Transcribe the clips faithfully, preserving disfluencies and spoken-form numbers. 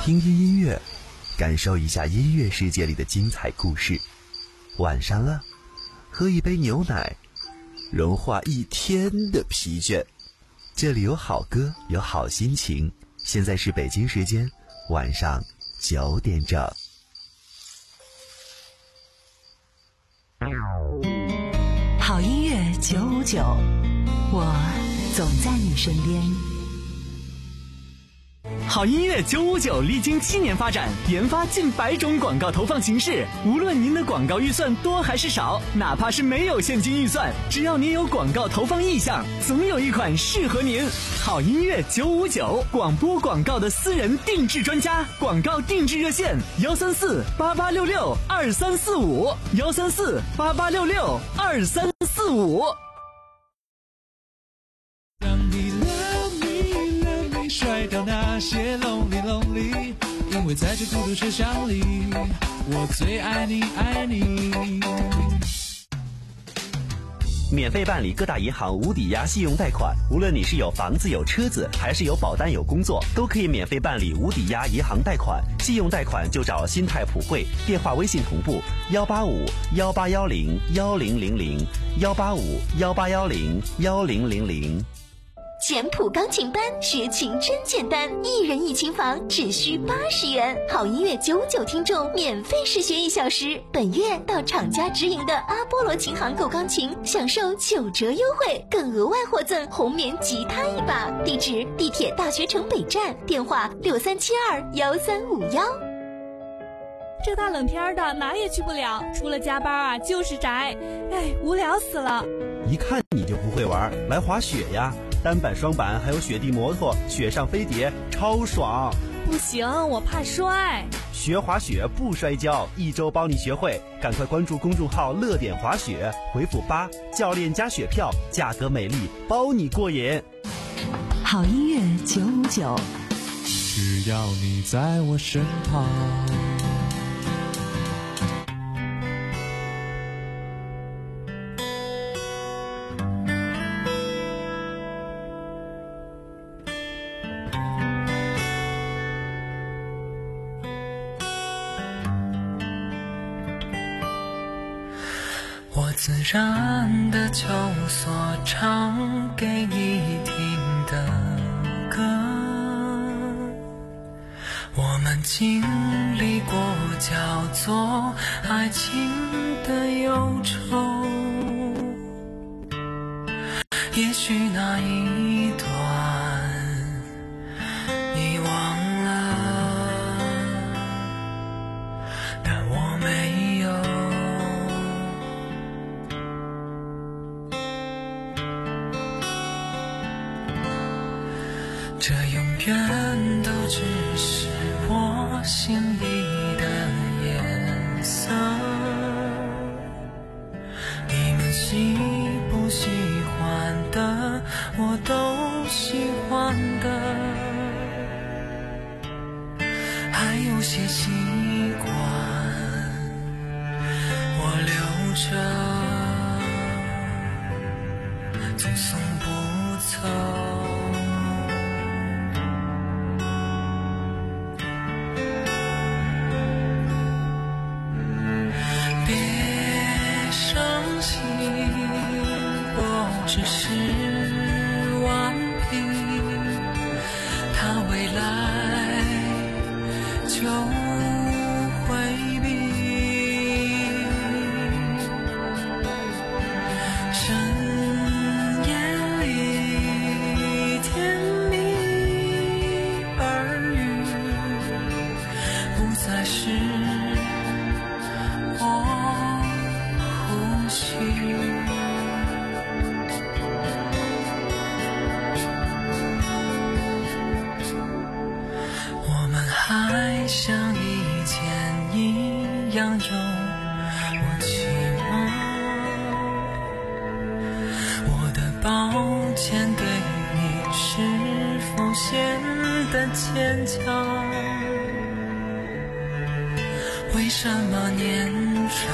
听听音乐，感受一下音乐世界里的精彩故事。晚上了，喝一杯牛奶，融化一天的疲倦。这里有好歌，有好心情。现在是北京时间晚上九点整。 好音乐九五九，我总在你身边。 好音乐九五九历经七年发展，研发近百种广告投放形式。无论您的广告预算多还是少，哪怕是没有现金预算，只要您有广告投放意向，总有一款适合您。好音乐九五九，广播广告的私人定制专家，广告定制热线：幺三四八八六六二三四五，幺三四八八六六二三四五。 甩掉那些 lonely lonely， 因为在这孤独车厢里，我最爱你爱你。 免费办理各大银行无抵押信用贷款，无论你是有房子有车子，还是有保单有工作，都可以免费办理无抵押银行贷款。信用贷款就找新泰普惠，电话微信同步幺八五幺八幺零幺零零零幺八五幺八幺零幺零零零。 简谱钢琴班，学琴真简单，一人一琴房只需八十元。好音乐九五九听众免费试学一小时，本月到厂家直营的阿波罗琴行购钢琴，享受九折优惠，更额外获赠红棉吉他一把。地址：地铁大学城北站，电话六三七二幺三五幺。 这大冷天的哪也去不了，除了加班啊就是宅，哎，无聊死了。 一看你就不会玩，来滑雪呀！单板、双板还有雪地摩托，雪上飞碟，超爽！ 不行，我怕摔。 学滑雪不摔跤，一周帮你学会。赶快关注公众号“乐点滑雪”，回复八，教练加雪票，价格美丽，包你过瘾。 好音乐九五九， 只要你在我身旁。 自然的就所唱给你听的歌，我们经历过叫做爱情的忧愁，也许那一段你忘了，但我没有。这永远都只是我心里的颜色，你们喜不喜欢的我都喜欢的，还有些习惯我留着，总送不走。只是顽皮，他未来就回避，深夜里甜蜜耳语，不再是我呼吸。还像以前一样有默契吗？我的抱歉对你是否显得牵强？为什么年少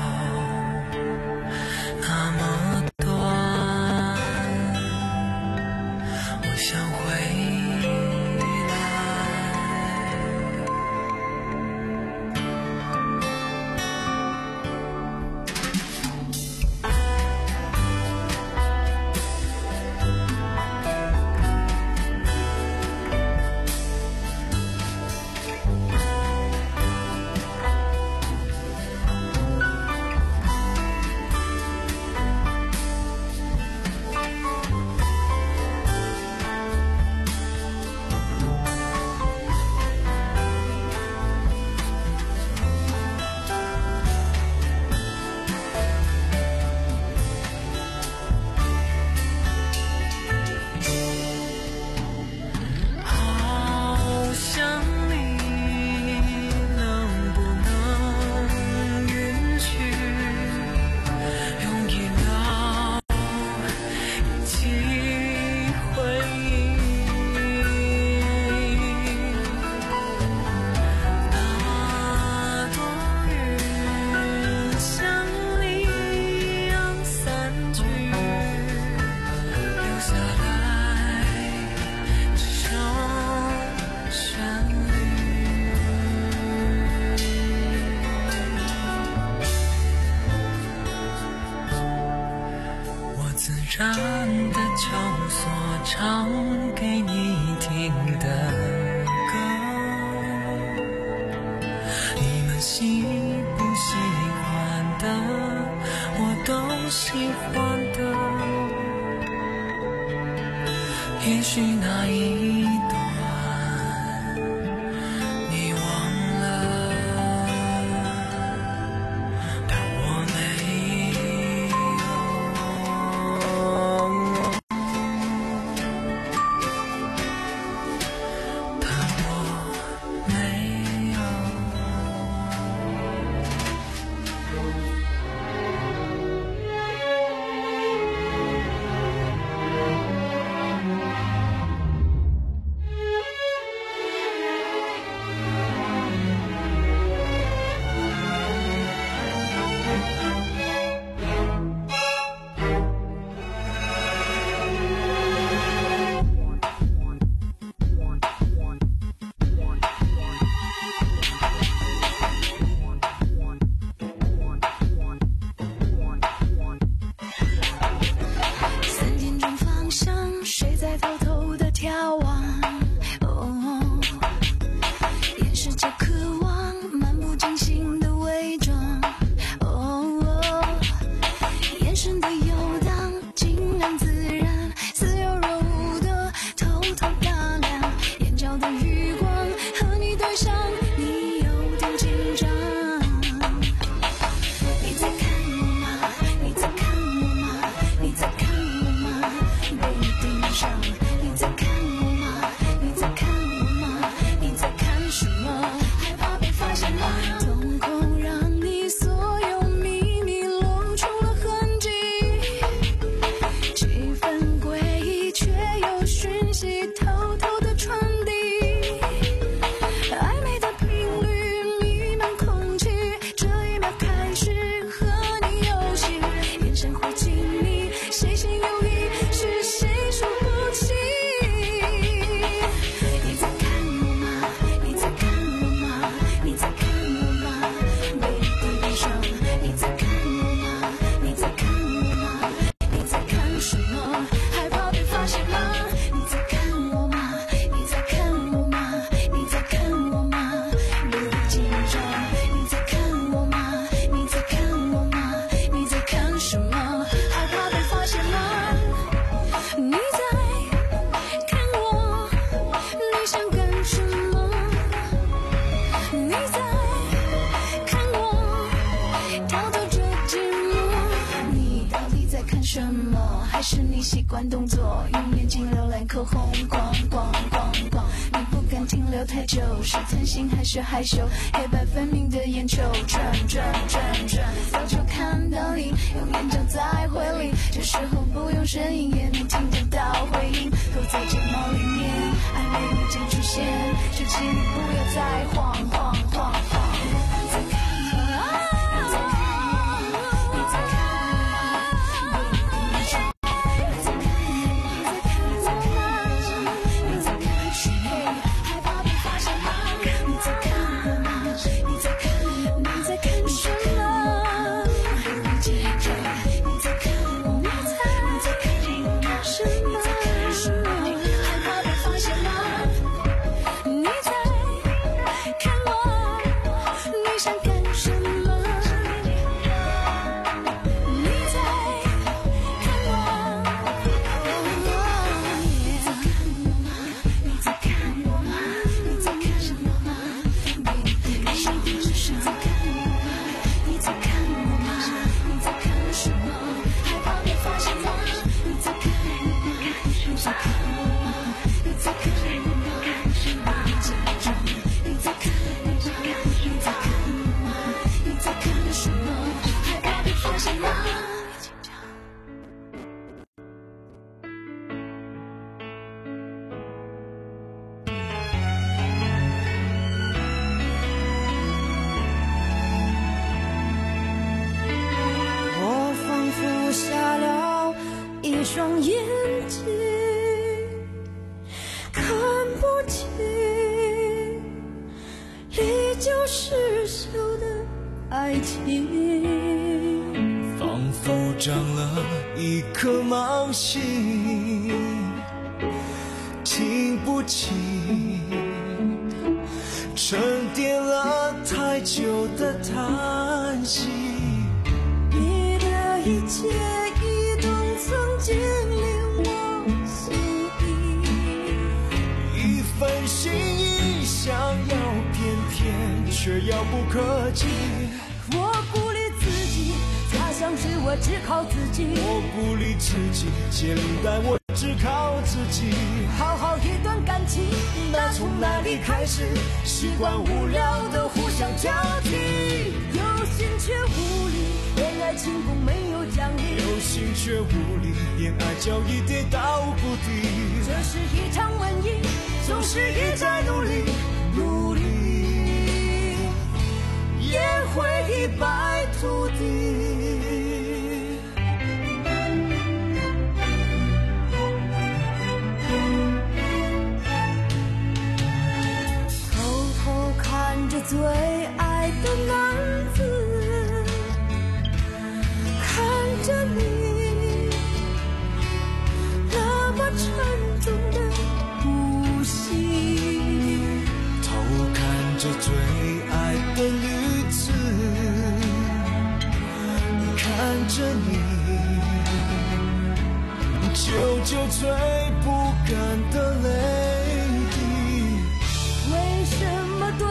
那么短？我想回来。 站的酒所唱给你听的歌，你们喜不喜欢的我都喜欢的，也许那一段你忘了，但我没有，但我没有。 三点钟方向，谁在偷偷的眺望？哦，掩饰着渴望，漫不经心的伪装。哦，眼神的游荡，井然自然，似有若无的偷偷打量，眼角的余光和你对上，你有点紧张。你在看我吗？你在看我吗？你在看我吗？被你盯上。你在看我吗？你在看我吗？你在看什么？害怕被发现吗？瞳孔让你所有秘密露出了痕迹，气氛诡异，却有讯息偷偷的传递，暧昧的频率弥漫空气，这一秒开始和你游戏，眼神会亲密，谁先有意是谁说不清。你在看我吗？你在看我吗？你在看我吗？被你盯上。你在看我吗？你在看我吗？你在看什么？害怕被发现吗？你在看我吗？你在看我吗？你在看我吗？被你紧张。你在看我吗？你在看我吗？你在看什么？害怕被发现吗？你在看我，你想干什么？你在看我，逃脱着寂寞。你到底在看什么？还是你习惯动作，用眼睛浏览口红，逛逛逛逛。你不敢停留太久，是贪心还是害羞？黑白分明的眼球转转转转，早就看到你用眼角在回里，这时候不用声音也能听得到回音，躲在睫毛里面，暧昧无间出现，就请你不要再晃晃晃晃。你在看我，你在看我，你在看我吗？你在看你在看谁？害怕被发现吗？你在看我吗？你在看你在看什么？你紧张，你在看我吗？你在看什么？你在看什么？害怕被发现吗？你在看我，你想干什么？你在看我，你在看我吗？你在看我吗？你在看什么吗？你在看什么？你在看我吗？你在看什么？害怕被发现吗？你在看我吗？你在看我吗？你在看我吗？你紧张，你在看我吗？你在看我吗？你在看什么？害怕被发现吗？ 我仿佛瞎了一双眼睛，看不清历久失修的爱情， 仿佛长了一颗盲心，听不清沉淀了太久的叹息。 你的一切移动曾经令我心仪， 一份心意想要偏偏却遥不可及。 我鼓励自己，擦香水我只靠自己。 我鼓励自己，接领带我只靠自己。 好好一段感情，那从哪里开始？习惯无聊的互相交替，有心却无力，恋爱轻功没有奖励。 有心却无力，恋爱交易跌倒不低。 这是一场瘟疫，总是一再努力，努力也会一败涂地。最爱的男子，看着你那么沉重的呼吸， 偷看着最爱的女子，看着你久久追不干的泪滴。 为什么对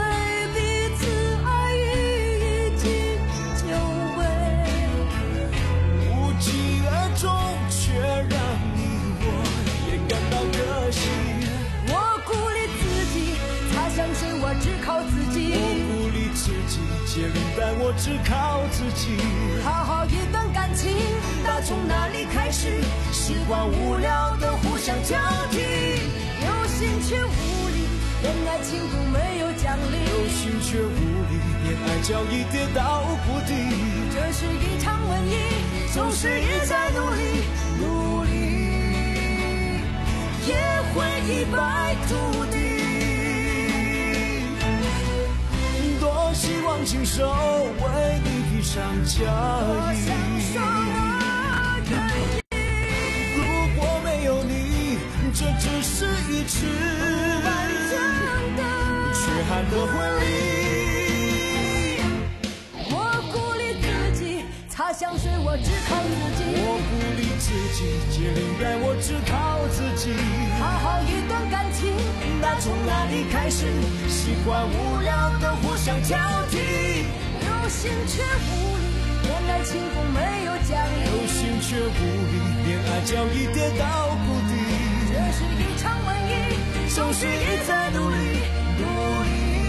只靠自己，我鼓励自己，接领带我只靠自己。 好好一段感情，打从哪里开始？习惯无聊的互相交替，有心却无力，恋爱轻功没有奖励。 有心却无力，恋爱交易跌倒不低。 这是一场瘟疫，总是一再努力，努力也会一败涂地。 多希望亲手为你披上嫁衣，如果没有你，这只是一次缺憾的婚礼。 我鼓励自己，擦香水我只靠自己。 我鼓励自己，接领带我只靠自己。 好好一段感情， 那从哪里开始？习惯无聊的互相交替， 有心却无力，恋爱轻功没有奖励。 有心却无力，恋爱交易跌倒不低。 这是一场瘟疫， 总是一再努力，努力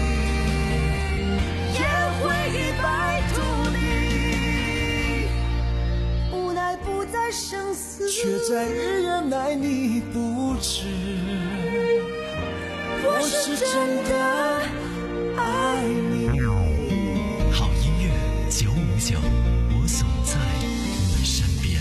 也会一败涂地。无奈不再生死， 却在日夜奈你不知。我是真的爱你。 好音乐九五九，我总在你身边。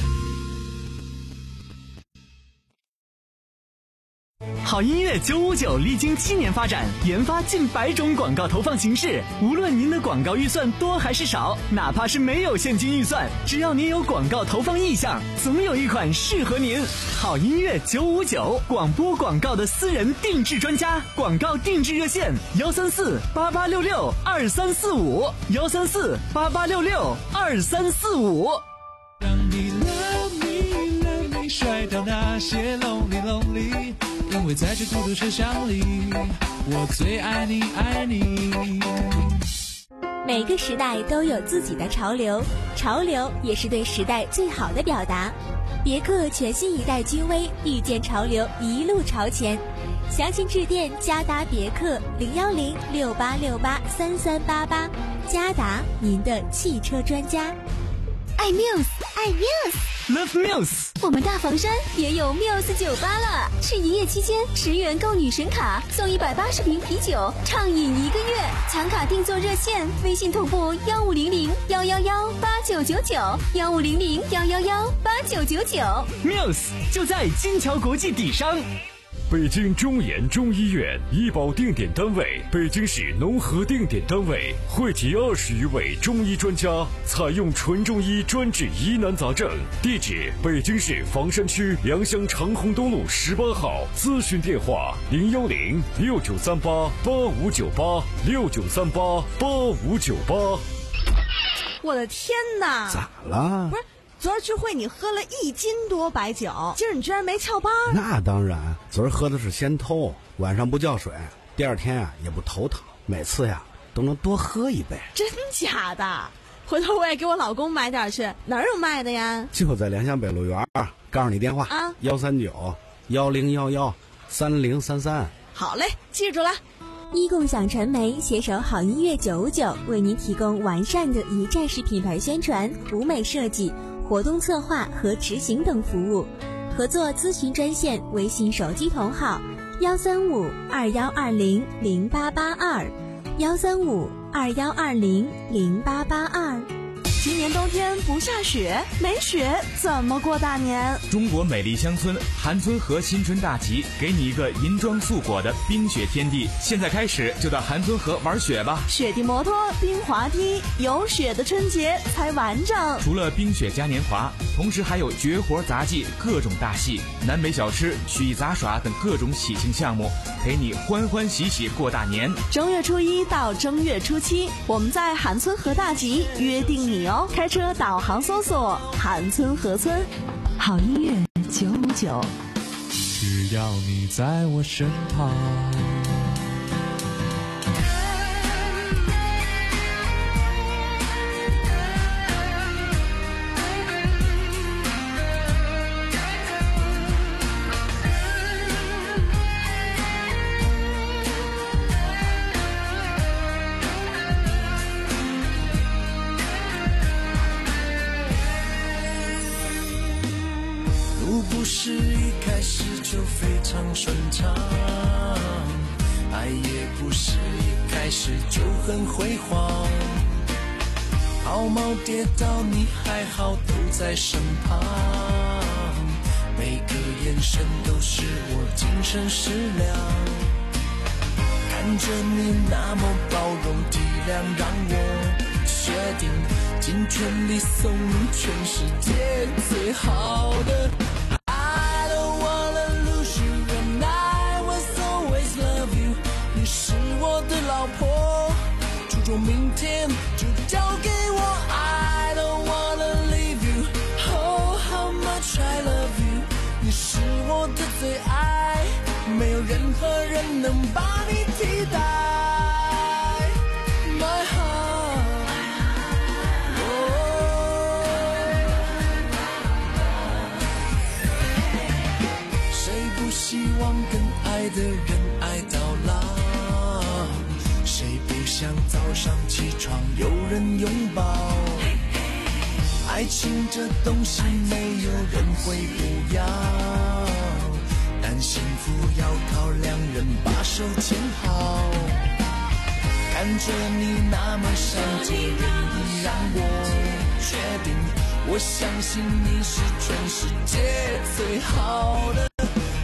好音乐九五九历经七年发展，研发近百种广告投放形式。无论您的广告预算多还是少，哪怕是没有现金预算，只要您有广告投放意向，总有一款适合您。好音乐九五九，广播广告的私人定制专家，广告定制热线：幺三四八八六六二三四五，幺三四八八六六二三四五。 让你 love me love me 甩掉那些 lonely lonely， 因为在这孤独车厢里，我最爱你爱你。 每个时代都有自己的潮流，潮流也是对时代最好的表达。别克全新一代君威，遇见潮流，一路朝前。详情致电嘉达别克零幺零六八六八三三八八，嘉达您的汽车专家。爱 Muse， 爱 Muse，Love Muse。 我们大房山也有 Muse 酒吧了，是营业期间十元购女神卡送一百八十瓶啤酒，畅饮一个月。抢卡定做热线，微信同步幺五零零幺幺幺八九九九，幺五零零幺幺幺八九九九。 Muse 就在金桥国际底商。 北京中研中医院医保定点单位，北京市农合定点单位，汇集二十余位中医专家，采用纯中医专治疑难杂症。地址：北京市房山区良乡长虹东路十八号。咨询电话：零幺零六九三八八五九八六九三八八五九八。 我的天哪！ 咋了？ 不是。昨儿聚会你喝了一斤多白酒，今儿你居然没翘班？ 那当然，昨儿喝的是仙偷，晚上不叫水，第二天呀、啊、也不头疼，每次呀都能多喝一杯。 真假的？回头我也给我老公买点去，哪儿有卖的呀？ 就在良乡北路园，告诉你电话啊，幺三九幺零幺幺三零三三。 好嘞，记住了。 一共享传媒携手好音乐九五九，为您提供完善的一站式品牌宣传、舞美设计、活动策划和执行等服务。合作咨询专线：微信手机同号幺三五二幺二零零八八二，幺三五二幺二零零八八二。 今年冬天不下雪，没雪怎么过大年？ 中国美丽乡村韩村河新春大集，给你一个银装素裹的冰雪天地。现在开始就到韩村河玩雪吧！ 雪地摩托、冰滑梯，有雪的春节才完整。 除了冰雪嘉年华，同时还有绝活杂技、各种大戏、南北小吃、曲艺杂耍等各种喜庆项目，陪你欢欢喜喜过大年。 正月初一到正月初七，我们在韩村河大集约定你哦。开车导航搜索韩村河村。 好音乐九五九， 只要你在我身旁。 不是一开始就非常顺畅，爱也不是一开始就很辉煌，好猫跌倒你还好都在身旁，每个眼神都是我精神食粮，看着你那么包容体谅，让我决定尽全力送你全世界最好的。老婆，注重明天就交给我。I don't wanna leave you. Oh, how much I love you. 你是我的最爱，没有任何人能把你替代。My heart. Oh. 谁不希望跟爱的人爱到老？谁不想早上起床有人拥抱？爱情这东西没有人会不要，但幸福要靠两人把手牵好。看着你那么善解人意，让我决定，我相信你是全世界最好的。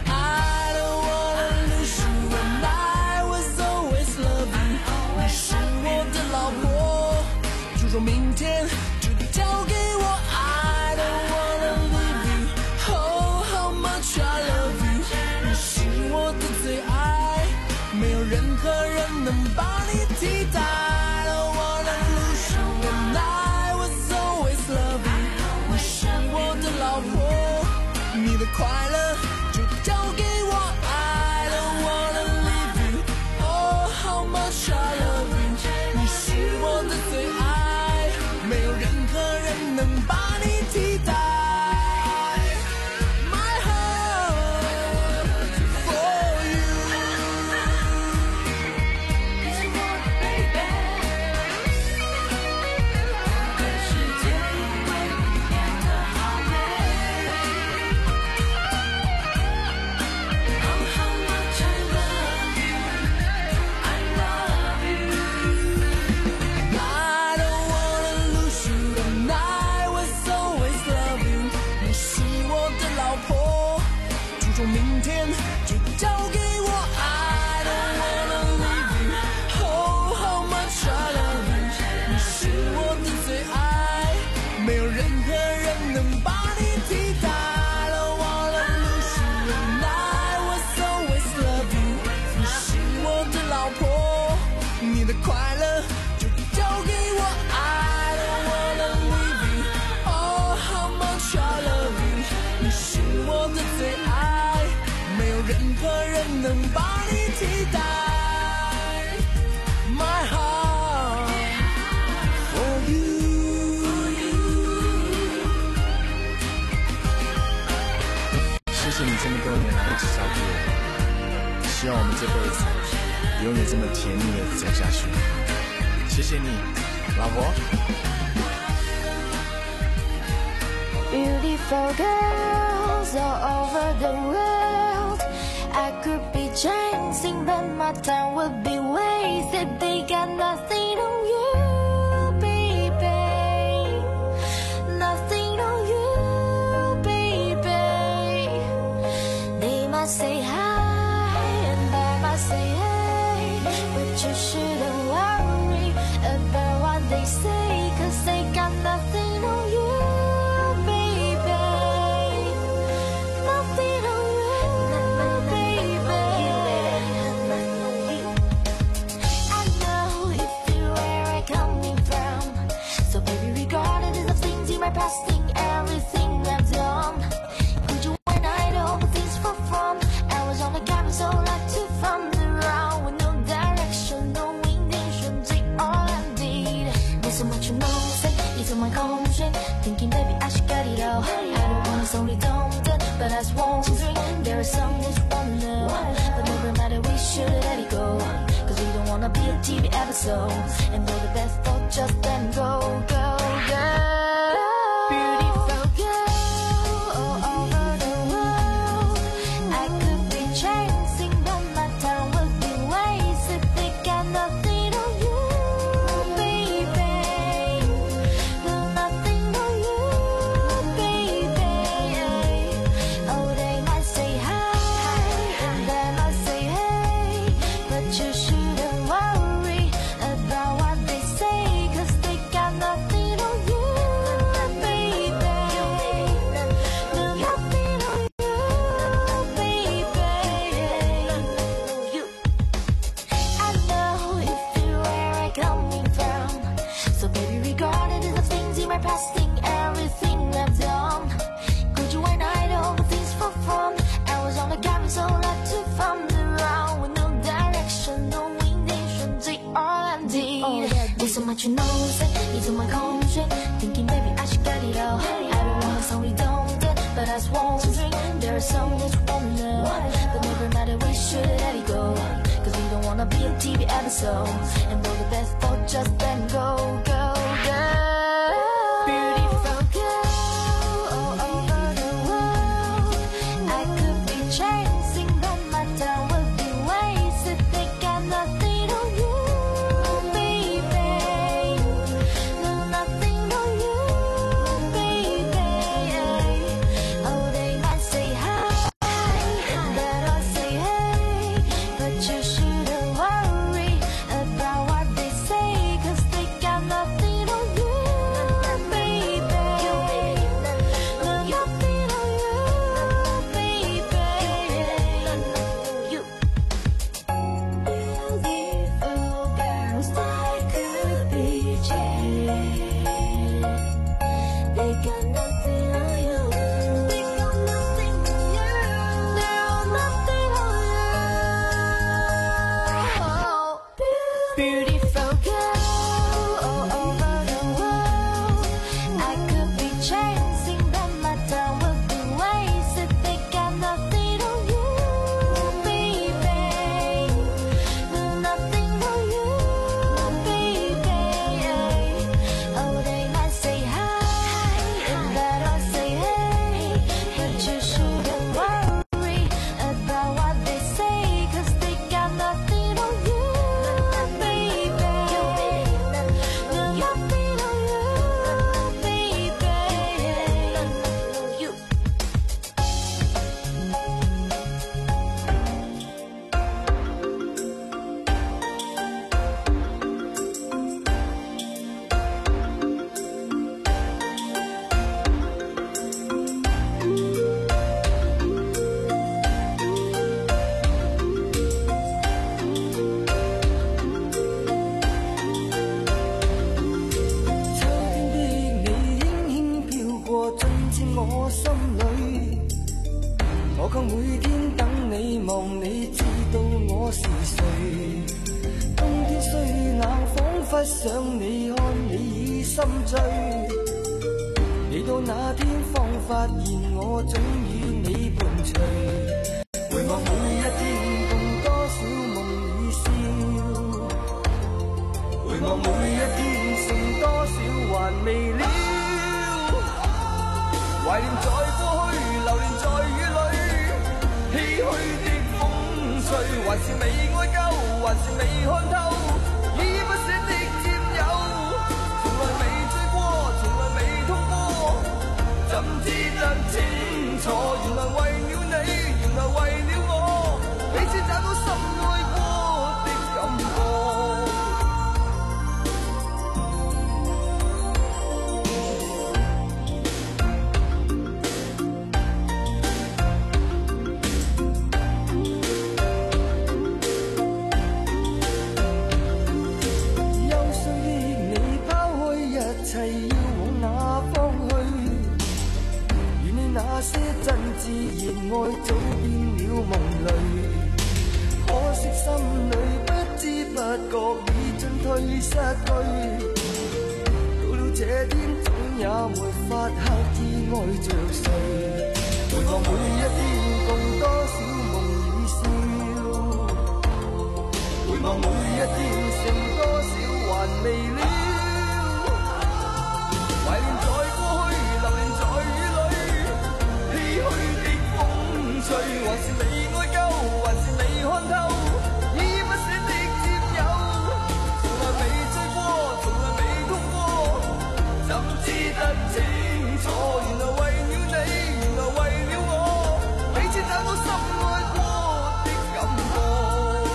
明天就交给我 I don't wanna leave you. Oh, how much I love you. 你是我的最爱，没有任何人能把你替代。I don't wanna lose you and I was always love you. 你是我的老婆，你的快乐就交给我 I don't wanna leave you. Oh, how much I love you. 你是我的最爱，没有人谢你这么多年来一直照顾我，希望我们这辈子永远这么甜蜜的走下去。谢谢你，老婆。 Beautiful girls all over the world. I could be chasing, but my time would be wasted. They got nothing on you, baby. Nothing on you, baby. They must say hi and I must say hey, but you shouldn't worry about what they say, 'cause they got nothing on you. Passing everything I've done. Could you when I don't things for fun? I was on the camera so like to fun around with no direction, no intention, take all I need. There's so much you know, say it's on my conscience. Thinking baby I should get it out. I don't wanna sound redundant, but I was wondering there is something you wanna know. But never matter, we should let it go, 'cause we don't wanna be a T V episode. And know the best for just then go, go, go. Passing everything I've done. Could you and I do things for fun? I was on the camera so like to fun around with no direction, no intention, take all I did. There's so much you know, say it's on my conscience. Thinking baby I should get it out. I don't wanna sound redundant, but I was wondering there is something you wanna know. But never matter, we should let it go, 'cause we don't wanna be a T V episode. And know the best for just then go, go, go. 隨。回望每一天共多少夢與笑，回望每一天剩多少還未了。懷念在過去，流連在雨裏，唏噓的風吹，還是未愛夠，還是未看透，依不捨的佔有，從來未醉過，從來未痛過，怎知得清楚？原來為了你，原來為了我，彼此找到深愛過的感覺。那些真摯熱愛早變了夢淚，可惜心裏不知不覺已進退失據。到了這天總也沒法刻意愛着誰，回望每一天共多少夢與笑，回望每一天剩多少還未了。懷念在過去，流連在雨裏，唏噓的風吹，還是未愛夠，還是未看透，依不捨的佔有，從來未醉過，從來未痛過，怎知得清楚？原來為了你，原來為了我，彼此找到深愛過的感覺。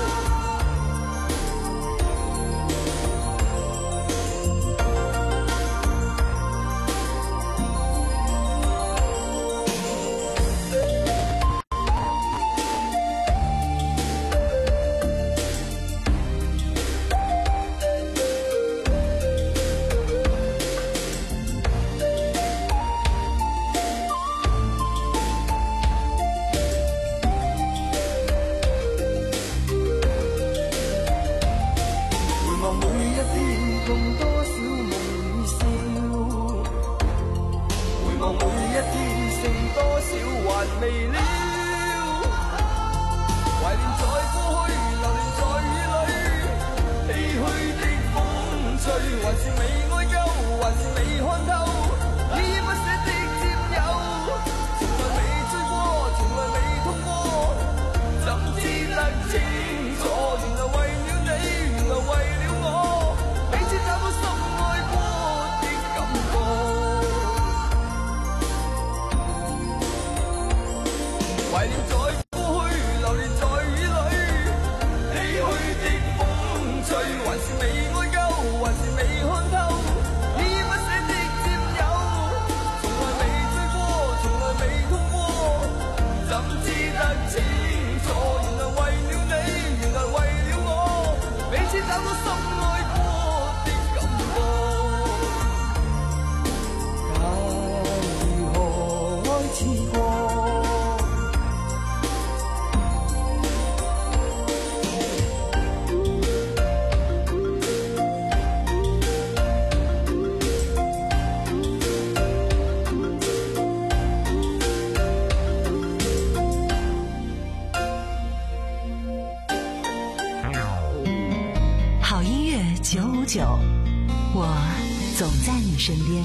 我总在你身边。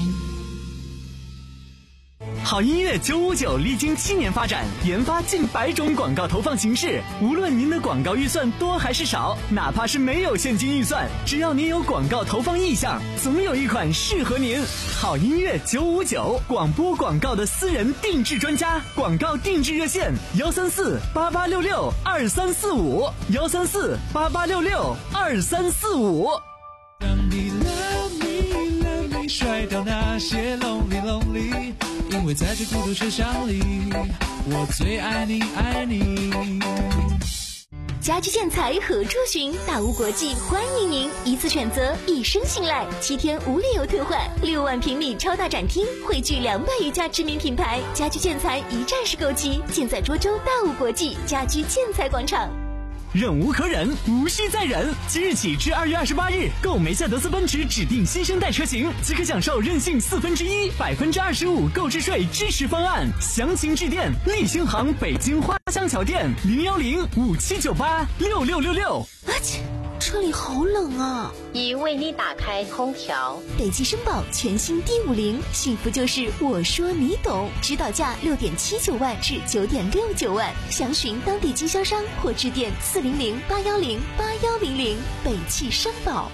好音乐九五九历经七年发展，研发近百种广告投放形式。无论您的广告预算多还是少，哪怕是没有现金预算，只要您有广告投放意向，总有一款适合您。好音乐九五九，广播广告的私人定制专家，广告定制热线：幺三四八八六六二三四五，幺三四八八六六二三四五。 让你 love me love me 甩掉那些 lonely lonely， 因为在这孤独车厢里，我最爱你爱你。 家居建材何处寻？大屋国际欢迎您，一次选择，一生信赖，七天无理由退换，六万平米超大展厅，汇聚两百余家知名品牌，家居建材一站式购齐，尽在涿州大屋国际家居建材广场。 忍无可忍，无需再忍。即日起至二月二十八日，购梅赛德斯奔驰指定新生代车型，即可享受任性四分之一、百分之二十五购置税支持方案。详情致电立新行北京花乡桥店零幺零五七九八六六六六。 啊切！车里好冷啊！ 已为你打开空调。 北汽绅宝全新 D 五零，幸福就是我说你懂。指导价六点七九万至九点六九万，详询当地经销商或致电四零零八幺零八幺零零。北汽绅宝。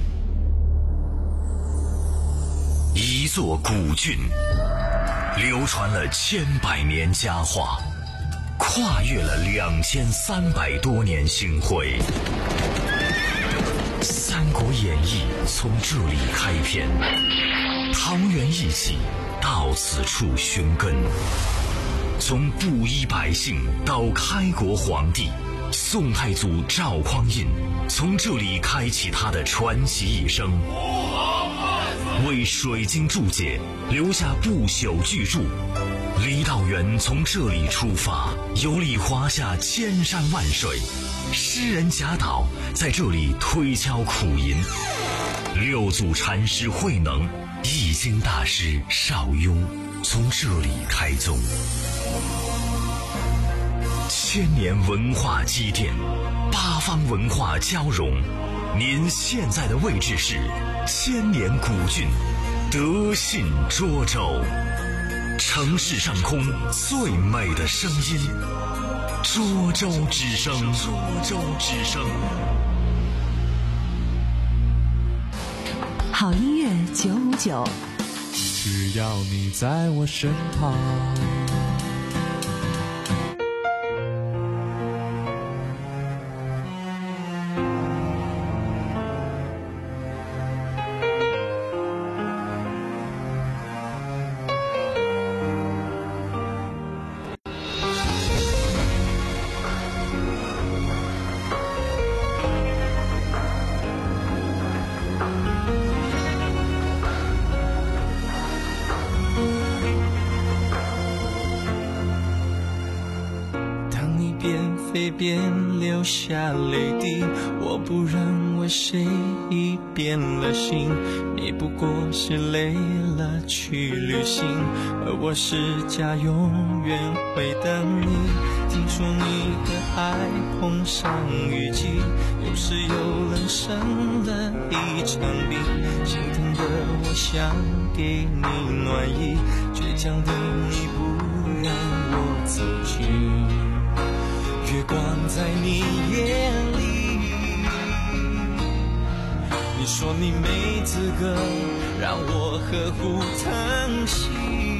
一座古郡，流传了千百年佳话，跨越了两千三百多年星辉。《三国演义》从这里开篇，桃园义气到此处寻根。从布衣百姓到开国皇帝，宋太祖赵匡胤从这里开启他的传奇一生，为水晶注解留下不朽巨著。李道元从这里出发，游历华夏千山万水，诗人贾岛在这里推敲苦吟，六祖禅师慧能、易经大师邵雍从这里开宗。千年文化积淀，八方文化交融。您现在的位置是千年古郡德信涿州，城市上空最美的声音，涿州之声。涿州之声。 好音乐九五九， 只要你在我身旁。 边流下泪滴，我不认为谁已变了心，你不过是累了去旅行，而我是家永远会等你。听说你的爱碰上雨季，有时又冷生了一场病，心疼的我想给你暖意，倔强的你不让我走近。月光在你眼里，你说你没资格让我呵护疼惜，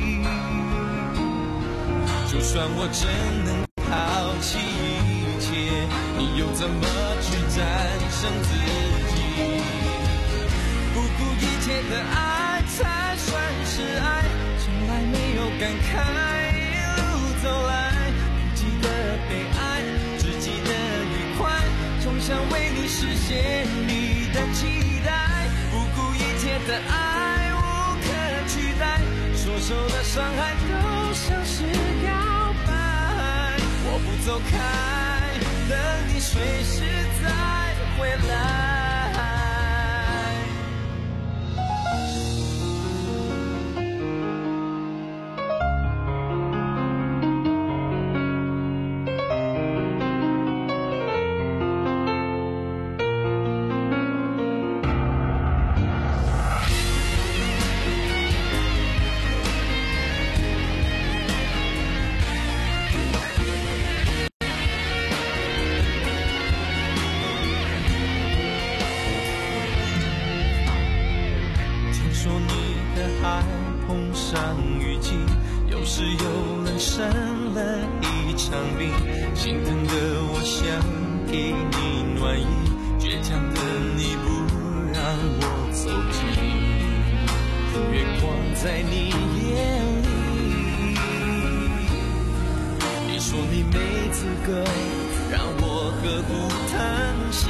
就算我真能抛弃一切，你又怎么去战胜自己？不顾一切的爱才算是爱，从来没有感慨一路走来，不记得被爱，只记得愉快，总想为你实现你的期待。不顾一切的爱无可取代，所受的伤害都像是告白。我不走开，等你随时再回来。是又冷生了一场病，心疼的我想给你暖意，倔强的你不让我走近。月光在你眼里，你说你没资格让我呵护疼惜，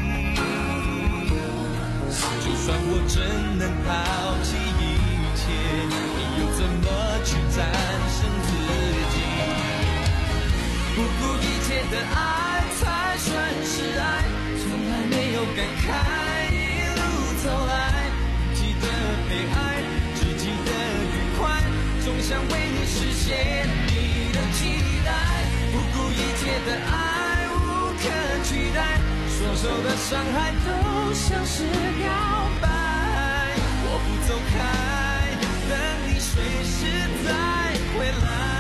就算我真能抛弃一切，你又怎么去战胜自己？不顾一切的爱才算是爱，从来没有感慨，一路走来，不记得悲哀，只记得愉快，总想为你实现你的期待，不顾一切的爱无可取代，所受的伤害都像是表白，我不走开，等你随时再回来。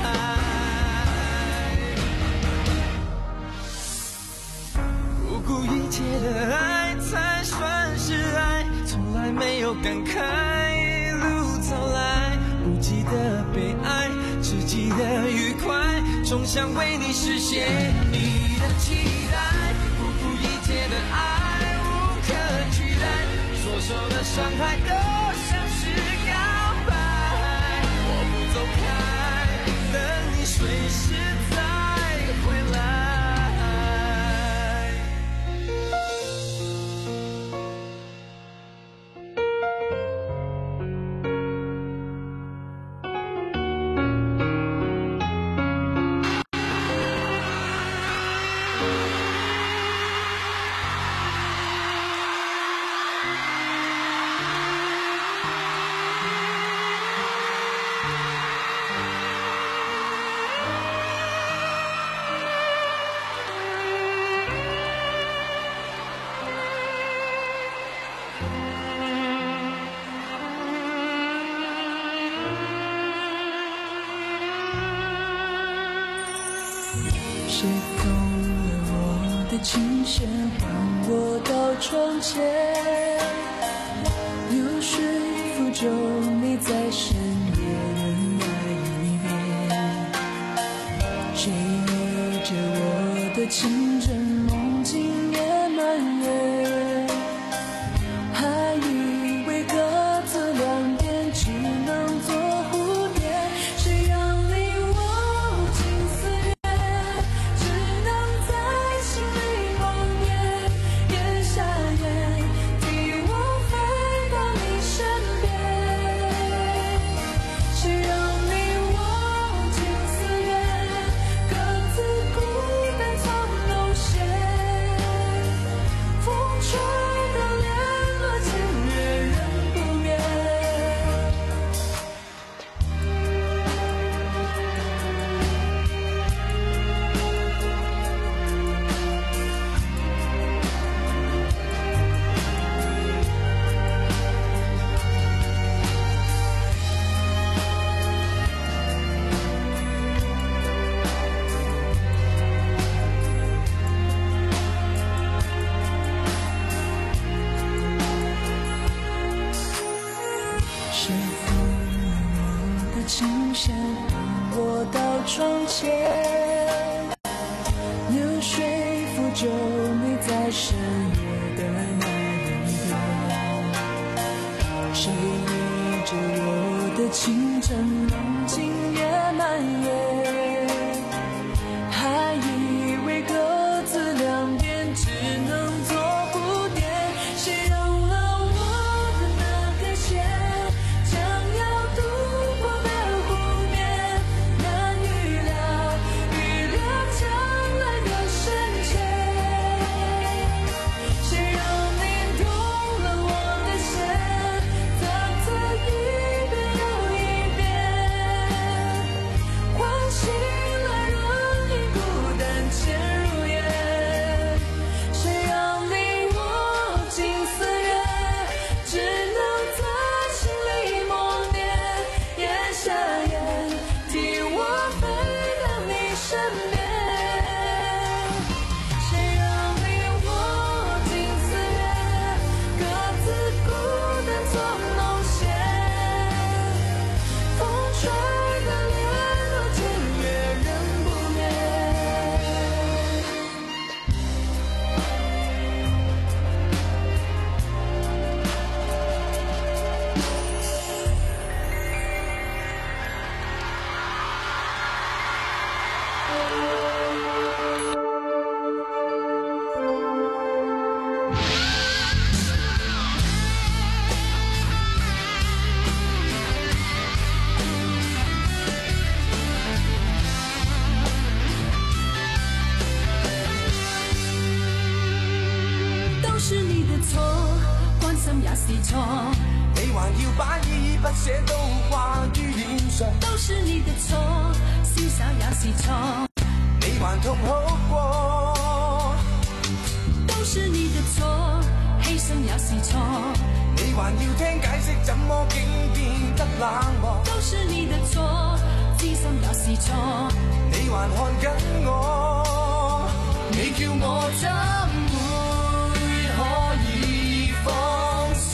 不顾一切的爱才算是爱，从来没有感慨，一路走来，不记得悲哀，只记得愉快，总想为你实现你的期待，不顾一切的爱无可取代，所受的伤害都像是告白，我不走开，等你随时再回来。 谁偷了我的琴弦，换我到窗前，流水抚皱你在深夜的那一边，谁依着我的情真梦境也蔓延，还以为各自两边只能做蝴蝶，谁让你握紧思念，只能在心里默念，咽下咽，替我飞到你身边，谁让你握紧思念，各自孤单从容线，风吹的联络间，月人不眠。谁抚了我的琴弦，换我到窗前，流水抚皱你在深夜的那一边，谁依着我的情真梦境也蔓延，还以为各自两边只能做蝴蝶，谁让了我的那根线，将要渡过的湖面，难预料，预料将来的深浅，谁让你动了我的线，擦擦一遍又一遍， 错， 你還要把依依不捨都掛於臉上， 都是你的錯，瀟灑也是錯， 你還痛好過， 都是你的錯，犧牲也是錯， 你還要聽解釋，怎麼竟變得冷漠， 都是你的錯，知心也是錯， 你還看緊我，你叫我怎會可以放手？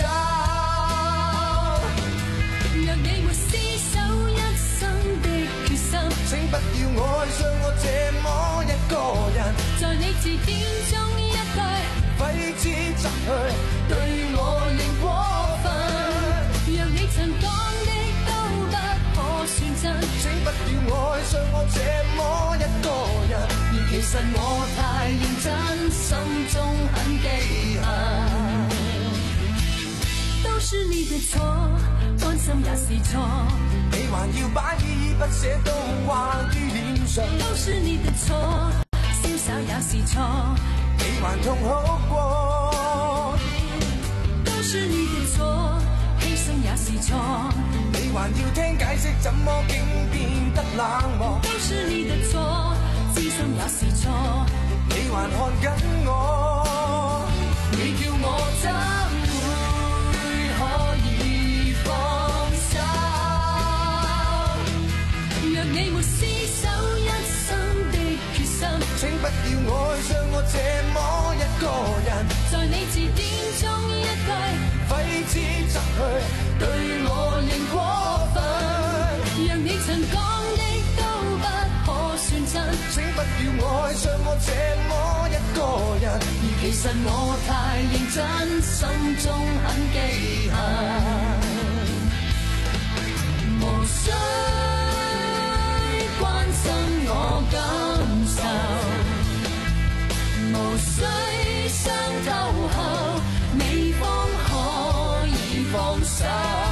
若你沒廝守一生的決心， 請不要愛上我這麼一個人， 在你字典中一句廢紙摘去， 對我仍過分。若你曾講的都不可算真， 請不要愛上我這麼一個人， 而其實我太認真，心中很記恨。都是你的錯，安心也是錯， 你還要把依依不捨都掛於臉上， 都是你的錯，瀟灑也是錯， 你還痛好過， 都是你的錯，犧牲也是錯， 你還要聽解釋，怎麼竟變得冷漠， 都是你的錯，知心也是錯， 你還看緊我， 你叫我怎會可以放手？若你沒廝守一生的決心， 請不要愛上我這麼一個人， 在你字典中一句廢紙摘去， 對我仍過分。若你曾講的都不可算真， 請不要愛上我這麼一個人， 而其實我太認真，心中很記恨。無需關心我感受，無需傷透後你方可以放手。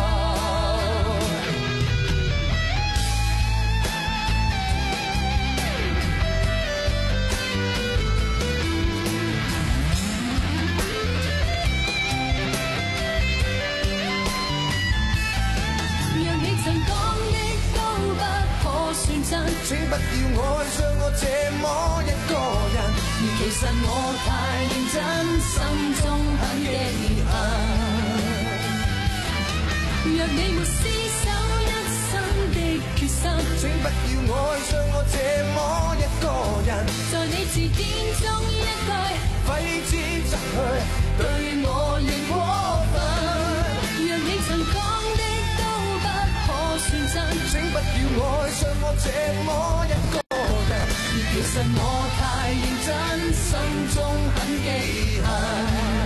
請不要愛上我這麼一個人， 而其實我太認真，心中很記恨。若你沒廝守一生的決心， 請不要愛上我這麼一個人， 在你字典中一句廢紙摘去， 對我仍過分。若你曾講的都不可算真， 請不要愛上我這麼一個人， 而其實我太認真，心中很記恨。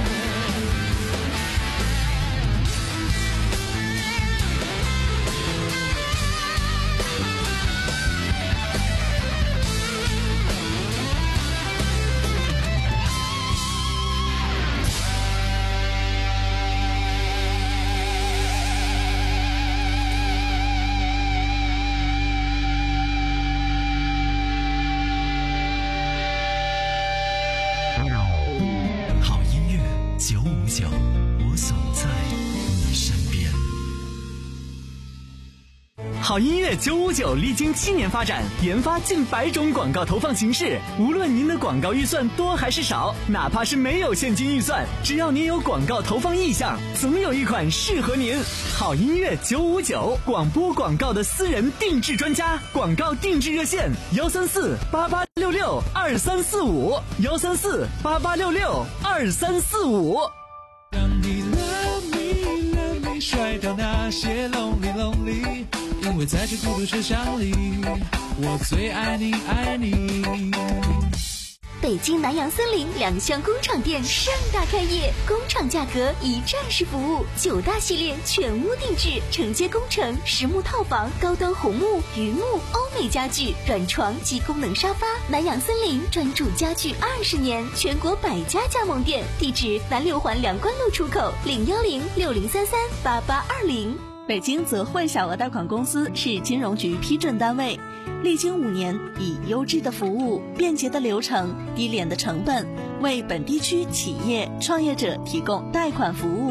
好音乐九五九历经七年发展，研发近百种广告投放形式。无论您的广告预算多还是少，哪怕是没有现金预算，只要您有广告投放意向，总有一款适合您。好音乐九五九，广播广告的私人定制专家，广告定制热线：幺三四八八六六二三四五，幺三四八八六六二三四五。 让你 love me love me 甩掉那些 lonely lonely， 因为在这孤独车厢里，我最爱你爱你。 北京南阳森林两厢工厂店盛大开业，工厂价格一站式服务，九大系列全屋定制，承接工程、实木套房、高端红木、榆木、欧美家具、软床及功能沙发。南阳森林专注家具二十年，全国百家加盟店，地址南六环梁关路出口，零幺零六零三三八八二零。 北京泽汇小额贷款公司是金融局批准单位，历经五年，以优质的服务、便捷的流程、低廉的成本，为本地区企业创业者提供贷款服务。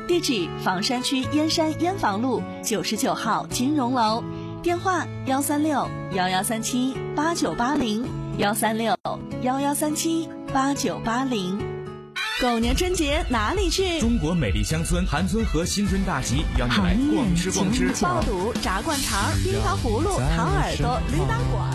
地址房山区燕山燕房路九十九号金融楼，电话幺三六幺幺三七八九八零幺三六幺幺三七八九八零。狗年春节哪里去？ 中国美丽乡村韩村河新春大集，邀你来逛吃逛吃。 爆肚、炸灌肠、冰糖葫芦、糖耳朵、驴打滚。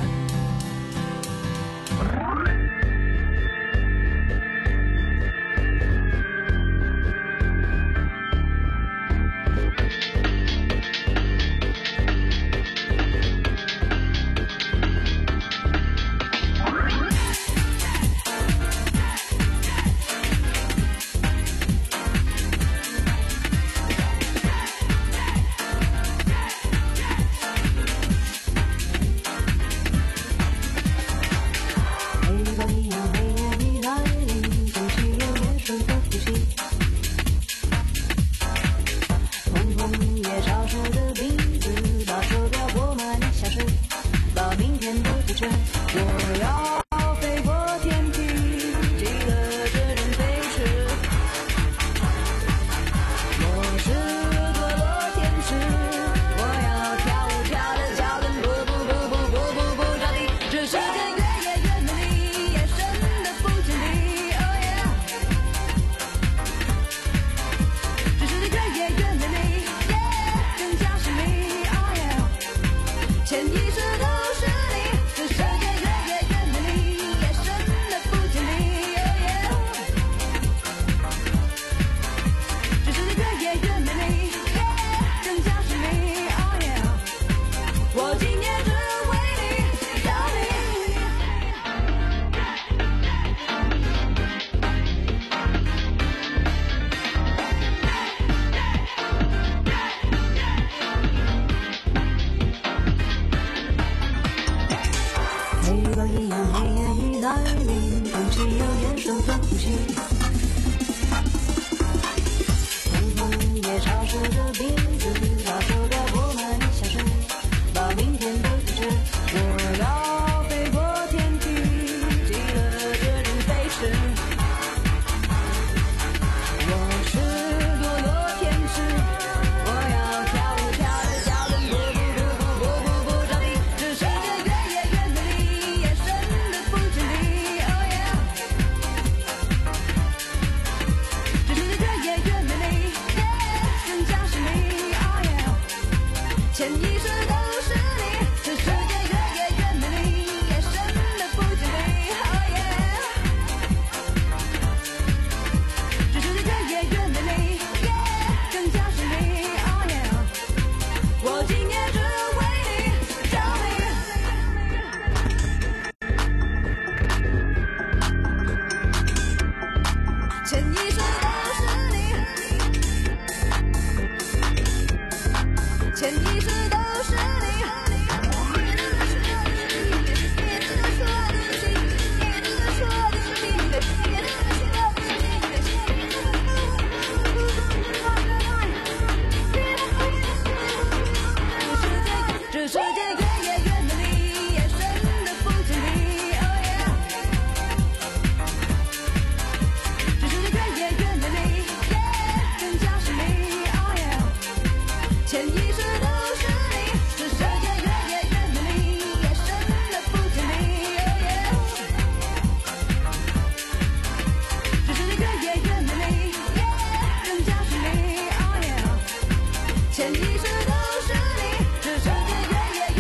潜意识都是你，这世界越夜越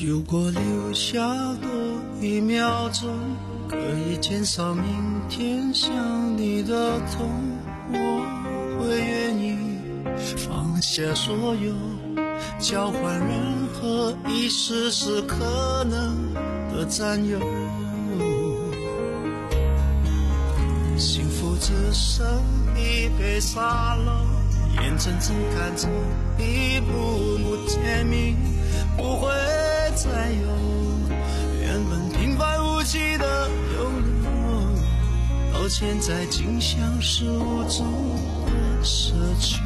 如果留下多一秒钟，可以减少明天想你的痛，我会愿意放下所有，交换任何一丝丝可能的占有。幸福只剩一杯沙漏，眼睁睁看着一幕幕甜蜜不会再有，原本平凡无奇的拥有，到现在竟像是无踪的奢求。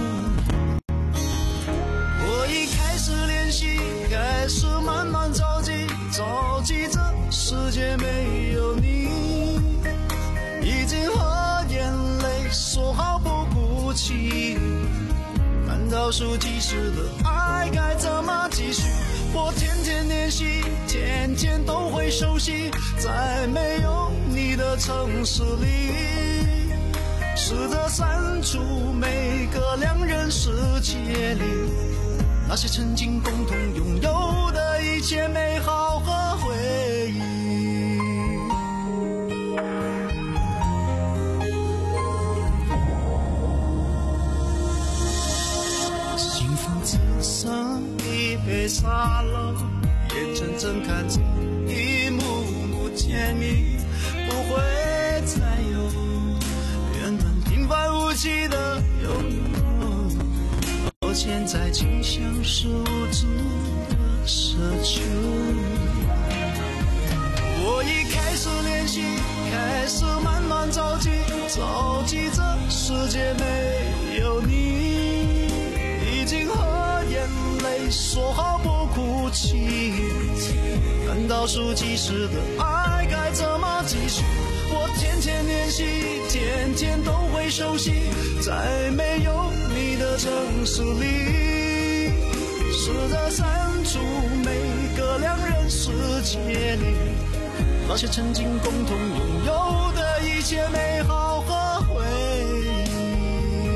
我一开始练习，开始慢慢着急，着急这世界没有你，已经和眼泪说好不哭泣，看倒数计时的爱该怎么继续？我天天练习，天天都会熟悉，在没有你的城市里，试着删除每个两人世界里那些曾经共同拥有的一切美好和回忆。幸福只剩一杯沙漏，眼睁睁看着一幕幕甜蜜不会再有，原本平凡无奇的拥有，到现在竟像是无助的奢求。我一开始练习，开始慢慢着急，着急这世界没有你，已经和眼泪说好不哭泣，看倒数计时的爱该怎么继续？我天天练习，天天都会熟悉，在没有你的城市里，试着删除每个两人世界里那些曾经共同拥有的一切美好和回忆。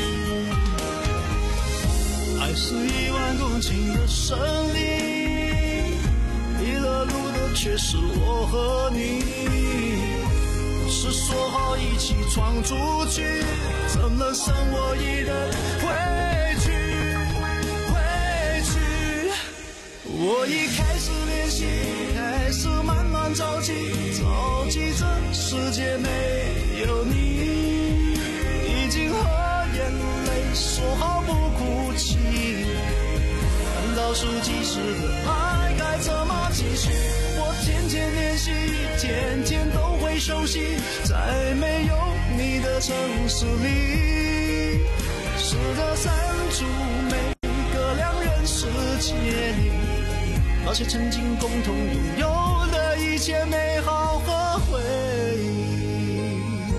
爱是一万公顷的森林，迷了路的却是我和你，是说好一起闯出去，怎能剩我一人回去回去？我一开始练习，开始慢慢着急，着急这世界没有你，已经和眼泪说好不哭泣，看倒数计时的爱该怎么继续？我天天练习，天天都会熟悉，在没有你的城市里，试着删除每个两人世界里那些曾经共同拥有的一切美好和回忆，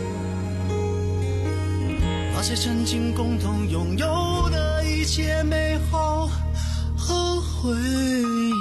那些曾经共同拥有的一切美好和回忆。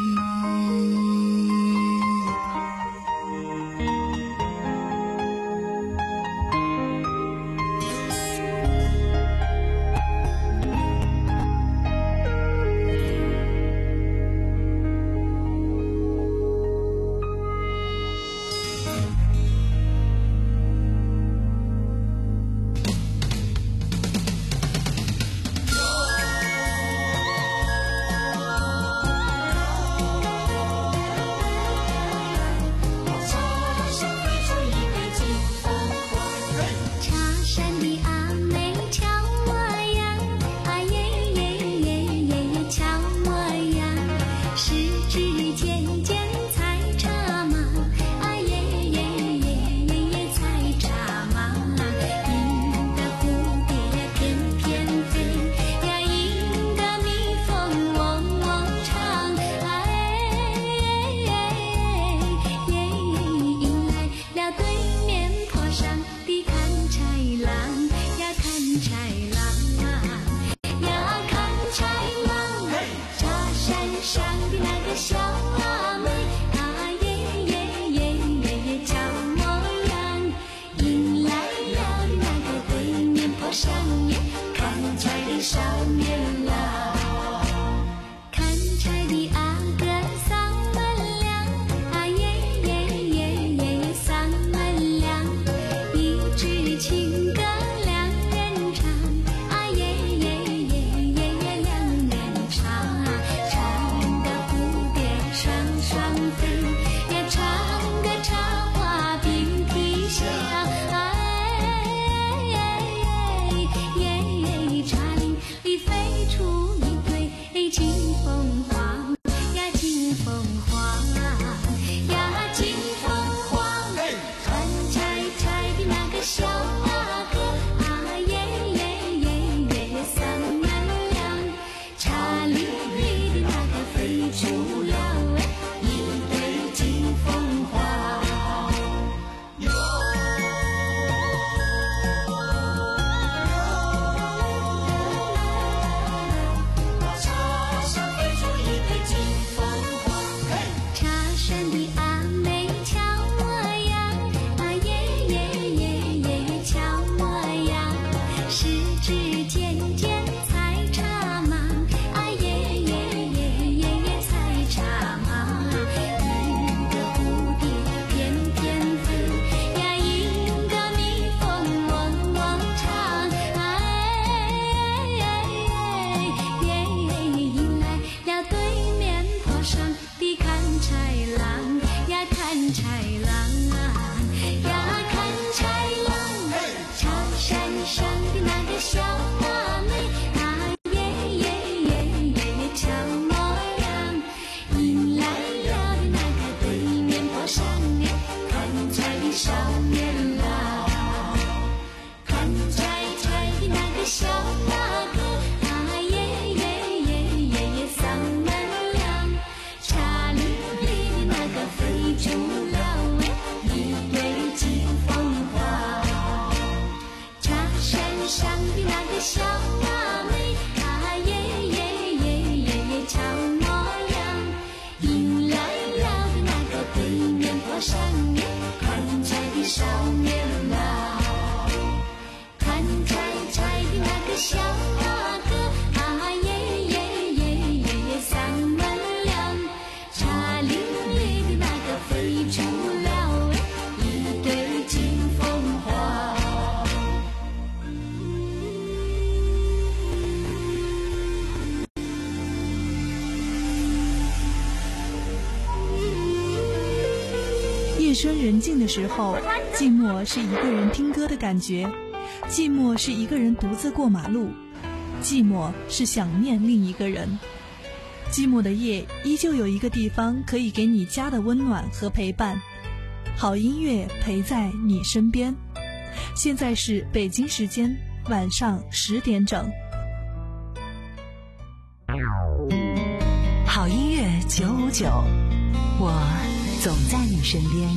上的那个小花妹，啊耶耶耶耶耶俏模样，迎来了的那个对面坡上面，看菜的少年郎，看菜菜的那个小大哥，啊耶耶耶耶耶嗓门亮，茶里里的那个非洲老哎，一对金凤凰，茶山上的那个小大妹，啊耶耶耶耶耶俏模样，迎来了的那个对面坡上面，看菜的少年郎，看菜菜的那个小大哥，啊耶耶耶耶耶嗓门亮，茶里里的那个非洲老哎，一对金凤凰。 夜深人静的时候，寂寞是一个人听歌的感觉，寂寞是一个人独自过马路，寂寞是想念另一个人。寂寞的夜，依旧有一个地方可以给你家的温暖和陪伴，好音乐陪在你身边。现在是北京时间晚上十点整。 好音乐九五九，我总在你身边。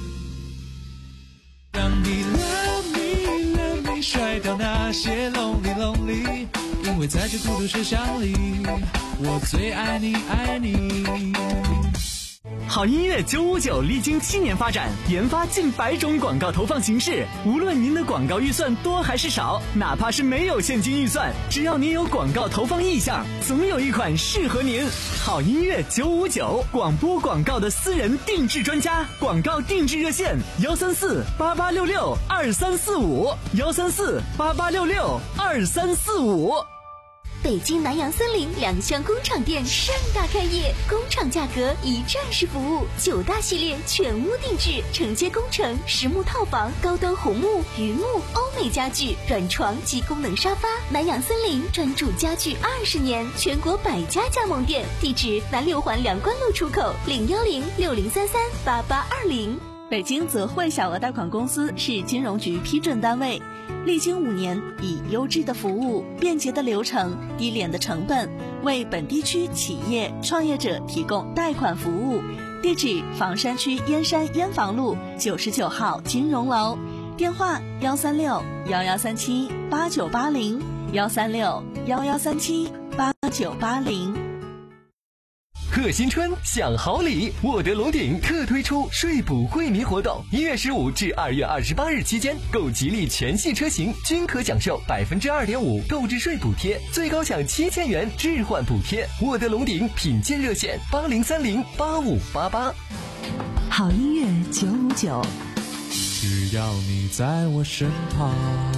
让你 love me love me 甩掉那些 lonely lonely， 因为在这孤独车厢里，我最爱你爱你。 好音乐九五九历经七年发展，研发近百种广告投放形式。无论您的广告预算多还是少，哪怕是没有现金预算，只要您有广告投放意向，总有一款适合您。好音乐九五九，广播广告的私人定制专家，广告定制热线：幺三四八八六六二三四五，幺三四八八六六二三四五。 北京南阳森林两厢工厂店盛大开业，工厂价格一站式服务，九大系列全屋定制，承接工程、实木套房、高端红木、榆木、欧美家具、软床及功能沙发。南阳森林专注家具二十年，全国百家加盟店，地址南六环梁关路出口，零幺零六零三三八八二零。 北京泽汇小额贷款公司是金融局批准单位，历经五年，以优质的服务、便捷的流程、低廉的成本，为本地区企业创业者提供贷款服务。地址：房山区燕山燕房路九十九号金融楼，电话：幺三六幺幺三七八九八零，幺三六幺幺三七八九八零。 贺新春享好礼，沃德龙鼎特推出税补惠民活动，一月十五至二月二十八日期间，购吉利全系车型均可享受百分之二点五购置税补贴，最高享七千元置换补贴。沃德龙鼎品鉴热线：八零三零八五八八。 好音乐九五九， 只要你在我身旁。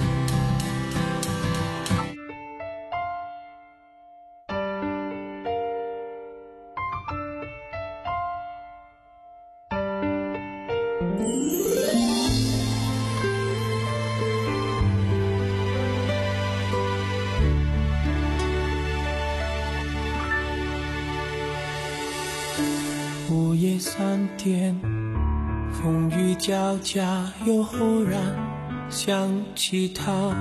午夜三点，风雨交加，又忽然想起他。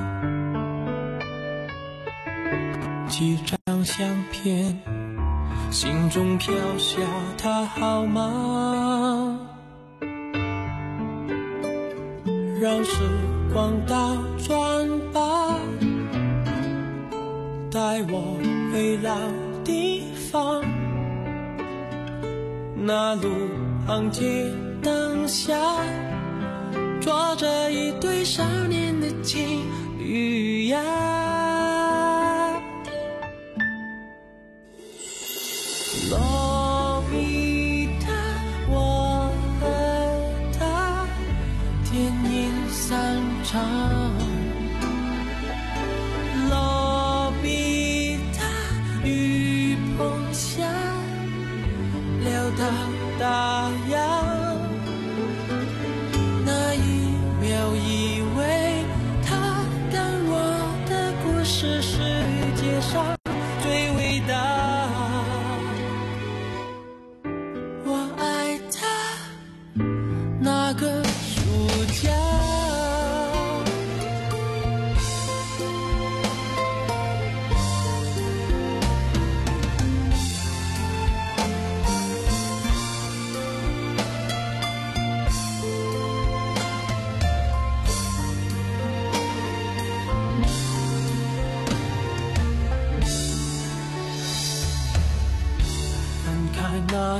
几张相片，心中飘下他好吗？让时光倒转吧，带我回老地方。那路旁街灯下，坐着一对少年的情侣呀。洛比塔，我和他，电影散场。洛比塔，雨棚下。聊到大洋，那一秒以为他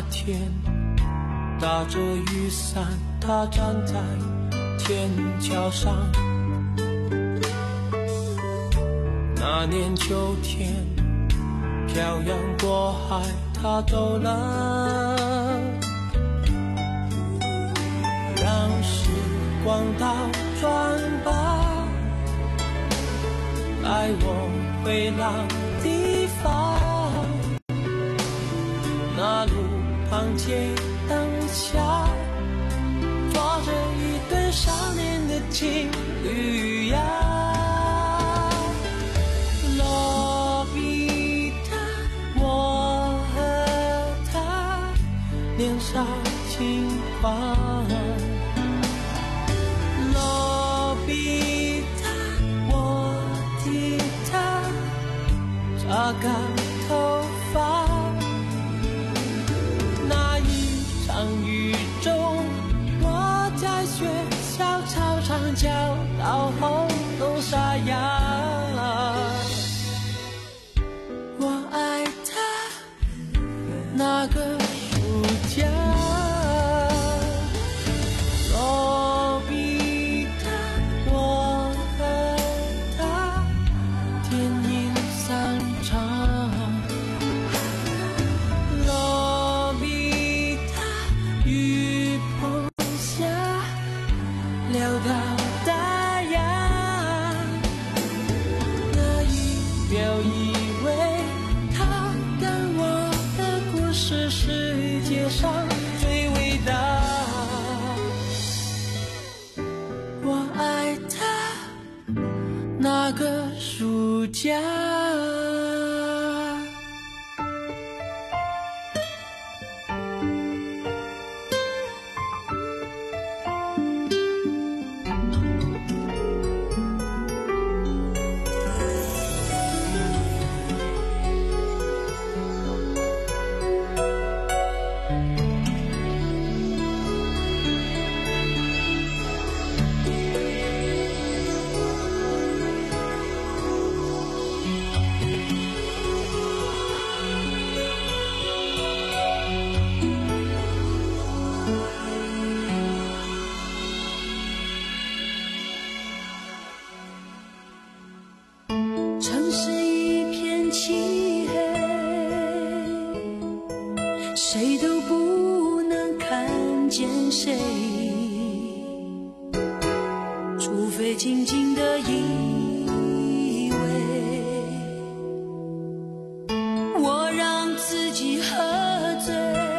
那天，打着雨伞，他站在天桥上。那年秋天，漂洋过海，他走了，让时光倒转吧，带我回老地方。那路旁街灯下，坐着一对少年的情侣呀。罗比塔，我和他年少轻狂。罗比塔，我替他擦干头发。雨中，我在学校操场教到喉咙沙哑。我爱他，那个暑假。罗比塔，我和他天阴散场。雨棚下聊到大洋，那一秒以为他跟我的故事世界上最伟大。我爱他，那个暑假。 城市一片漆黑，谁都不能看见谁，除非静静的依偎。我让自己喝醉，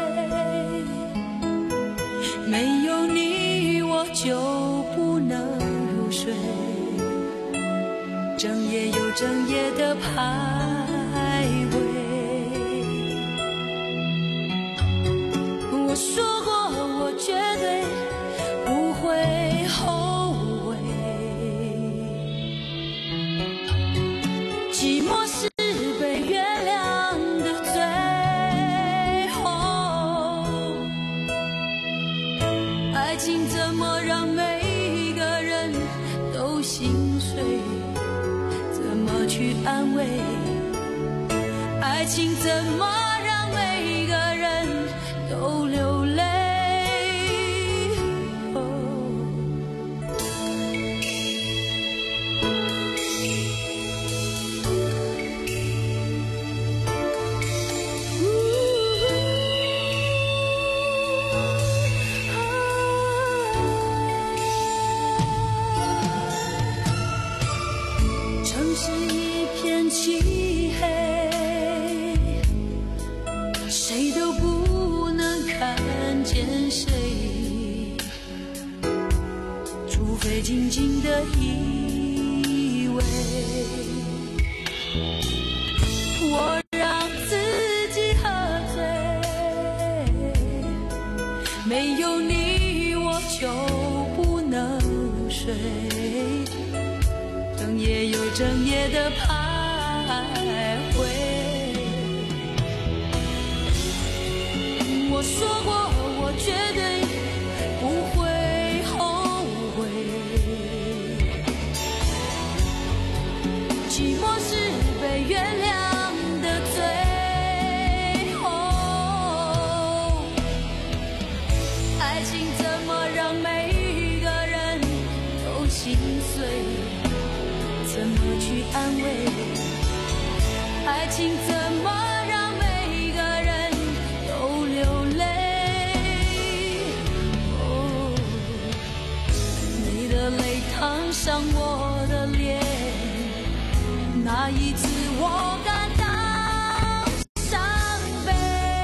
没有你我就不能入睡，整夜又整夜的徘徊。我说过我绝对不会后悔，寂寞是被原谅的最后。爱情怎么让每个人都心碎，去安慰，爱情怎么让每个人都流泪？城市一片漆黑，谁都不能看见谁，除非静静的依偎。我让自己喝醉，没有你我就不能睡，整夜又整夜的徘徊。我说过我绝对不会后悔，寂寞是被原谅的最后。 怎么去安慰？爱情怎么让每个人都流泪？哦，你的泪烫伤我的脸，那一次我感到伤悲。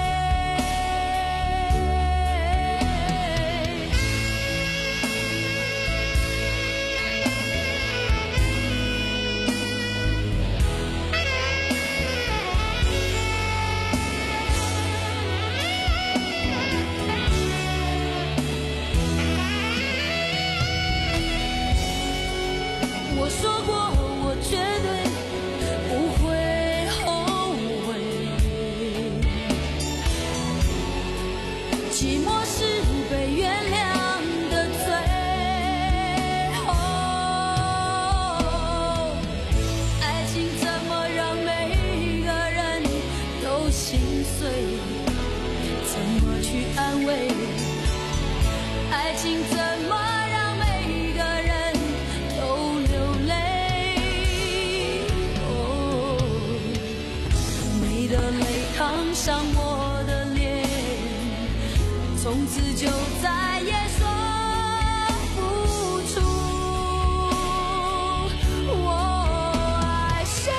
我说过，我绝对不会后悔。寂寞是被原谅的罪。哦，爱情怎么让每个人都心碎？怎么去安慰？爱情怎么？烫伤我的脸，从此就再也说不出我爱谁。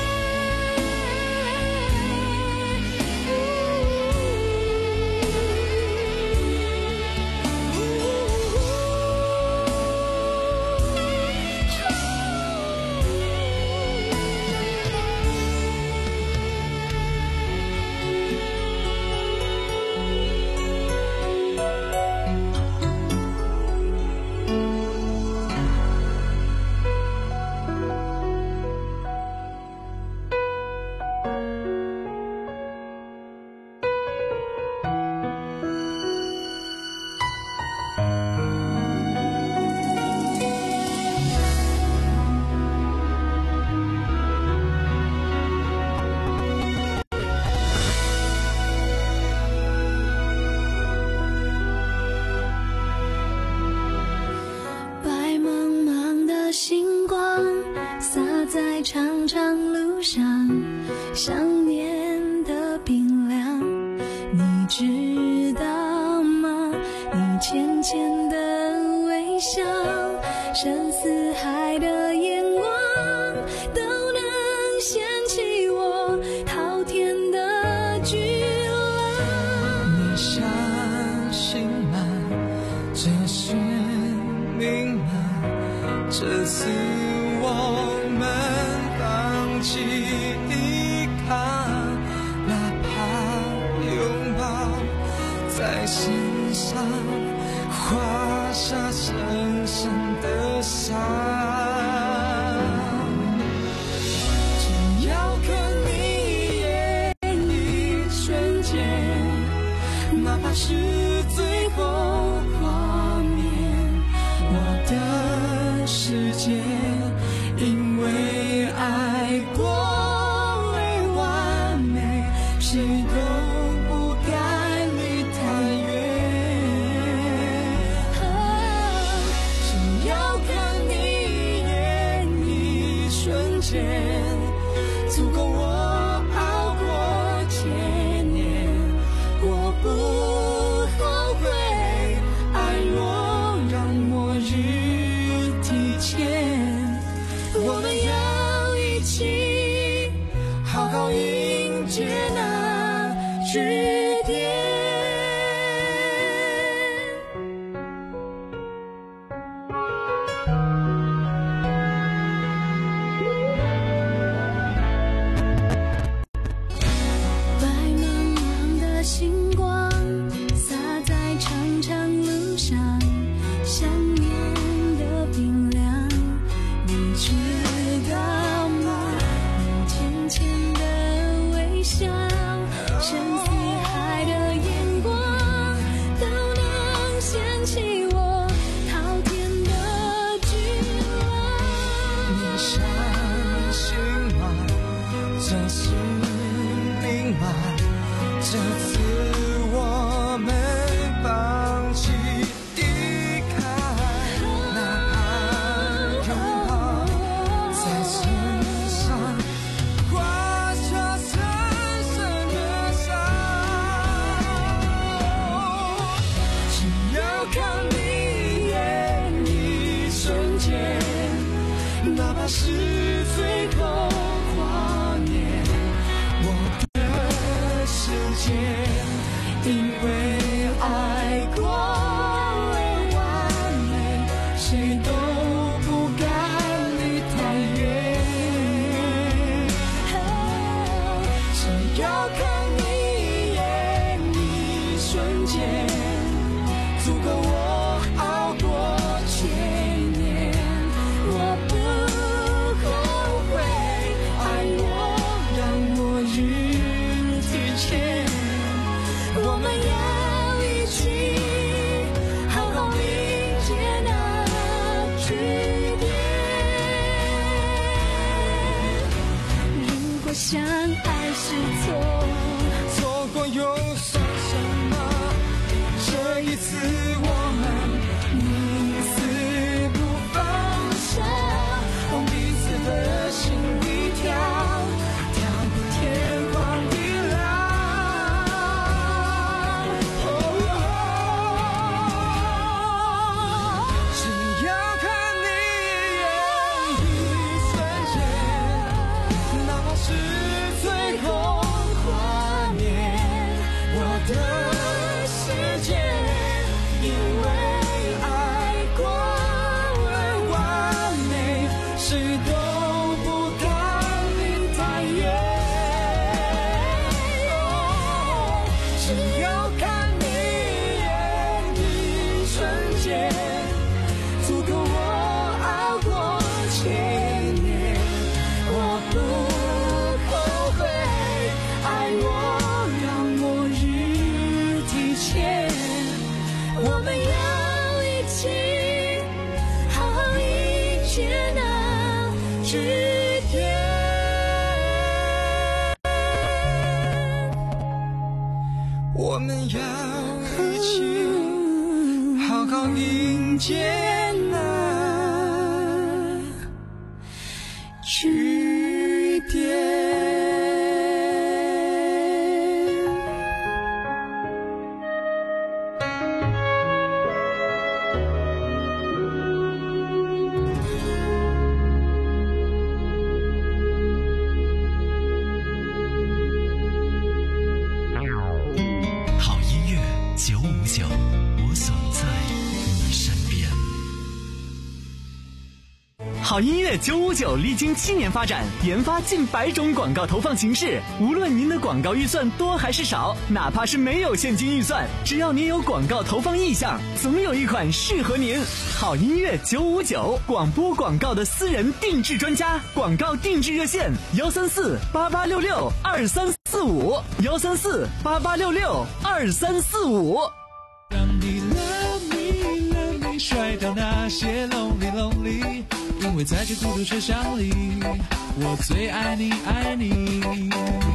在长长路上，想念的冰凉，你知道吗？你浅浅的微笑，深似海的眼光，都能掀起我滔天的巨浪。 你相信吗？这是命吗？这次我们放弃依靠，哪怕拥抱在心上画下深深的伤。只要跟你演一瞬间，哪怕是最后画面，我的世界因为爱过为完美，谁都不该离太远。只要跟你演一瞬间，足够我熬过千年。我不后悔，爱若让末日提前，我们要一起好好迎接那句点。白茫茫的星光洒在长长路上，想念的冰凉，你知道吗？你浅浅的微笑，深似海的眼光，都能掀起我滔天的巨浪。你相信吗？这是命吗？这次我们放弃依靠，哪怕拥抱要看你一眼一瞬间，足够我熬过千年。我不后悔爱我，让我日提前。我们要一起好好迎接那句点。如果相爱是错，错过又算什么？这一次我们你死不放手，往彼此的心里跳，跳过天荒地老。只要看你一眼一瞬间，哪怕是最后画面，我的世界因为爱过而完美，谁都不敢离太远。只要看你一眼一瞬间，足够我熬过千年。我不后悔爱我，让我日提前。我们要一起好好迎接那句点。我们要一起好好迎接那句点。 好音乐九五九，我总在你身边。 好音乐九五九历经七年发展，研发近百种广告投放形式。无论您的广告预算多还是少，哪怕是没有现金预算，只要您有广告投放意向，总有一款适合您。好音乐九五九，广播广告的私人定制专家，广告定制热线：幺三四八八六六二三四五，幺三四八八六六二三四五。 让你 love me love me 甩掉那些 lonely lonely， 因为在这孤独车厢里，我最爱你爱你。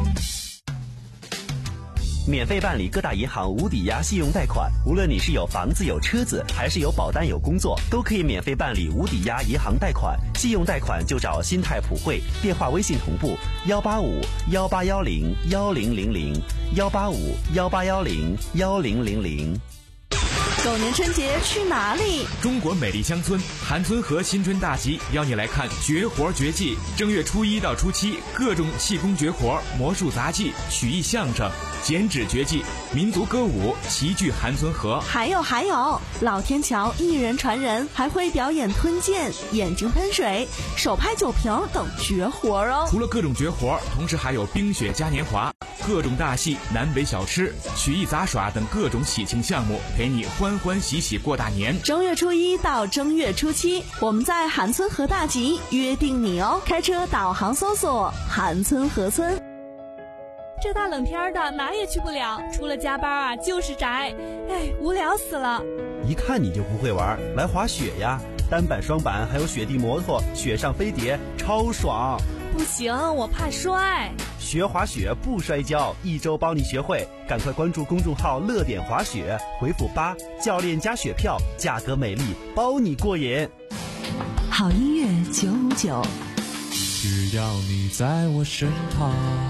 免费办理各大银行无抵押信用贷款，无论你是有房子有车子，还是有保单有工作，都可以免费办理无抵押银行贷款。信用贷款就找新泰普惠，电话微信同步幺八五幺八幺零幺零零零幺八五幺八幺零幺零零零。 狗年春节去哪里？ 中国美丽乡村韩村河新春大集邀你来看绝活绝技。正月初一到初七，各种气功绝活、魔术杂技、曲艺相声、剪纸绝技、民族歌舞齐聚韩村河。 还有还有，老天桥一人传人，还会表演吞剑、眼睛喷水、手拍酒瓶等绝活哦。 除了各种绝活，同时还有冰雪嘉年华、各种大戏、南北小吃、曲艺杂耍等各种喜庆项目，陪你欢欢喜喜过大年。 正月初一到正月初七，我们在韩村河大集约定你哦。开车导航搜索韩村河村。 这大冷天的哪也去不了，除了加班啊就是宅，哎，无聊死了。 一看你就不会玩，来滑雪呀！单板、双板还有雪地摩托、雪上飞碟，超爽。 不行，我怕摔。 学滑雪不摔跤，一周帮你学会。赶快关注公众号乐点滑雪，回复八，教练加雪票，价格美丽，包你过瘾。 好音乐九五九， 只要你在我身旁。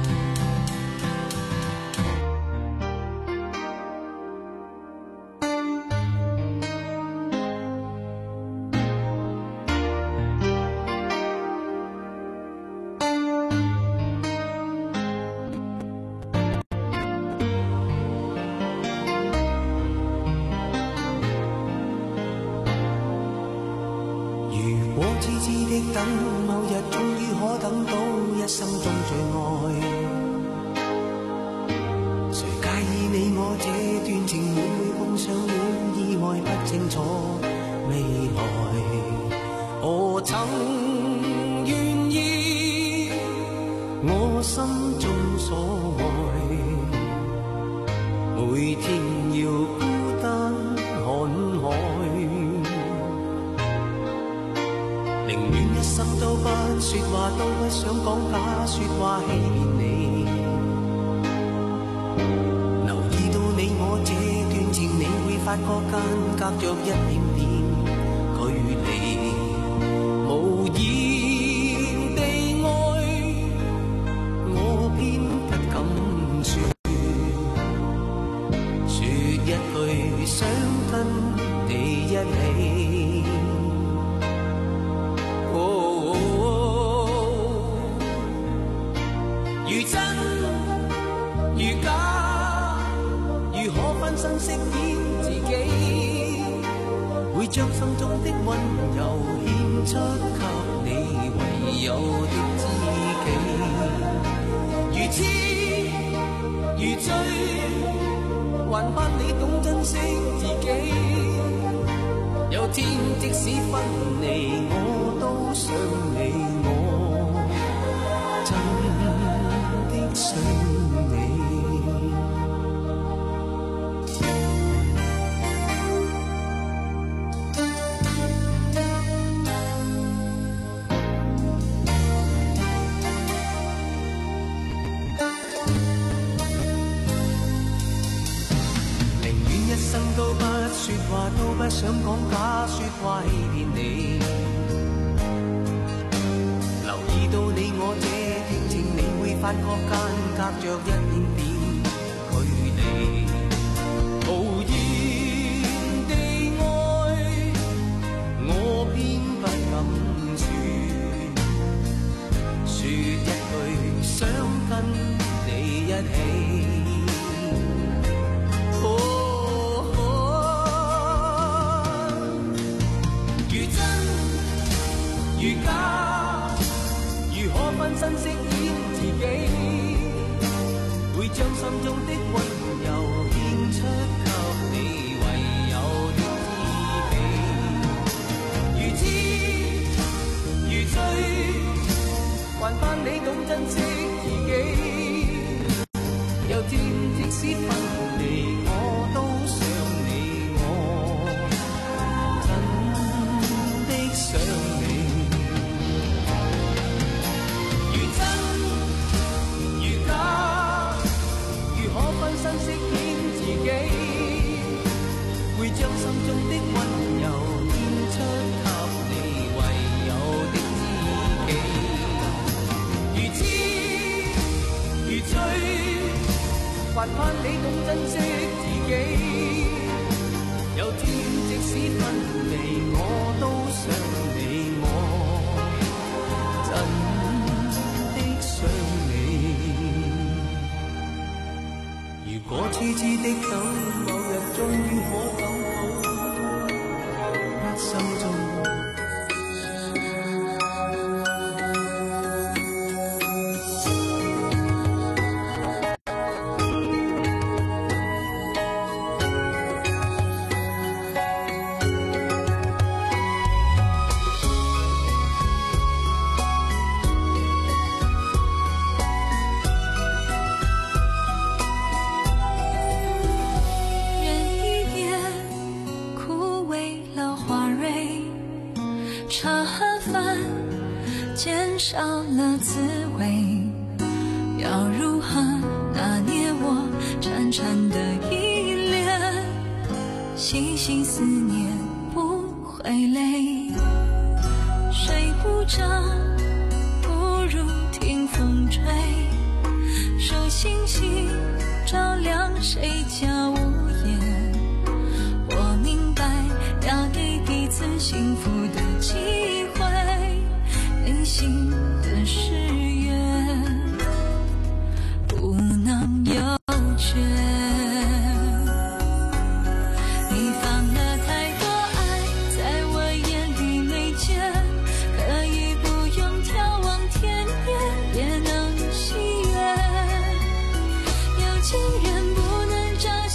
等某日終於可等到一生中最愛， 這段情會唔會碰上了意外，不清楚未來。何曾願意我心中所愛，每天要孤單看海，寧願一生都不說話，都不想講假說話欺騙你。留意到你我這段情，你會發覺間隔着一點點距離，無言地愛，我偏不敢說，說一句想跟你一起。哦哦、如真如假，如何分身飾演自己，會將心中的溫柔獻出給你唯有的知己。如痴如醉，還盼你懂珍惜自己。有天即使分離，我都想你，我真的想你。一生都不說話，都不想講假說話欺騙你。留意到你我這段情，你會發覺間隔着一點點距離。無言地愛，我偏不敢說，說一句想跟你一起。哦如假，如何分身飾演自己，會將心中的溫柔獻出給你唯有的知己。如痴如醉，還盼你懂珍惜自己。有天即使分離，我都想你，我真的想你。分飾演自己，會將心中的溫柔獻出給你唯有的知己。如痴如醉，還盼你懂珍惜自己。有天即使分離，我都想你，我真的想你。如果痴痴的等，某日終於可感到一生中。 减少了滋味，要如何拿捏我潺潺的依恋？细细思念不会累，睡不着不如听风吹，数星星照亮谁家屋檐。我明白要给彼此幸福的机会，内心的誓言不能有缺。你放了太多爱在我眼里没见，可以不用眺望天边也能喜悦。有情人不能朝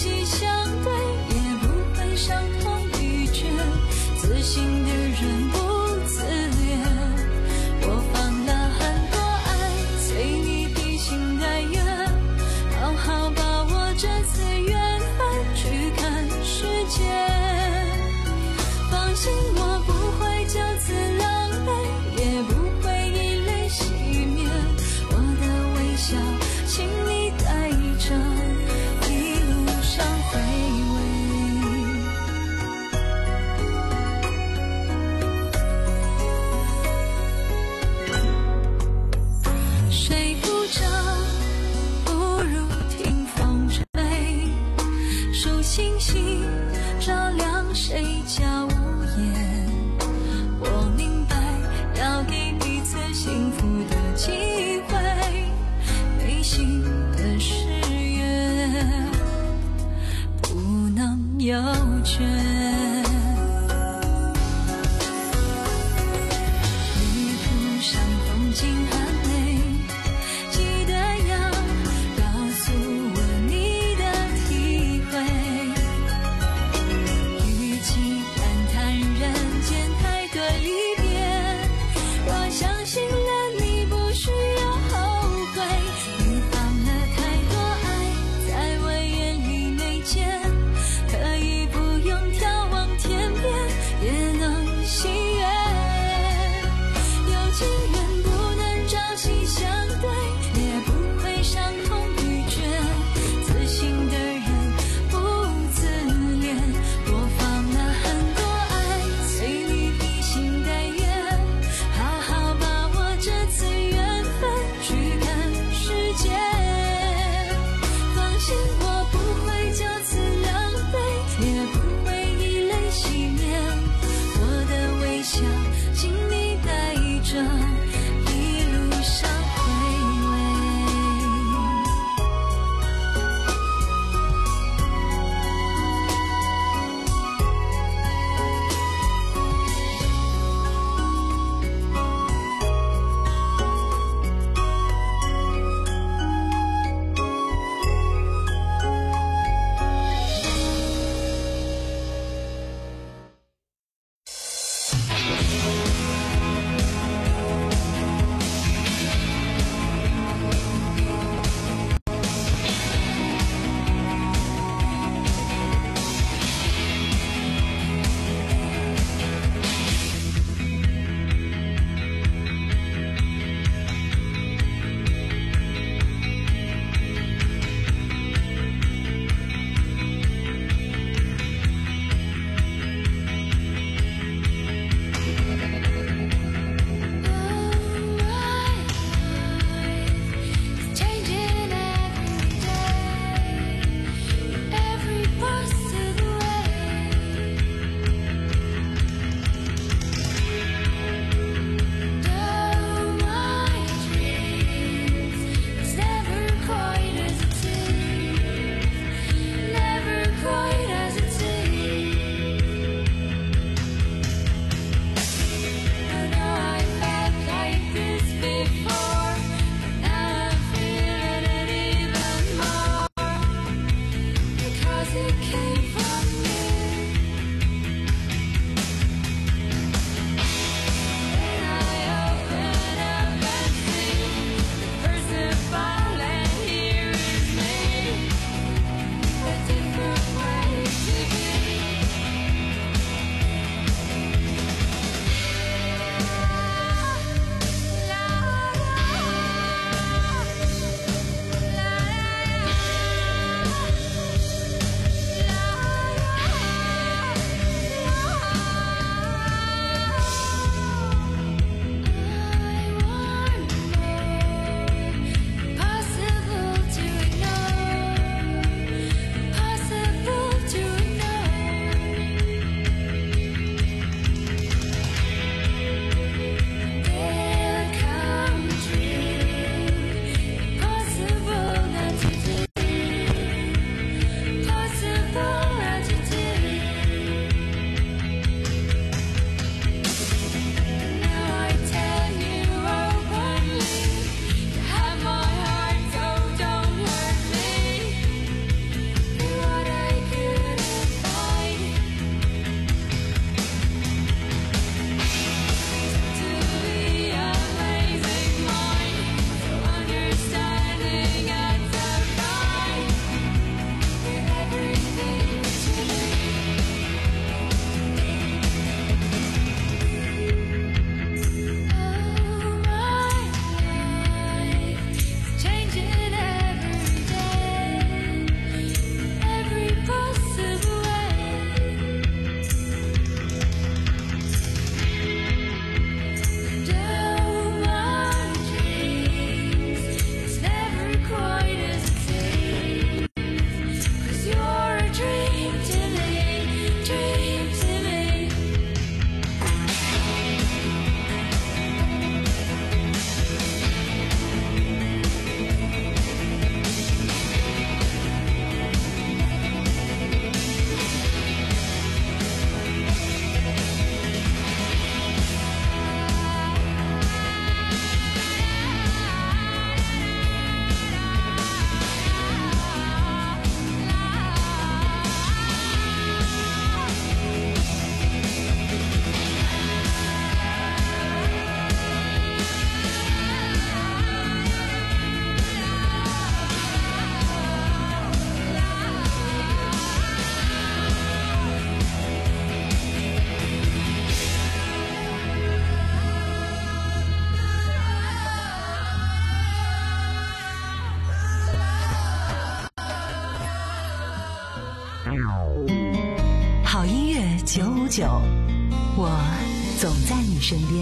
好音乐九五九，我总在你身边。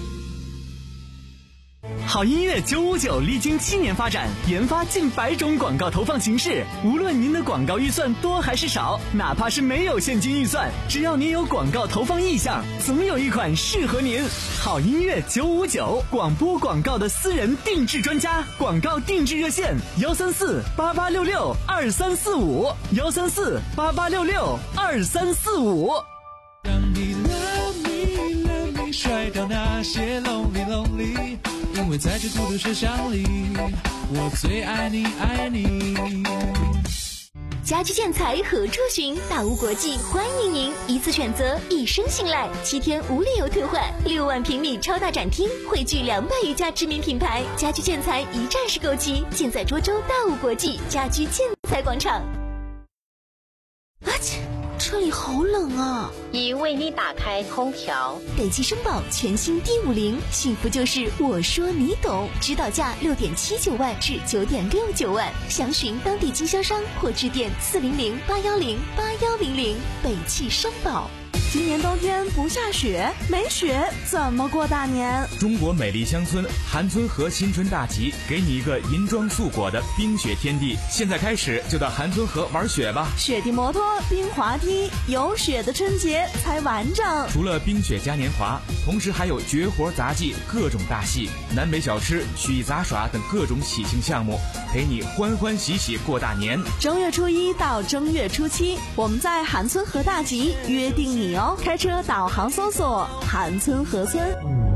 好音乐九五九历经七年发展，研发近百种广告投放形式。无论您的广告预算多还是少，哪怕是没有现金预算，只要您有广告投放意向，总有一款适合您。好音乐九五九，广播广告的私人定制专家，广告定制热线：幺三四八八六六二三四五，幺三四八八六六二三四五。 让你 love me love me 甩掉那些 lonely lonely， 因为在这孤独车厢里，我最爱你爱你。 家居建材何处寻？大屋国际欢迎您，一次选择，一生信赖，七天无理由退换，六万平米超大展厅，汇聚两百余家知名品牌，家居建材一站式购齐，尽在涿州大屋国际家居建材广场。啊切！车里好冷啊！ 已为你打开空调。 北汽绅宝全新 D 五零，幸福就是我说你懂，指导价六点七九万至九点六九万，详询当地经销商或致电四零零八幺零八幺零零。北汽绅宝。 今年冬天不下雪，没雪怎么过大年？ 中国美丽乡村韩村河新春大集，给你一个银装素裹的冰雪天地。现在开始就到韩村河玩雪吧！ 雪地摩托、冰滑梯，有雪的春节才完整。 除了冰雪嘉年华，同时还有绝活杂技、各种大戏、南北小吃、曲艺杂耍等各种喜庆项目，陪你欢欢喜喜过大年。 正月初一到正月初七，我们在韩村河大集约定你哦。开车导航搜索韩村河村。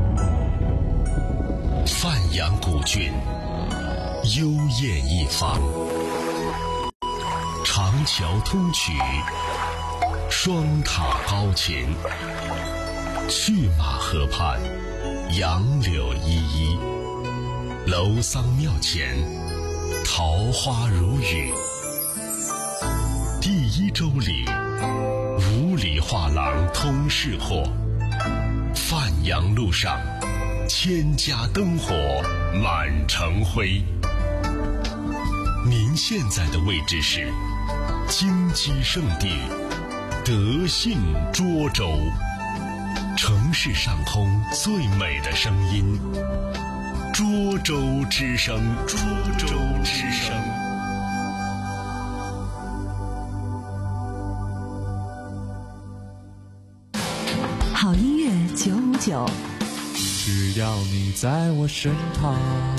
范阳古郡，幽艳一方，长桥通衢，双塔高擎，去马河畔，杨柳依依，楼桑庙前，桃花如雨。第一周里，五里画廊通市货，范阳路上，千家灯火满城辉。您现在的位置是京畿圣地德信涿州，城市上空最美的声音，涿州之声，涿州之声。 好音乐九五九， 只要你在我身旁。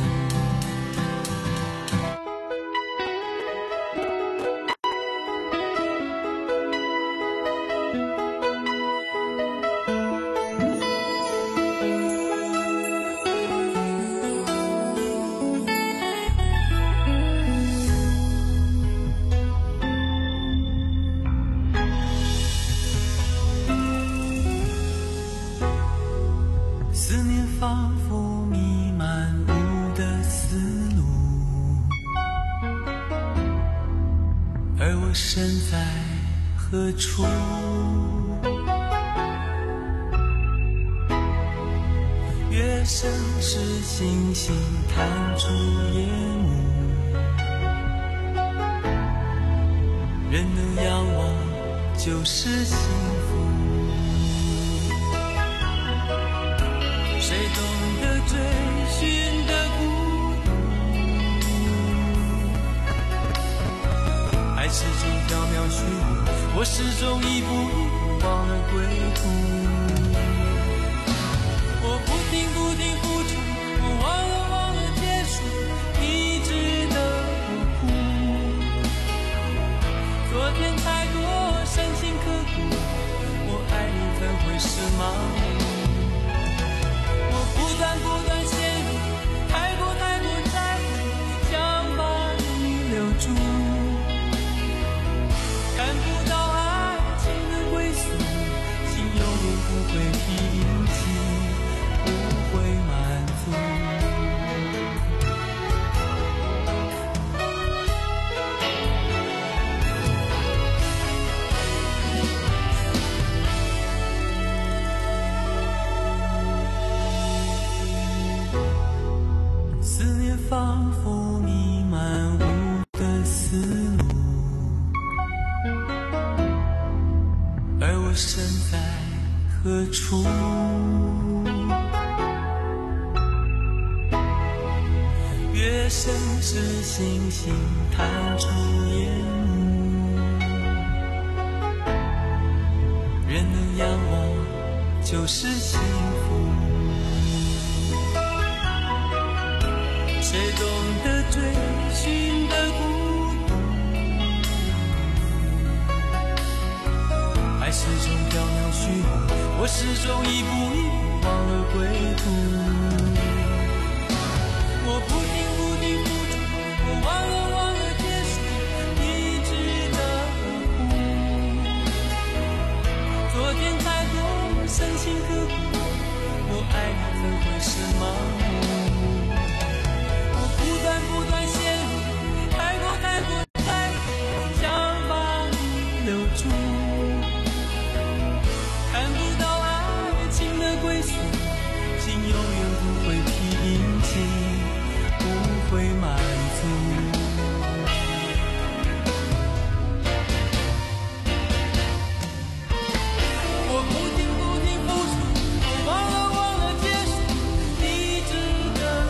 身在何处？月升时，星星探出夜幕，人能仰望就是幸福。谁懂得追寻的孤独？爱始终缥缈虚无，我始终一步一步忘了归途。我不停不停付出，我忘了忘了结束，一直的不哭。昨天太多深情刻骨，我爱你怎会是盲目？我不断不断陷入太多太多在乎，想把你留住。看不到爱情的归宿，心永远不会平息，不会满足。思念仿佛弥漫无的思路， 何处？月升时，星星探出烟雾，人能仰望就是幸福。谁懂得追寻的孤独，爱始终缥缈虚无，我始终一步一步忘了归途。我不停不停付出，我忘了忘了结束，一直的乎。昨天太多深情刻骨，我爱你怎会是盲目？不断不断陷入，太多太多太多，想把你留住，看不到爱情的归宿，心永远不会平静，不会满足。我不停不停付出，我忘了忘了结束，一直的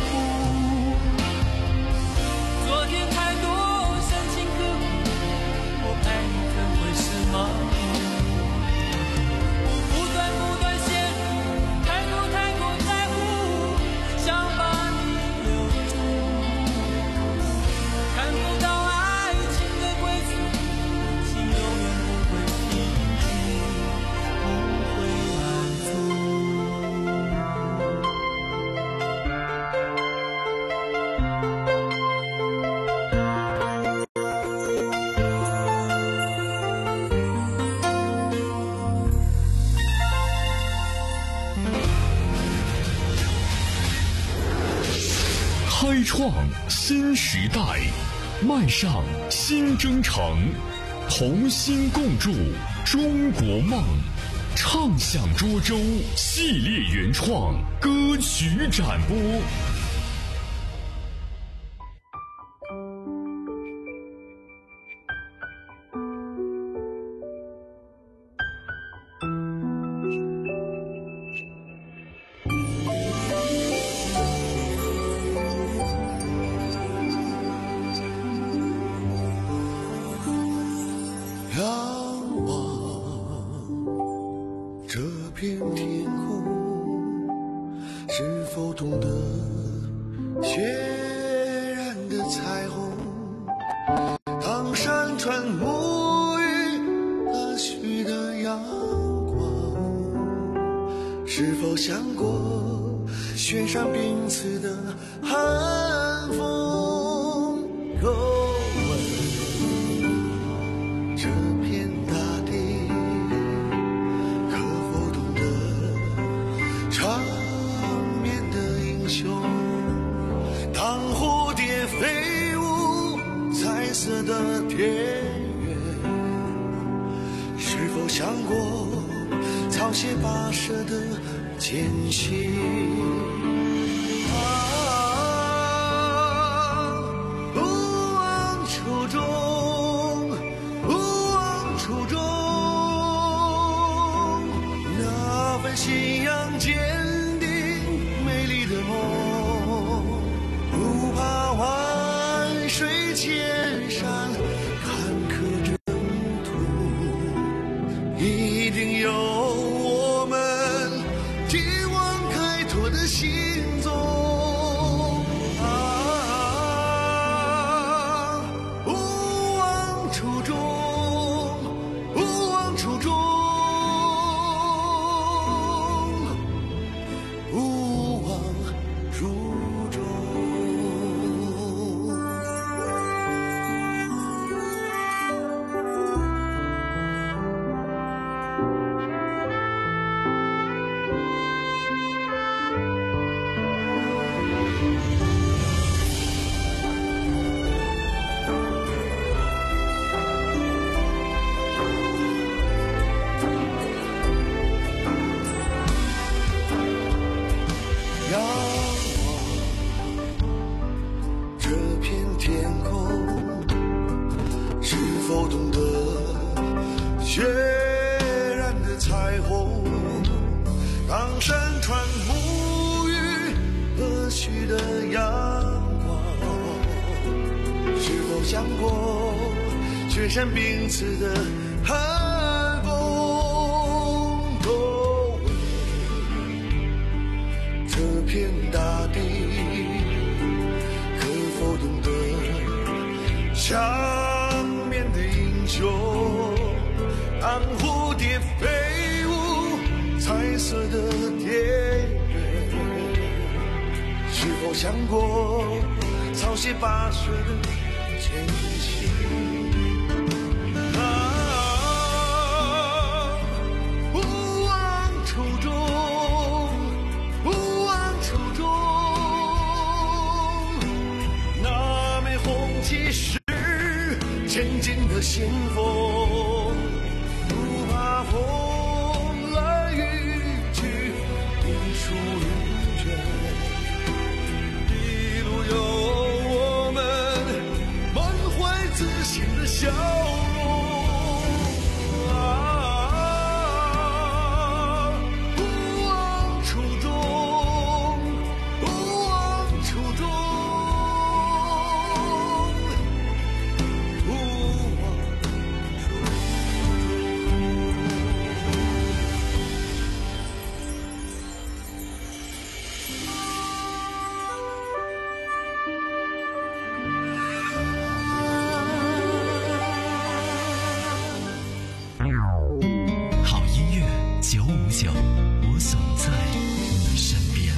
昨天太多深情刻骨，我爱你怎会是盲目？我不断不断陷入，太多太多在乎，想把你留住，看不到爱情的归宿，心永远不会平静，不会满足。 开创新时代，迈上新征程，同心共筑中国梦。唱响涿州系列原创歌曲展播。 仰望这片天空，是否懂得血染的彩虹？当山川沐浴了许的阳光，是否想过雪山冰刺的寒风？够这片大地，可否懂得长眠的英雄？当蝴蝶飞舞彩色的田园，是否想过草鞋跋涉的艰辛？信仰坚定美丽的梦，不怕万水千山坎坷征途，一定有我们天网开拓的心踪啊！勿忘初衷，勿忘初衷。 想过雪山冰刺的寒风，都为这片大地，可否懂得想面对英雄，让蝴蝶飞舞彩色的田园，是否想过草鞋跋涉的前行？啊，不忘初衷，不忘初衷，那枚红旗是前进的先锋，不怕风来雨去，一树云卷，一路有我们满怀自信的笑容。啊，不忘初衷，不忘初衷，不忘好音乐九五九，我总在你身边。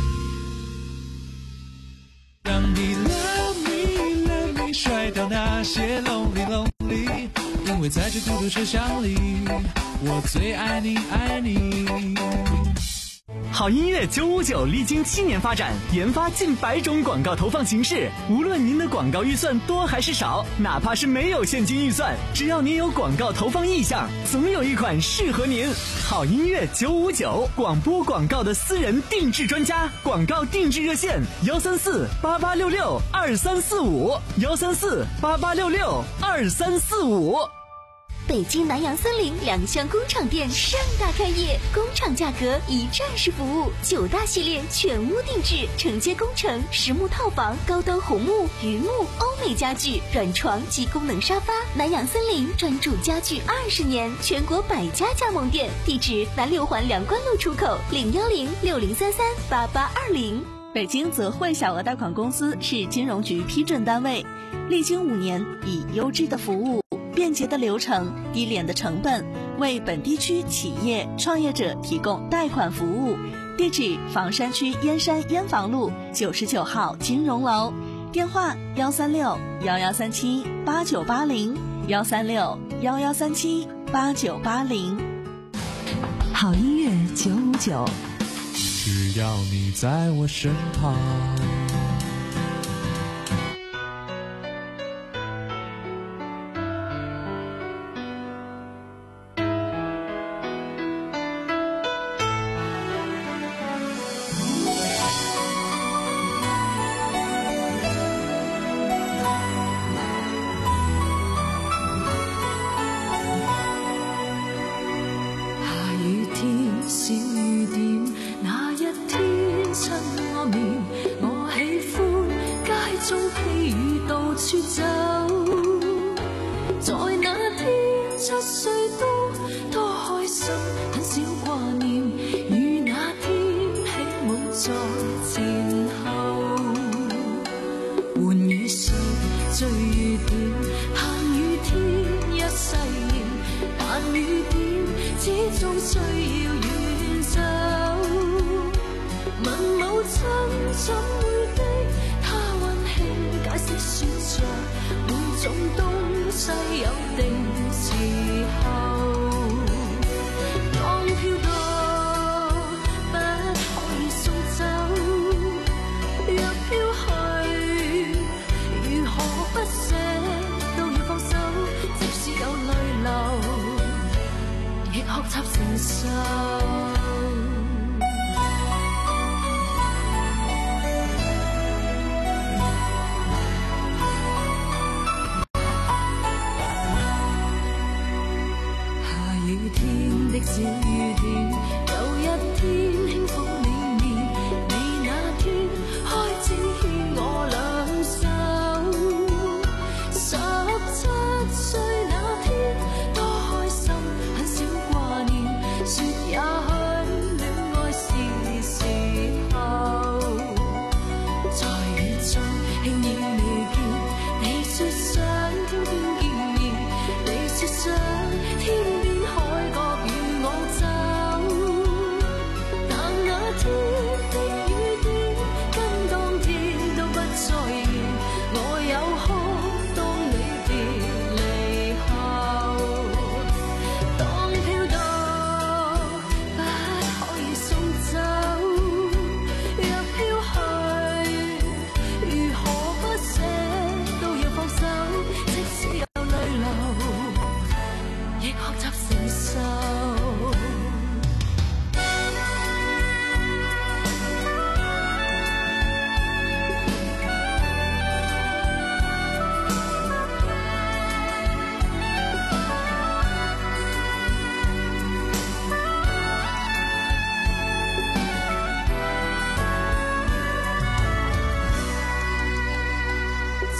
让你 love me love me 甩掉那些 lonely lonely， 因为在这孤独车厢里，我最爱你爱你。 好音乐九五九历经七年发展，研发近百种广告投放形式。无论您的广告预算多还是少，哪怕是没有现金预算，只要您有广告投放意向，总有一款适合您。好音乐九五九，广播广告的私人定制专家，广告定制热线：幺三四八八六六二三四五，幺三四八八六六二三四五。 北京南洋森林两厢工厂店盛大开业，工厂价格一站式服务，九大系列全屋定制，承接工程、实木套房、高端红木、榆木、欧美家具、软床及功能沙发。南洋森林专注家具二十年，全国百家加盟店，地址南六环梁关路出口，零幺零六零三三八八二零。 北京泽惠小额贷款公司是金融局批准单位，历经五年，以优质的服务、便捷的流程、低廉的成本，为本地区企业创业者提供贷款服务。地址：房山区燕山燕房路九十九号金融楼，电话：幺三六幺幺三七八九八零，幺三六幺幺三七八九八零。 好音乐九五九， 只要你在我身旁。 小雨點，那一天親我面，我喜歡街中披雨到處走。在那天七歲多多開心，很少掛念，與那天起舞在前後。換雨水追雨點，盼雨天一世仍，但雨點始終需要遠走。問母親怎會的，她溫馨解釋說着，每種東西有定時候。當飄蕩不可以送走，若飄去如何不捨都要放手，即使有淚流亦學習承受。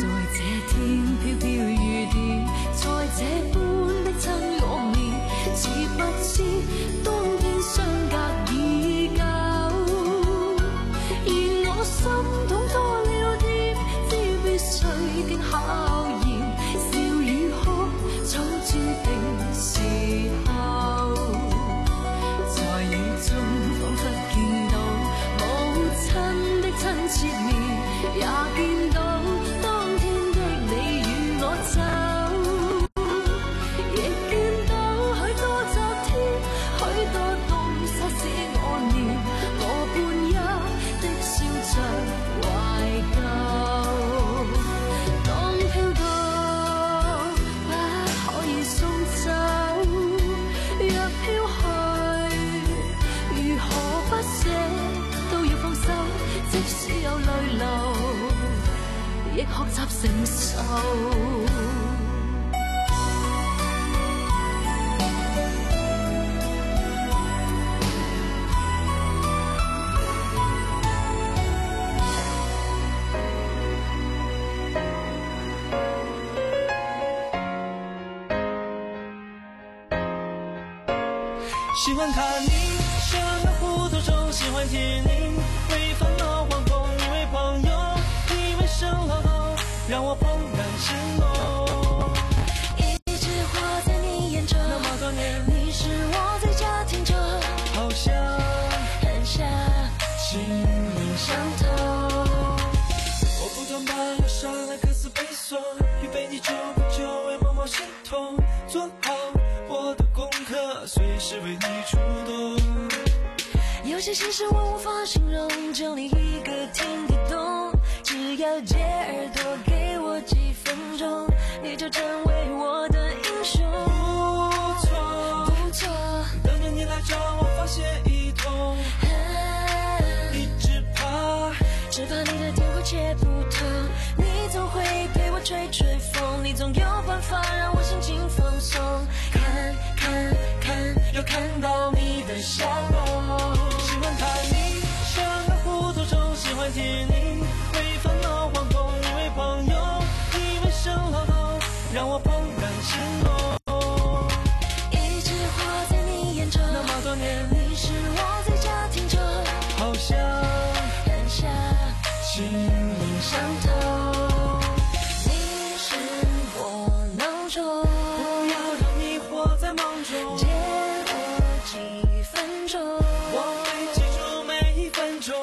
在这天飘飘雨點，在這般的親惡念，似不知當天相隔已久，而我心痛多了點，非必須經考驗，笑與哭早注定時候，在雨中彷彿見到母親的親切面，也見到當天的你與我走，亦見到許多昨天，許多東西使我念，我半一的笑着懷舊。當飄到不可以送走，若飄去，如何不捨都要放手，即使有淚流，亦學習承受。 喜欢看你像那糊涂虫，喜欢听你为烦恼惶恐，你为朋友，你为生老头，让我怦然心动。 一直活在你眼中， 那么多年， 你是我最佳听者， 好像很像心灵相通。 我不断把忧伤的歌词背诵，预备你久不久为某某心痛，做好我的功课，随时为你出动。 有些心事我无法形容，就你一个听得懂，只要借耳朵给我几分钟，你就成为我的英雄。 不错不错， 等着你来找我发泄一通，一直怕只怕你的电话接不通，你总会陪我吹吹风，你总有办法让我心情放松，看看看又看到你的笑容。 喜欢看你像个糊涂虫，喜欢听你为烦恼惶恐，你为朋友，你为生老头，让我怦然心动。 一直活在你眼中， 那么多年， 你是我最佳听者， 好像很像心灵相通。你是我囊中， 不要让你活在梦中， 借我几分钟， 我会记住每一分钟。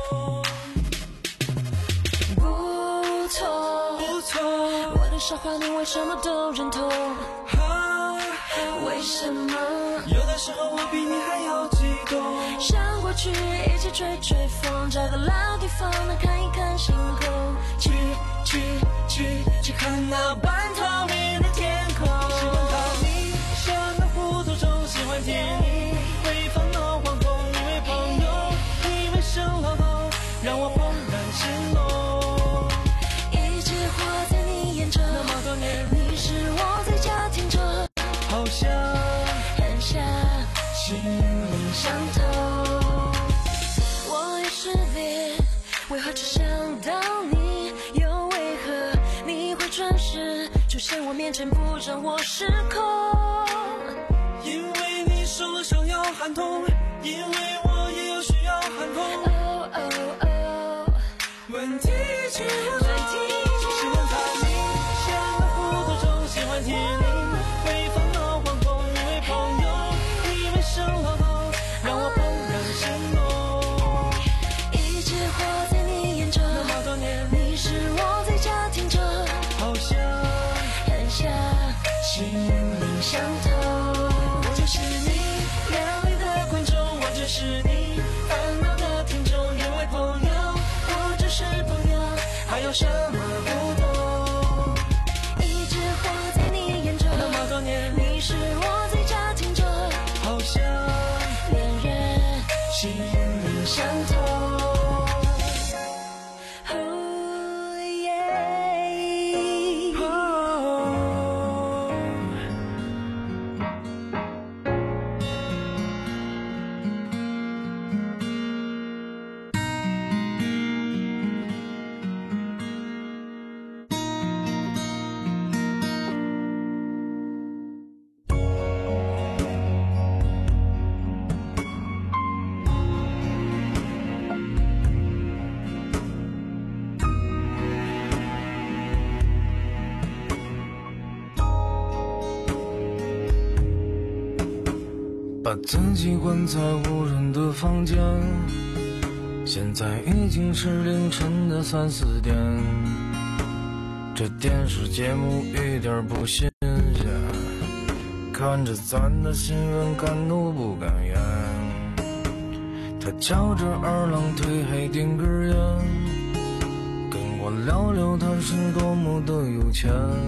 不错不错， 我的傻话你为什么都认同？ 哈为什么有的时候我比你还要激动？ 想过去一起吹吹风，找个老地方能看一看星空， 去去去去看那半透明的天空。喜欢看你像个糊涂虫，喜欢听你为烦恼惶恐，你为朋友，你为生老头，让我怦然心动。 一直活在你眼中， 那么多年， 你是我最佳听者， 好像很像心灵相通。我已识别，为何只想到你，又为何你会转世出现我面前，不让我失控？ 因为你受了伤要喊痛，因为我也有需要喊痛。 哦哦哦， 问题去问题，喜欢看你像个糊涂虫，喜欢听你为烦恼惶恐，你为朋友，你为生老头，让我怦然心动。 一直活在你眼中， 那么多年， 你是我最佳听者， 好像很像心灵相通。 我就是你眼里的观众，我就是你烦恼的听众，因为朋友不只是朋友，还有什么不懂？ 一直活在你眼中， 那么多年， 你是我最佳听者， 好像恋人心灵相通。 哦耶。 把自己关在无人的房间，现在已经是凌晨的三四点，这电视节目一点不新鲜，看着咱的新闻敢怒不敢言，他翘着二郎腿还点根烟，跟我聊聊他是多么的有钱，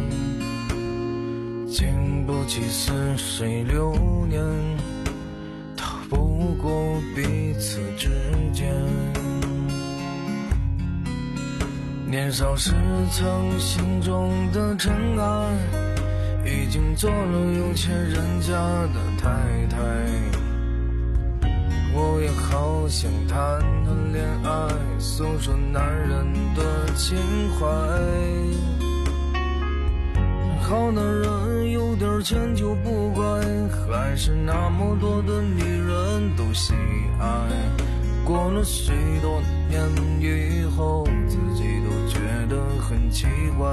经不起似水流年，逃不过彼此之间。年少时曾心中的尘埃，已经做了有钱人家的太太。我也好想谈谈恋爱，诉说男人的情怀。好男人有点钱就不乖，还是那么多的女人都喜爱。过了许多年以后，自己都觉得很奇怪。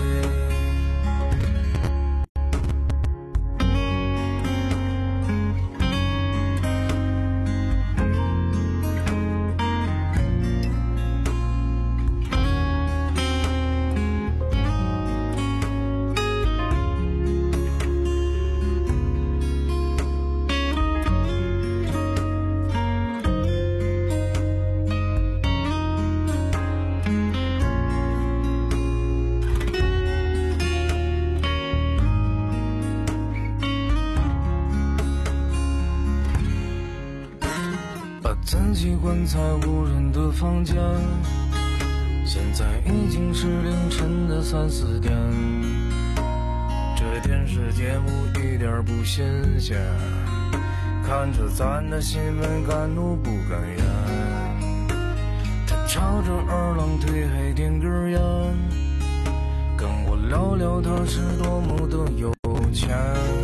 自己关在无人的房间，现在已经是凌晨的三四点，这电视节目一点不新鲜，看着咱的新闻敢怒不敢言，他翘着二郎腿还点根烟，跟我聊聊他是多么的有钱，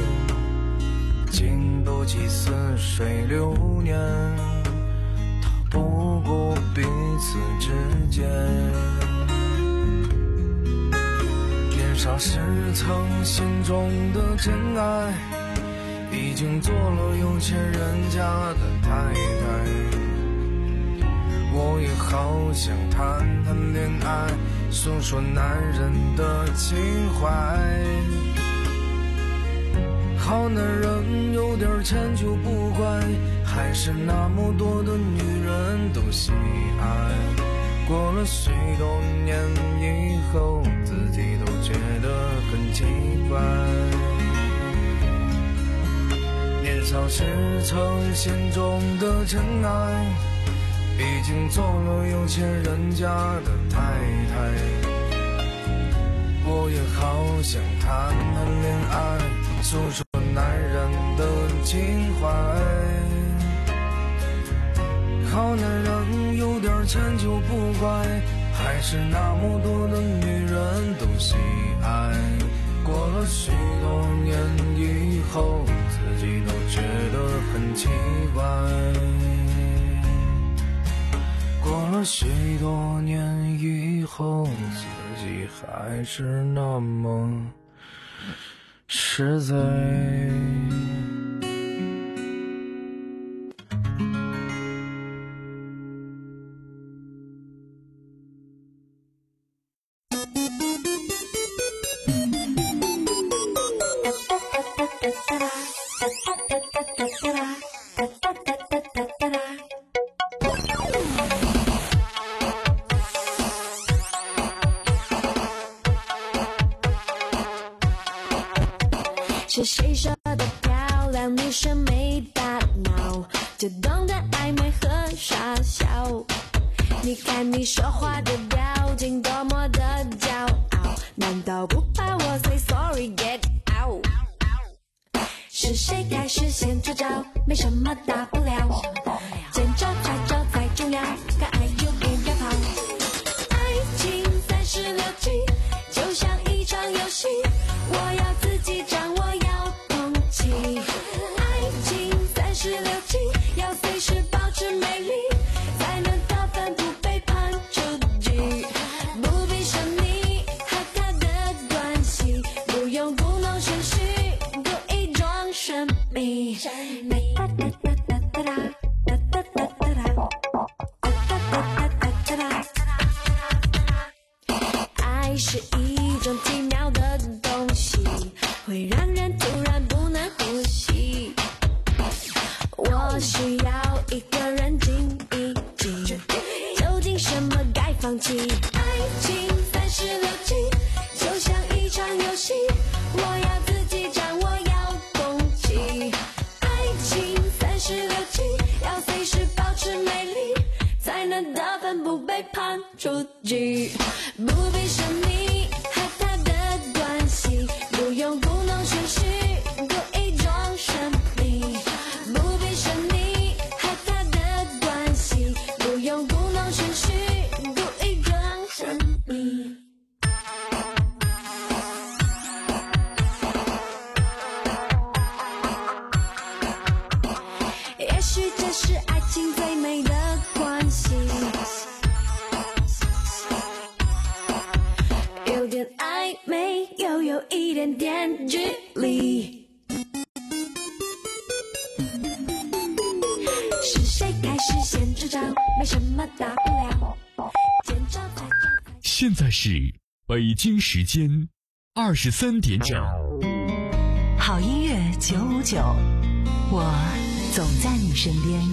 经不起似水流年，不过彼此之间。年少时曾心中的真爱，已经做了有钱人家的太太。我也好想谈谈恋爱，诉说男人的情怀。好男人有点钱就不乖，还是那么多的女人都喜爱。过了许多年以后，自己都觉得很奇怪。年少时曾心中的真爱，已经做了有钱人家的太太。我也好想谈谈恋爱，诉说男人的情怀。好男人有点钱就不乖，还是那么多的女人都喜爱。过了许多年以后，自己都觉得很奇怪。过了许多年以后，自己还是那么实在。 是谁说的漂亮女生没大脑，就懂得暧昧和傻笑。你看你说话的表情多么的骄傲，难道不怕我 say sorry get out？ 是谁开始先出招？没什么大不了，见招拆招才重要，敢爱就别要跑。爱情三十六计，就像一场游戏，我要自己掌握。爱情三十六计，要随时保持美丽，才能逃犯不被判出局。不必想你和他的关系，不用故弄玄虚，故意装神秘。 是一种奇妙的东西，会让人突然不能呼吸。我需要一个人静一静，究竟什么该放弃？爱情三十六计，就像一场游戏，我要自己掌握遥控器。爱情三十六计，要随时保持美丽，才能得分不被判出局。不必神秘和他的关系，不用故弄玄虚，故意装神秘。不必神秘和他的关系，不用故弄玄虚，故意装神秘。也许这是爱情最美的关系，有点暧昧，又有一点点距离。是谁开始先支招？没什么大不了，见招拆招。 现在是北京时间二十三点整。 好音乐九五九，我总在你身边。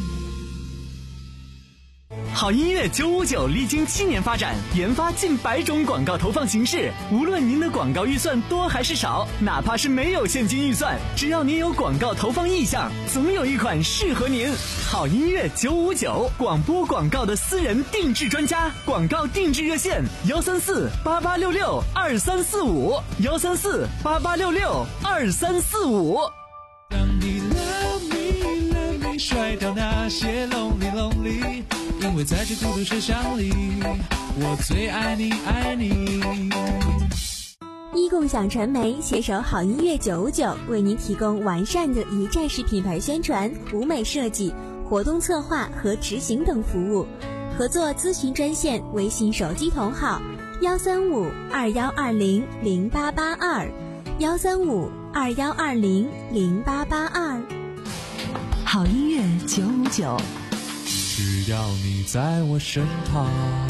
好音乐九五九历经七年发展，研发近百种广告投放形式。无论您的广告预算多还是少，哪怕是没有现金预算，只要您有广告投放意向，总有一款适合您。好音乐九五九，广播广告的私人定制专家，广告定制热线：幺三四八八六六二三四五，幺三四八八六六二三四五。 当你 love me love me 甩掉那些 lonely lonely， 因为在这孤独车厢里，我最爱你爱你。 一共享传媒携手好音乐九五九，为您提供完善的一站式品牌宣传、舞美设计、活动策划和执行等服务。合作咨询专线：微信手机同号幺三五二幺二零零八八二，幺三五二幺二零零八八二。 好音乐九五九， 只要你在我身旁。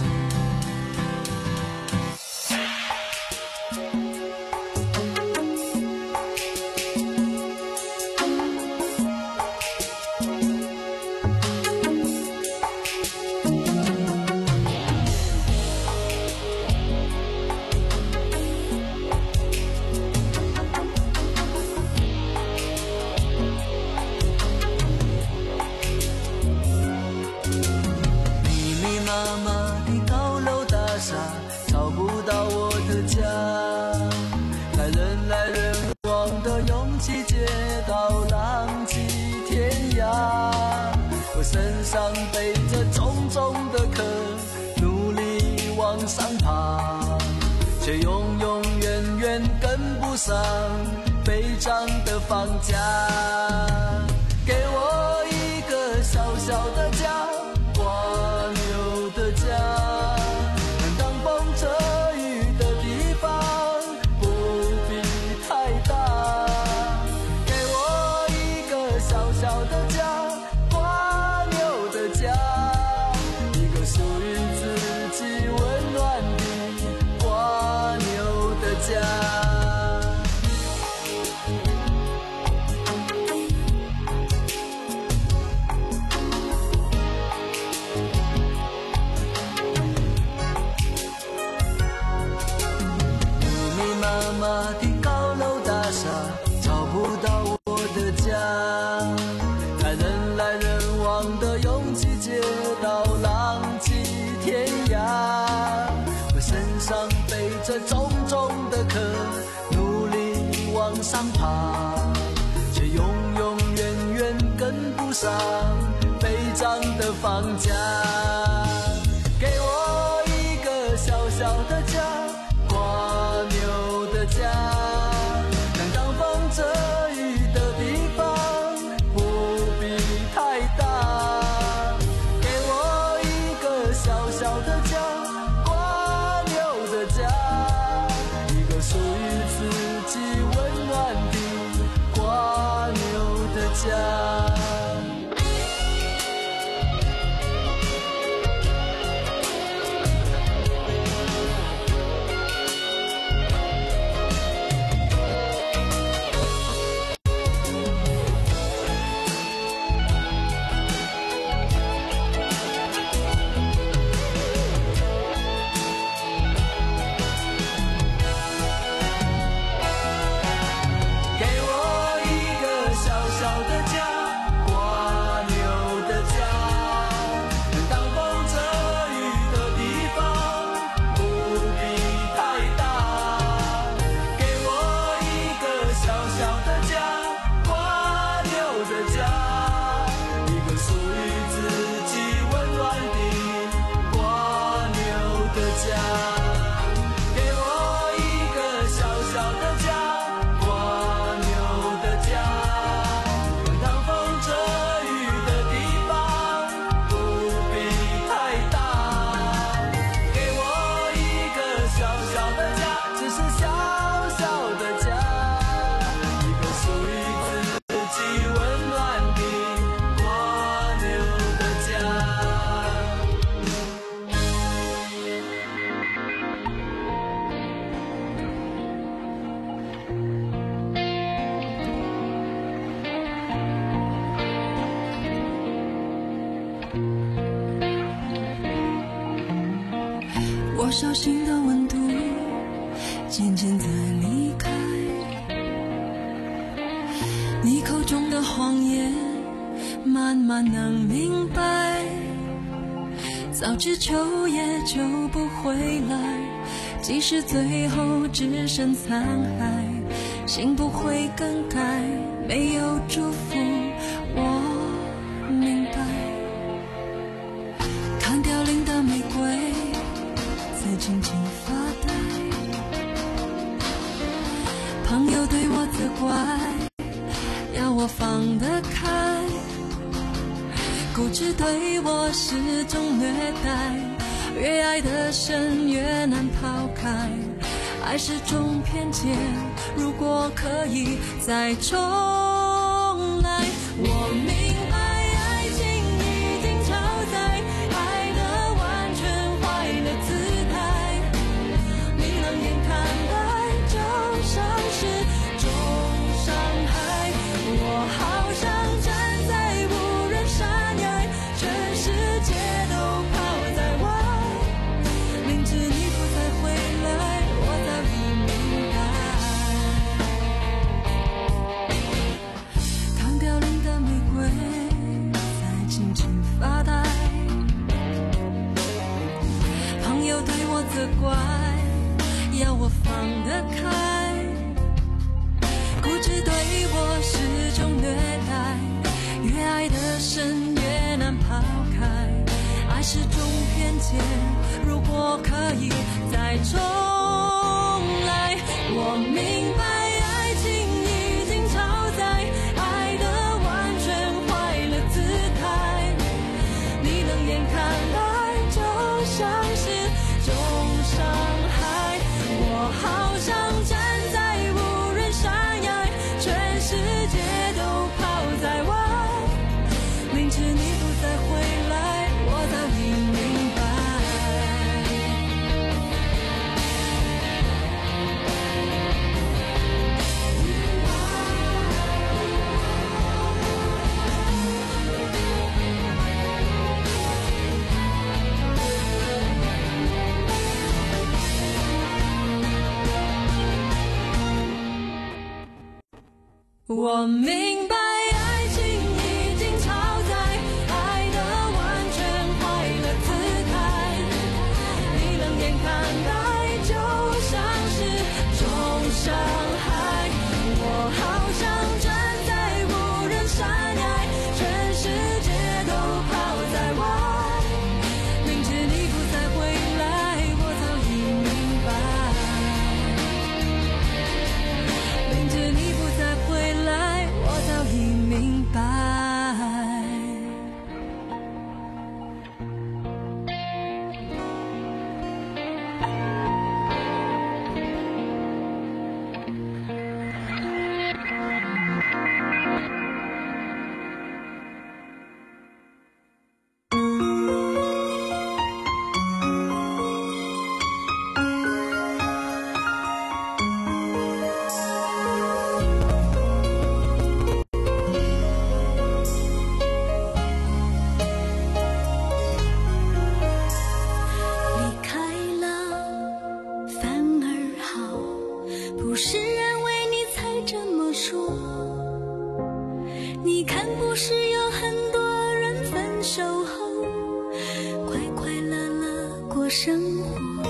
身上背着重重的壳，努力往上爬，却永永远远跟不上飞涨的房价。给我一个小小的家，蜗牛的家，能挡风遮雨的地方，不必太大。给我一个小小的家，一个属于自己温暖的蜗牛的家。密密麻麻的高楼大厦，找不到我的家。在人来人往的拥挤街道，浪迹天涯。我身上背着重重的壳，努力往上爬，却永永远远跟不上飞涨的房价。给我一个小小的家，蜗牛的家，能挡风遮雨的地方，小小的家，蜗牛的家，一个属于自己温暖的蜗牛的家。 手心的温度渐渐在离开，你口中的谎言慢慢能明白，早知秋叶就不回来，即使最后只剩残骸，心不会更改，没有祝福我明白。看凋零的玫瑰在轻轻发呆，朋友对我责怪，要我放得开，固执对我是种虐待，越爱得深越难抛开，爱是种偏见，如果可以再重来，我明白爱情已经超载，爱得完全坏了姿态，你冷眼看待就像是种伤害，我好想站在无人山崖，全世界都抛在外，明知你不再回来，我早已明白。看凋零的玫瑰在轻轻发呆，朋友对我责怪，要我放得开，固执对我是种虐待，越爱得深越难抛开，爱是种偏见，如果可以再重来，我明白爱情已经超载，爱得完全坏了姿态，你冷眼看待就像是种伤害，我好想站在无人山崖，全世界都抛在外，明知你不再回来，我早已明白。我明白爱情已经超载，爱得完全坏了姿态，你冷眼看待就像是种伤害，我好想站在无人山崖，全世界都抛在外，明知你不再回来，我早已明白，明知你不再回来，我早已明白。离开了反而好，不是因为你才这么说，你看不是有很多人分手后快快乐乐过生活，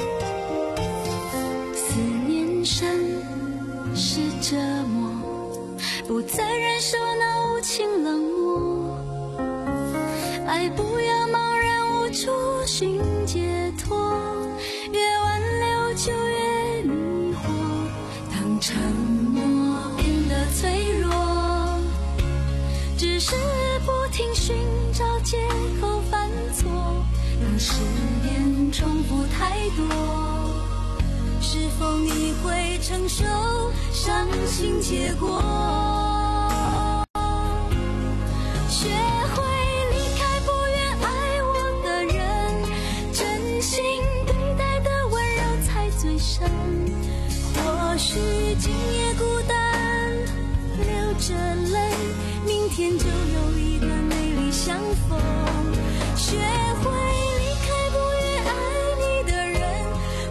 思念深是折磨，不再忍受那无情冷漠，爱不要茫然无处寻解脱，越挽留就越迷惑，当沉默变得脆弱，只是不停寻找借口犯错，当誓言重复太多，是否你会承受伤心结果，学会离开不愿爱我的人，真心对待的温柔才最深，或许今夜孤单流着泪，明天就有一段美丽相逢，学会离开不愿爱你的人，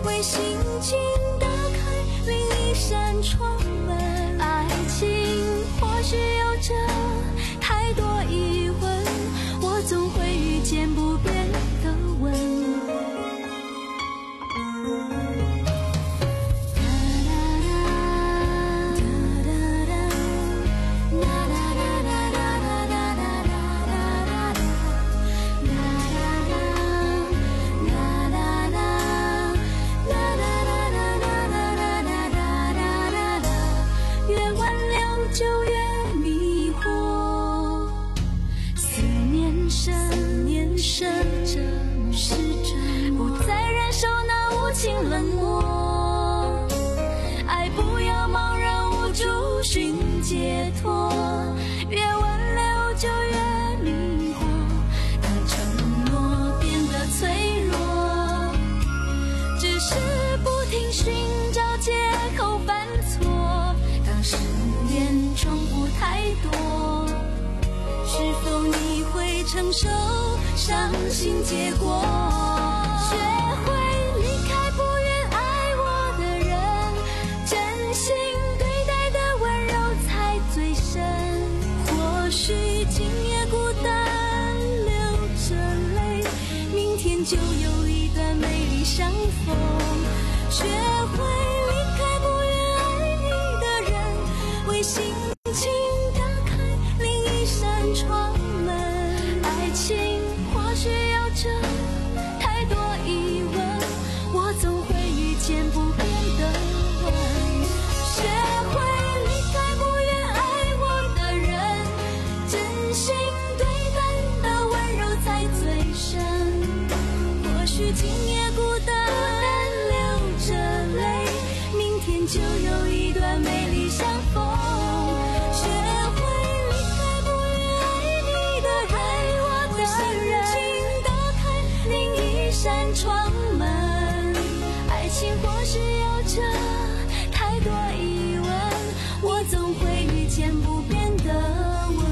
犯错。当失恋重复太多，是否你会承受伤心结果？学会离开不愿爱我的人，真心对待的温柔才最深。或许今夜孤单流着泪，明天就有一段美丽相逢。学会离开不愿爱你的人，为心情打开另一扇窗门。爱情或许有着太多疑问，我总会遇见不变的吻。学会离开不愿爱我的人，真心对待的温柔才最深。或许今夜孤单流着泪，明天就有一段美丽相逢。学会离开不愿爱你的人，为心情打开另一扇窗门。爱情或许有着太多疑问，我总会遇见不变的吻。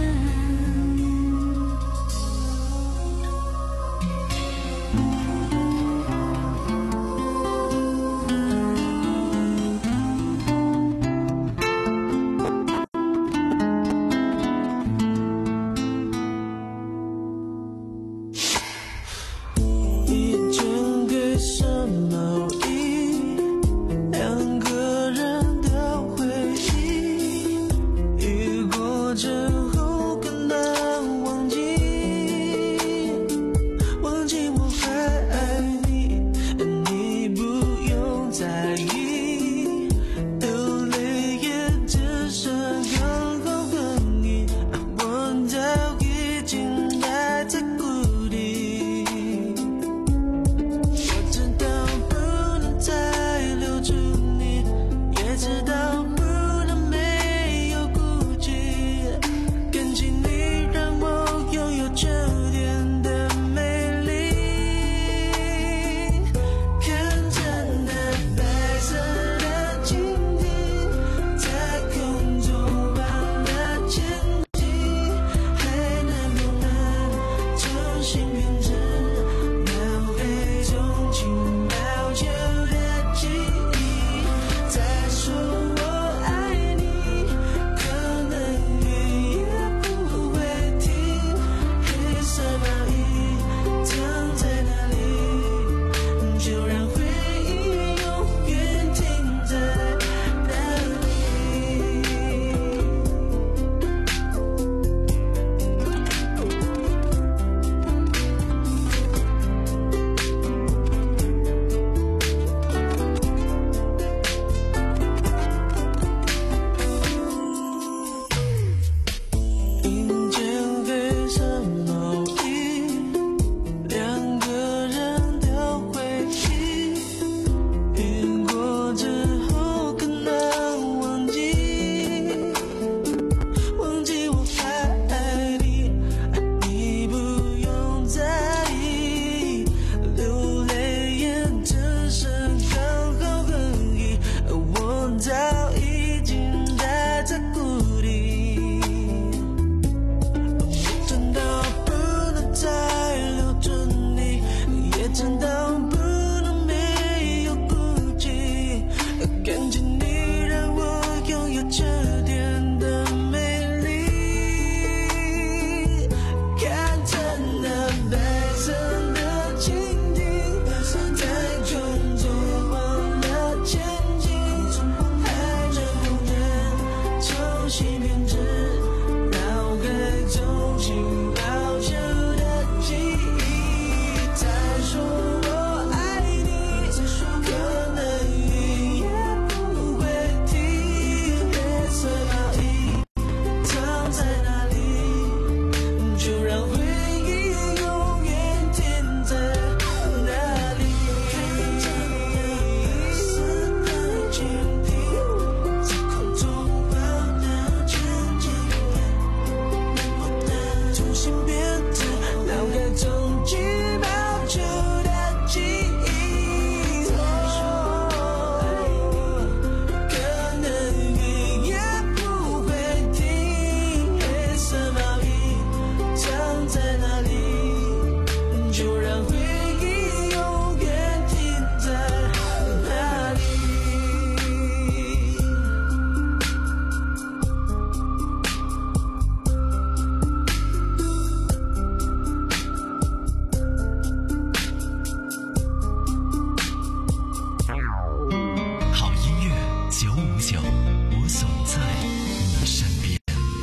九，我总在你身边。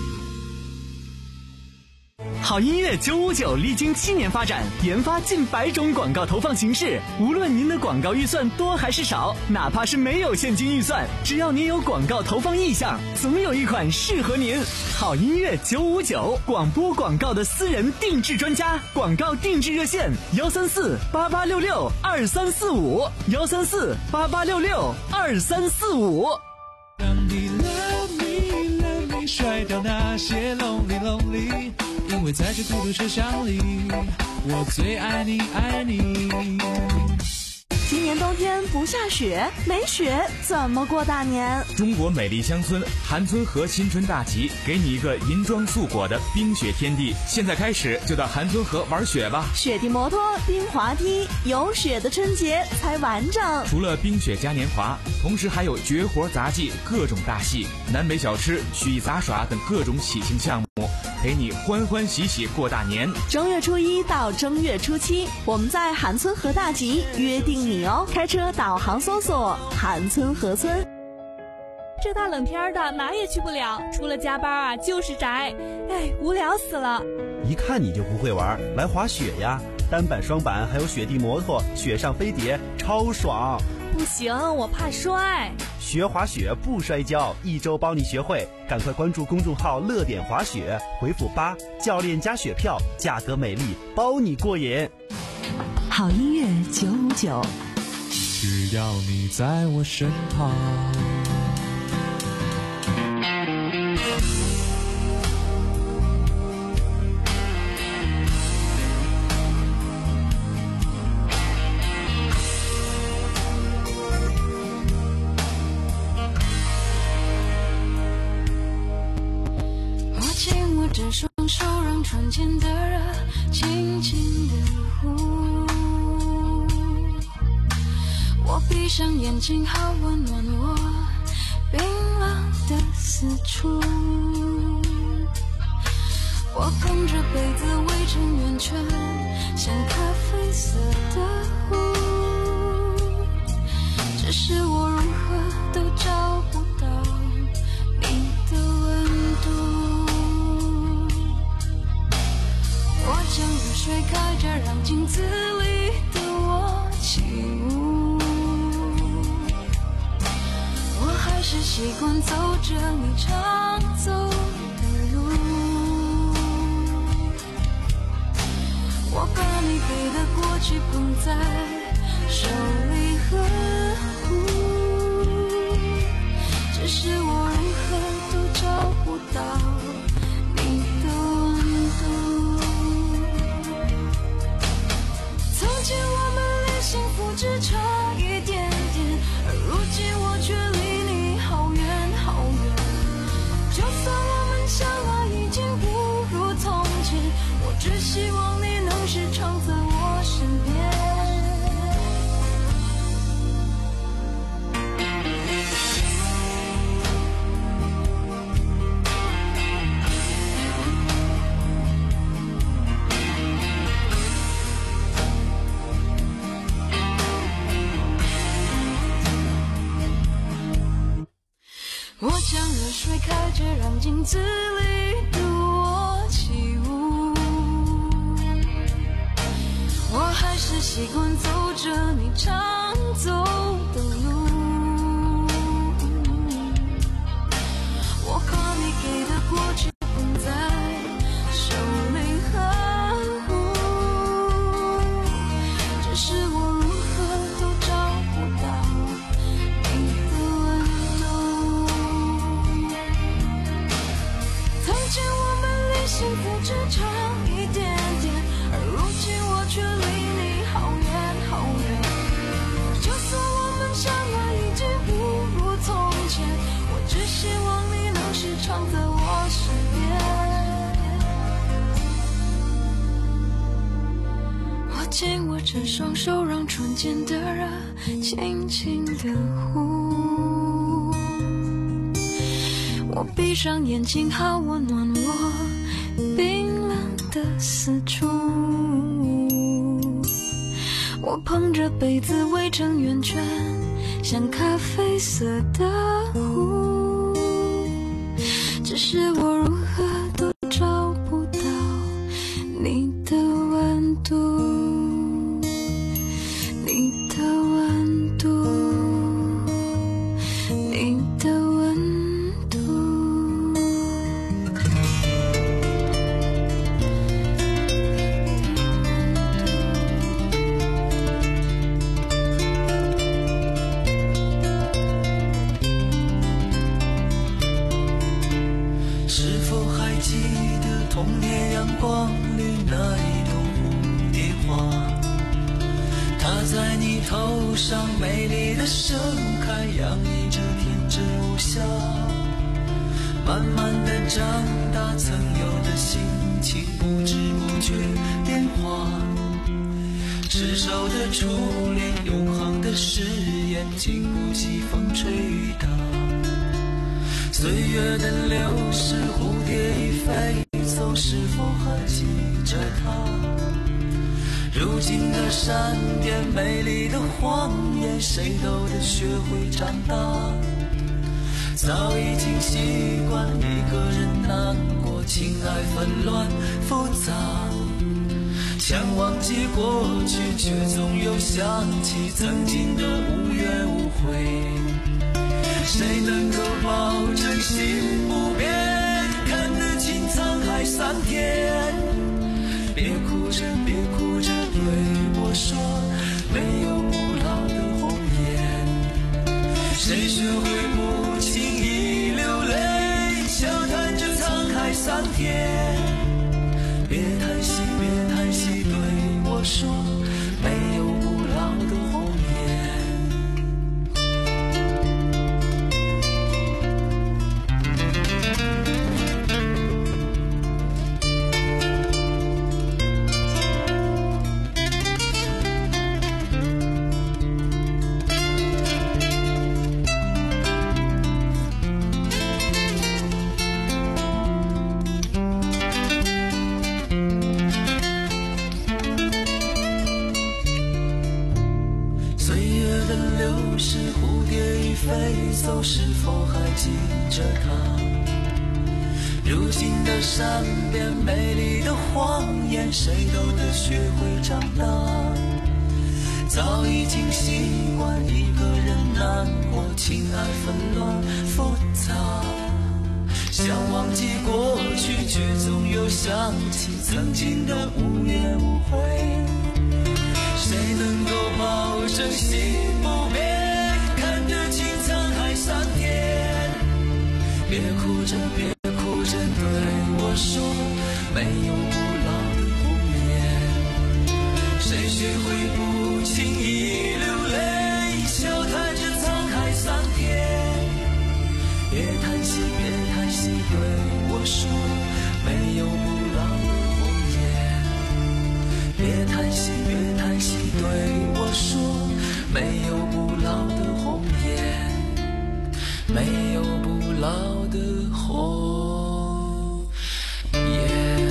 好音乐九五九历经七年发展，研发近百种广告投放形式。无论您的广告预算多还是少，哪怕是没有现金预算，只要您有广告投放意向，总有一款适合您。好音乐九五九，广播广告的私人定制专家，广告定制热线：幺三四八八六六二三四五，幺三四八八六六二三四五。 让你 love me love me 甩掉那些 lonely lonely， 因为在这孤独车厢里，我最爱你爱你。 今年冬天不下雪，没雪怎么过大年？ 中国美丽乡村韩村河新春大集，给你一个银装素裹的冰雪天地。现在开始就到韩村河玩雪吧！ 雪地摩托、冰滑梯，有雪的春节才完整。 除了冰雪嘉年华，同时还有绝活杂技、各种大戏、南北小吃、曲艺杂耍等各种喜庆项目，陪你欢欢喜喜过大年。 正月初一到正月初七，我们在韩村河大集约定你哦！开车导航搜索韩村河村。 这大冷天的哪也去不了，除了加班啊就是宅，哎，无聊死了。 一看你就不会玩，来滑雪呀！单板、双板还有雪地摩托、雪上飞碟，超爽。 不行，我怕摔。 学滑雪不摔跤，一周帮你学会。赶快关注公众号“乐点滑雪”，回复八，教练加雪票，价格美丽，包你过瘾。 好音乐九五九， 只要你在我身旁。 这双手让窗前的热轻轻地呼，我闭上眼睛好温暖我冰冷的四处，我捧着被子围成圆圈，像咖啡色的湖，只是我如何都找不到你的温度。我将热水开着，让镜子里的我起舞。我还是习惯走着你常走的路。我把你给的过去捧在手里呵护，只是我如何都找不到你的温度。从前我们离幸福只差一点点，而如今我却离你好远好远。就算我们相爱已经不如从前，我只希望你能时常在我身边。我将热水开着，让镜子里的我起舞。我还是习惯走着你常走的路。我把你给的过去捧在手里呵护，只是我如何都找不到你的温度。从前我们离幸福只差一点点，而如今我却离你好远好远。就算我们相爱已经不如从前，我只希望你能时常在我身边。我紧握着双手，让窗前的热轻轻地呼。我闭上眼睛，好温暖我冰冷的四处。我捧着被子围成圆圈，像咖啡色的湖。 只是我如何都找不到你的温度，你的温度，你的温度。 是否还记得童年阳光里那一朵蝴蝶花？它在你头上美丽的盛开，洋溢着天真无瑕。慢慢的长大，曾有的心情不知不觉变化。执手的初恋，永恒的誓言，经不起风吹雨打。岁月的流逝，蝴蝶已飞走，是否还记着它？如今的山巅，美丽的荒野，谁都得学会长大。早已经习惯一个人难过，情爱纷乱复杂。想忘记过去，却总又想起曾经的无怨无悔。谁能够保证心不变，看得清沧海桑田？别哭着，别哭着对我说，没有不老的红颜。谁学会不轻易流泪，笑谈着沧海桑田？别叹息，别叹息，对我说，没有不老的红颜。走，是否还记着他？如今的山边，美丽的荒野，谁都得学会长大。早已经习惯一个人难过，情爱纷乱复杂。想忘记过去，却总又想起曾经的无怨无悔。谁能够保证心不变？桑田，别哭着，别哭着对我说，没有不老的红颜。谁学会不轻易流泪，笑谈着沧海桑田？别叹息，别叹息，对我说，没有不老的红颜。别叹息，别叹息，对我说，没有不老的红颜。没有不老的红颜。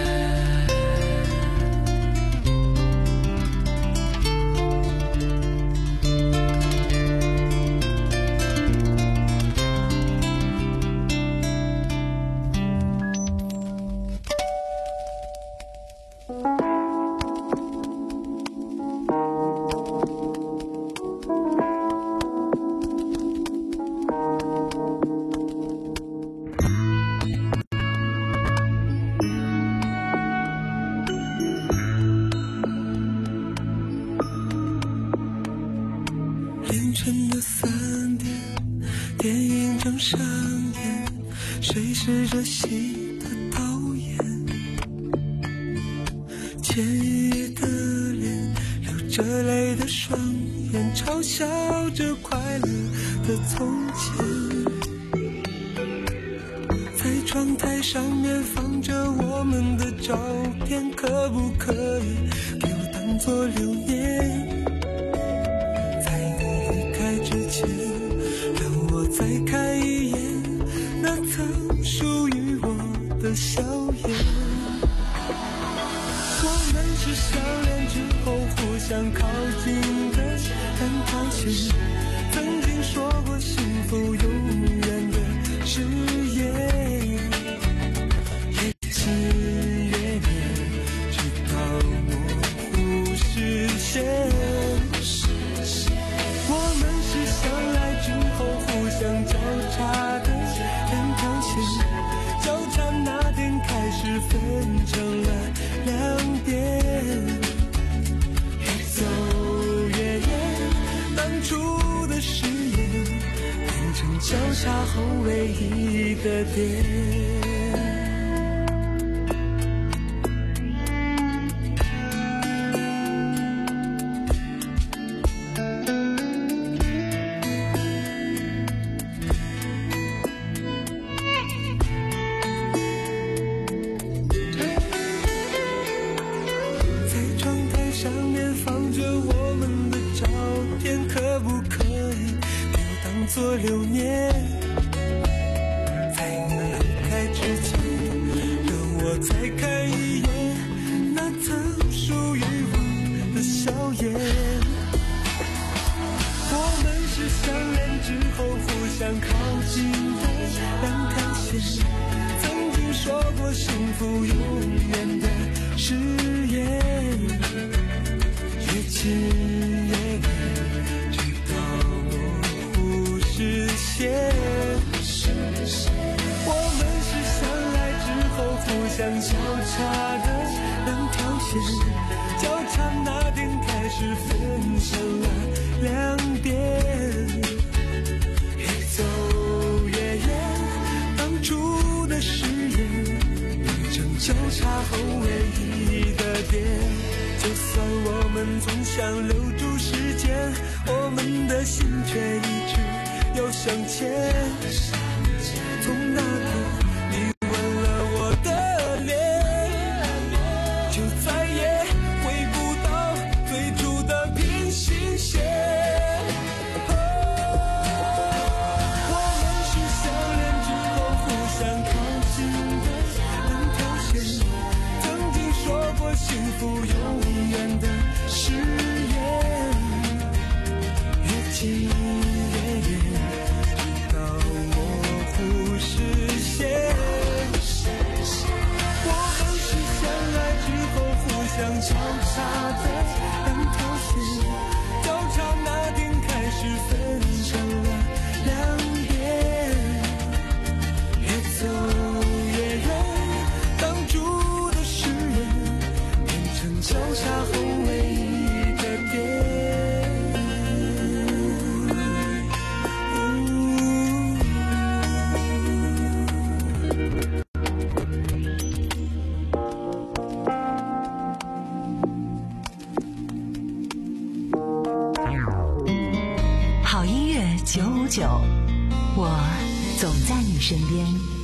凌晨的三点，电影正上演，谁是这戏的导演？惬意的脸，流着泪的双眼，嘲笑着快乐的从前。在窗台上面放着我们的照片，可不可以给我当作留念？再看一眼那曾属于我的笑颜。我们是相恋之后互相靠近的单条线，曾经说过幸福永远的誓言。 相交叉的两条线，交叉那天开始分成了两边，越走越远，当初的誓言变成交叉后唯一的点。做流年，在你离开之前，让我再看一眼那曾属于我的笑颜。我们是相恋之后互相靠近的两条线，曾经说过幸福永远的誓言，越近越远，实现。我们是相爱之后互相交叉的两条线，交叉那天开始分成了两边，越走越远，当初的誓言变成交叉后唯一的点。就算我们总想留住时间，我们的心却一直要向前，从那天你吻了我的脸，就再也回不到最初的平行线。我们是相恋之后互相靠近的两条线，曾经说过幸福永远的誓言，越近交叉的两条线，交叉那天开始分成了两边，越走越远，当初的誓言变成交叉后唯一的点。 九五九，我总在你身边。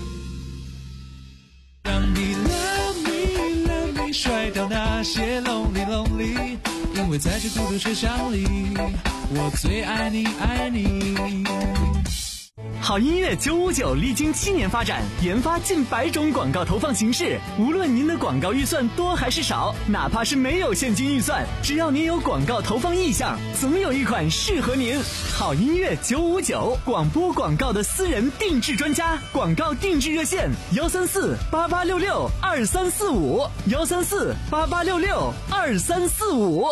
让你 love me love me 甩掉那些 lonely lonely， 因为在这孤独车厢里，我最爱你爱你。 好音乐九五九历经七年发展，研发近百种广告投放形式。无论您的广告预算多还是少，哪怕是没有现金预算，只要您有广告投放意向，总有一款适合您。好音乐九五九，广播广告的私人定制专家，广告定制热线：幺三四八八六六二三四五，幺三四八八六六二三四五。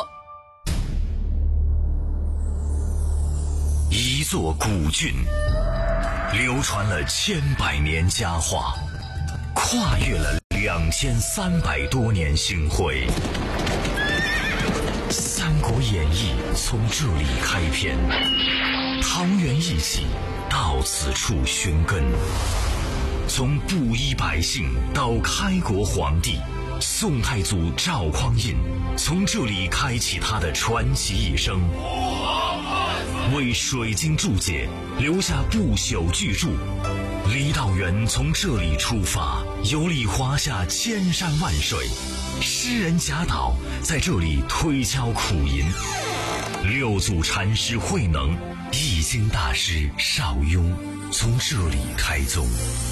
一座古郡，流传了千百年佳话，跨越了两千三百多年星辉。《三国演义》从这里开篇，桃园一起到此处寻根。从布衣百姓到开国皇帝，宋太祖赵匡胤从这里开启他的传奇一生，为水晶注解留下不朽巨著。李道元从这里出发，游历华夏千山万水。诗人贾岛在这里推敲苦吟，六祖禅师慧能、易经大师邵雍从这里开宗。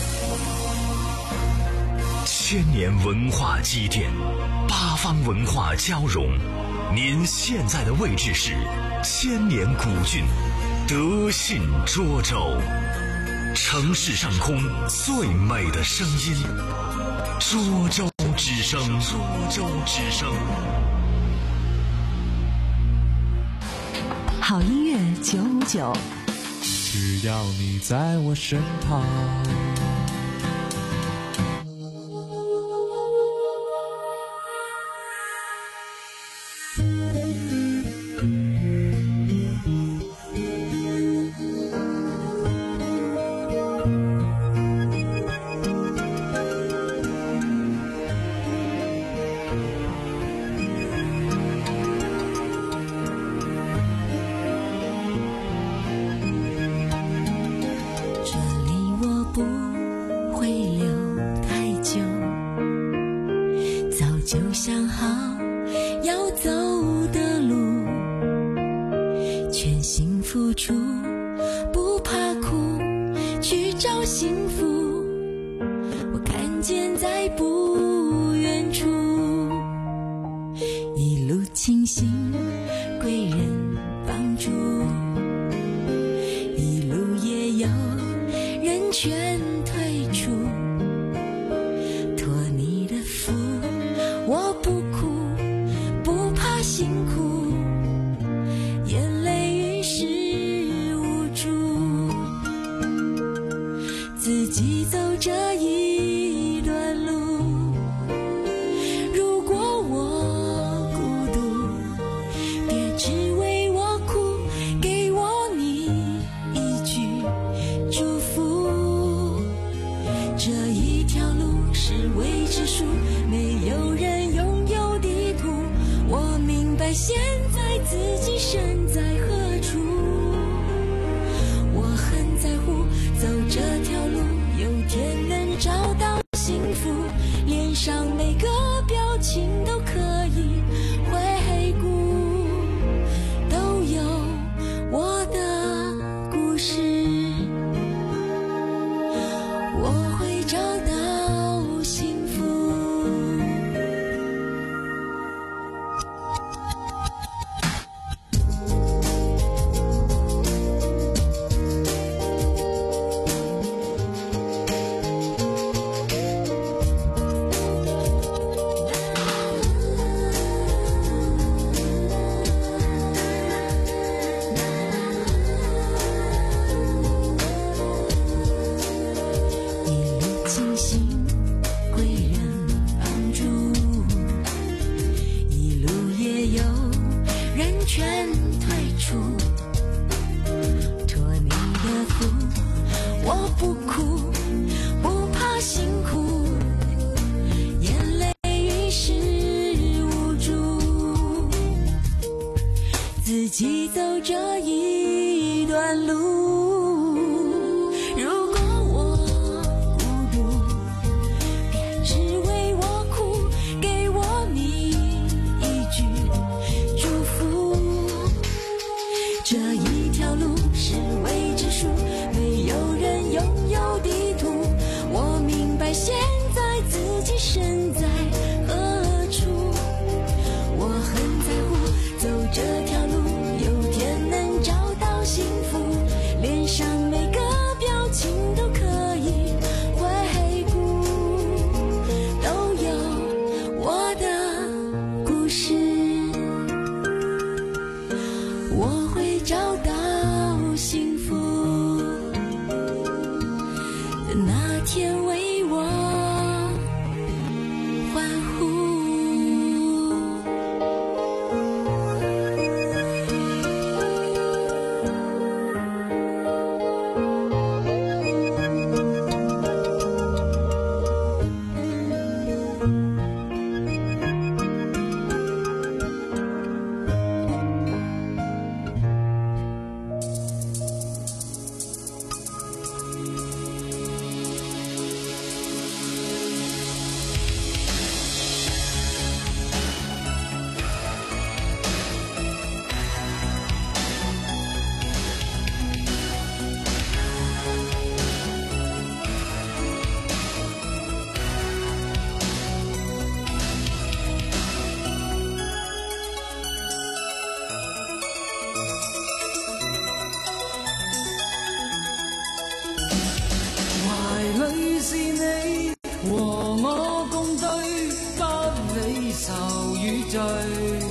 千年文化积淀，八方文化交融。您现在的位置是千年古郡德信涿州，城市上空最美的声音，涿州之声，涿州之声。 好音乐九五九， 只要你在我身旁。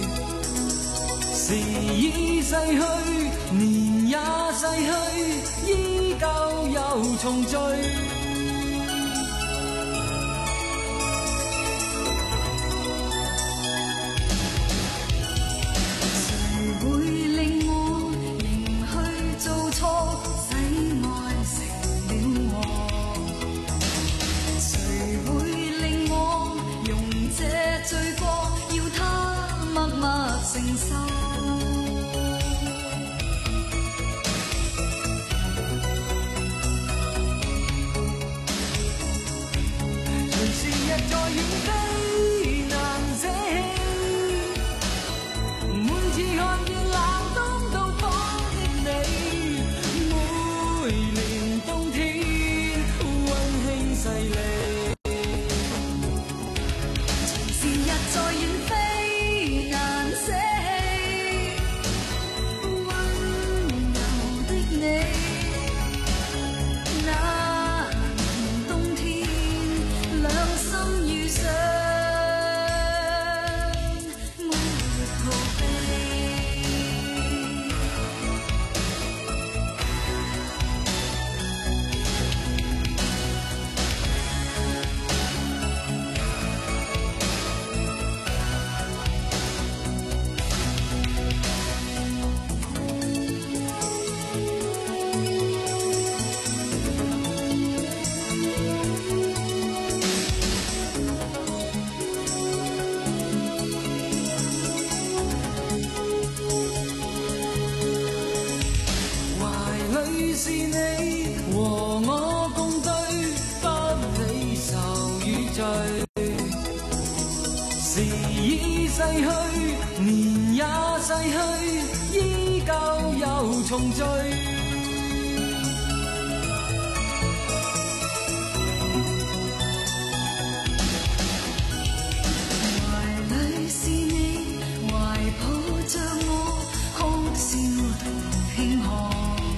時已逝去，年也逝去， 又重聚。重聚，懷裡是你，懷抱着我，哭笑同慶賀。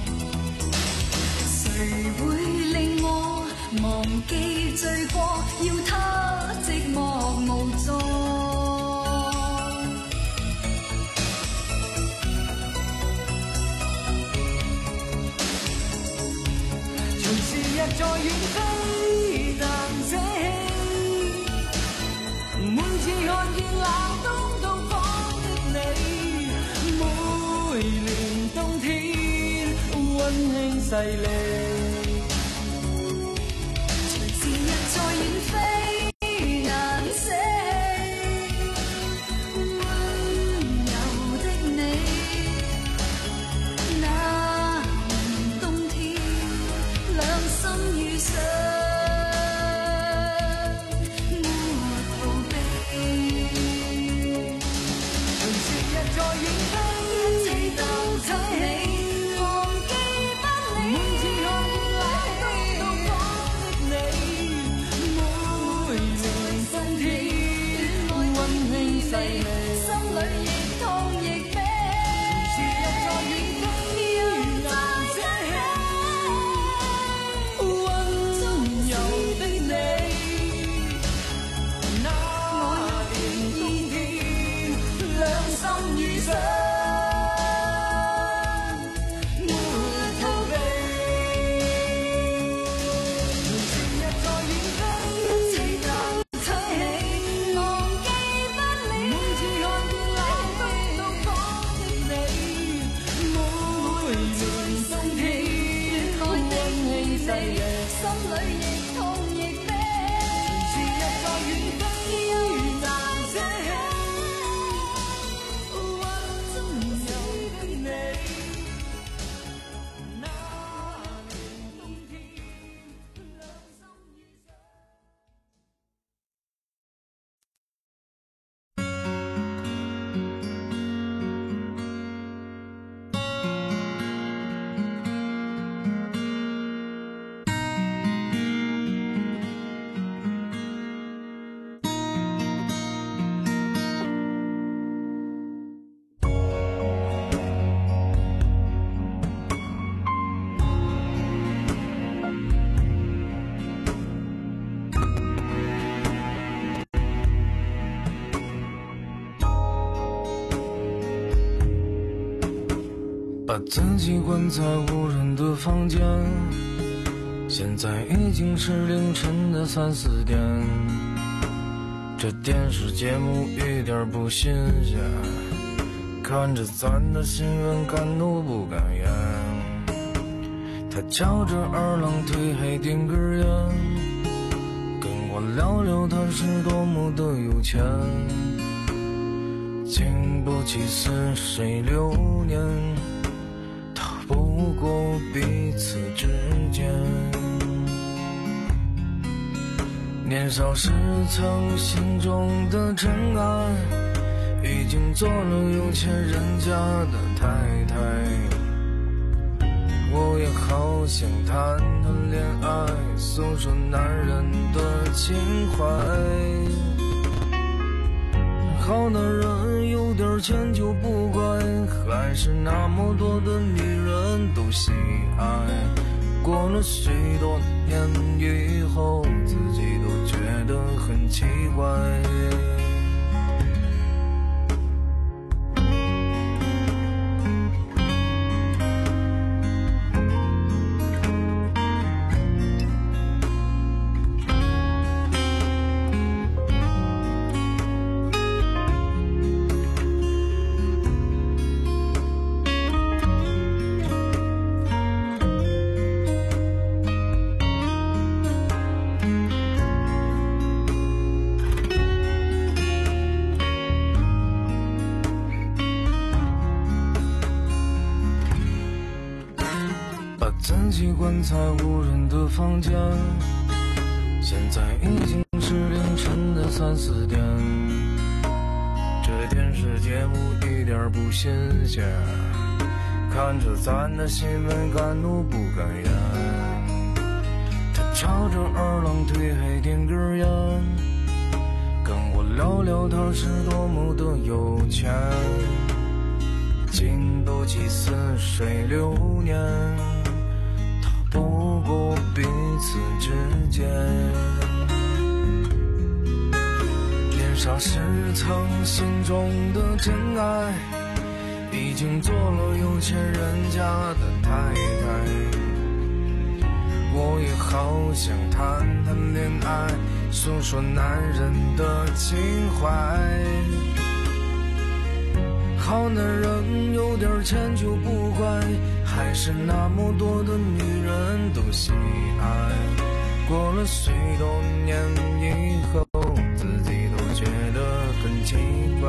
誰會令我忘記罪過？要他寂寞無助。在遠飛難捨棄，每次看見冷冬到訪的你，每年冬天溫馨細膩。隨時日在遠飛難捨棄，溫柔的你，那年冬天兩心遇上，沒逃避。隨時日在遠飛，一切都睇起，忘記不理。每次看見冷冬到訪的你，每年冬天溫馨細膩，心裏亦痛亦悲。隨時日在遠飛，要難捨棄。 把自己关在无人的房间， 现在已经是凌晨的三四点，这电视节目一点不新鲜，看着咱的新闻敢怒不敢言。他翘着二郎腿还点根烟，跟我聊聊他是多么的有钱，经不起似水流年，逃不过彼此之间。年少时曾心中的尘埃，已经做了有钱人家的太太。我也好想谈谈恋爱，诉说男人的情怀。好男人有点钱就不乖，还是那么多的女人都喜爱。过了许多年以后，自己都觉得很奇怪。自己关在无人的房间，现在已经是凌晨的三四点，这电视节目一点不新鲜，看着咱的新闻敢怒不敢言。他翘着二郎腿还点根烟，跟我聊聊他是多么的有钱，经不起似水流年，不过彼此之间。年少时曾心中的真爱，已经做了有钱人家的太太。我也好想谈谈恋爱，诉说男人的情怀。好男人有点钱就不乖，还是那么多的女人都喜爱。过了许多年以后，自己都觉得很奇怪。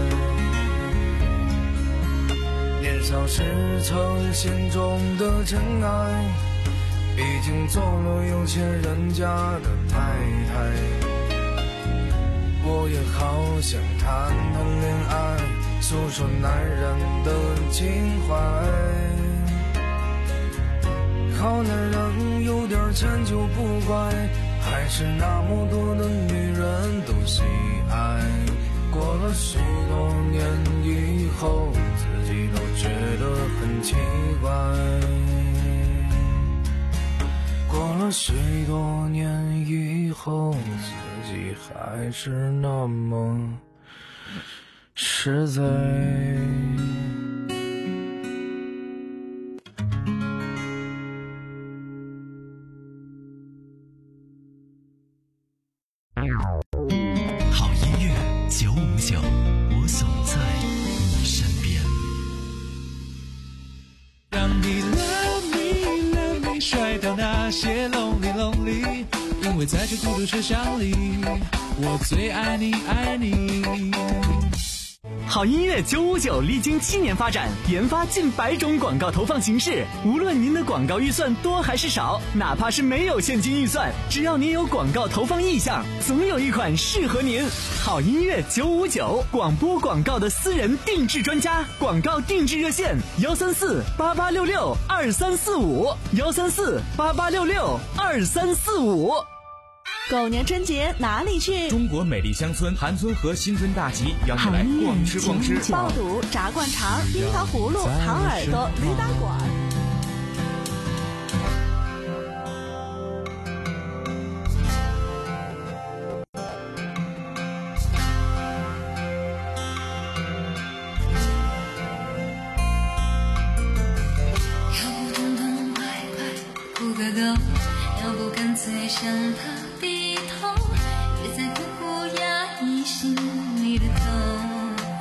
年少时曾心中的真爱，已经做了有钱人家的太太。我也好想谈谈恋爱，诉说男人的情怀。好男人有点钱就不乖，还是那么多的女人都喜爱。过了许多年以后，自己都觉得很奇怪。过了许多年以后，自己还是那么实在。 好音乐九五九，我总在你身边。 让你 love me love me 甩掉那些 lonely lonely， 因为在这孤独车厢里，我最爱你爱你。 好音乐九五九历经七年发展，研发近百种广告投放形式。无论您的广告预算多还是少，哪怕是没有现金预算，只要您有广告投放意向，总有一款适合您。好音乐九五九，广播广告的私人定制专家，广告定制热线幺三四八八六六二三四五幺三四八八六六二三四五。 狗年春节哪里去？ 中国美丽乡村韩村和新春大集邀你来逛吃逛吃， 爆肚、炸灌肠、冰糖葫芦、糖耳朵、驴打滚。 要不等等拜拜，不该告要不干脆向他低头，别再苦苦压抑心里的痛。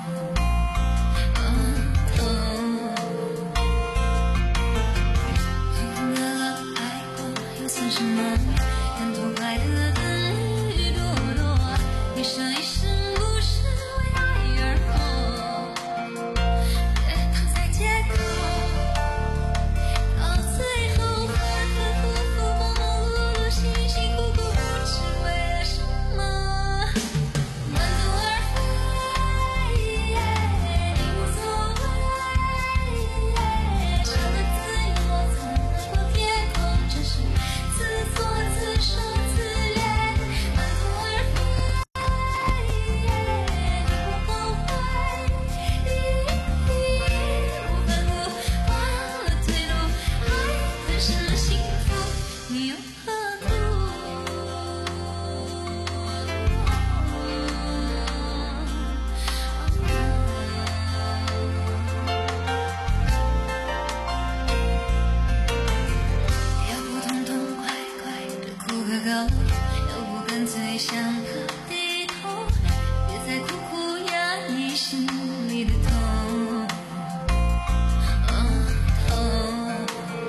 什么感动快乐的雨朵朵，一生一世不是为爱而活，别躺在街头，到最后反反复复忙忙碌碌辛辛苦苦不知为了什么，满途而飞，无所谓，什么自由才能海阔天空，真是自作自受自怜，满途而飞，你不后悔，我反复忘了退路，爱本身的幸福，你又何图？要不痛痛快快的哭个够，要不干脆向他低头，别再苦苦压抑心里的痛。痛，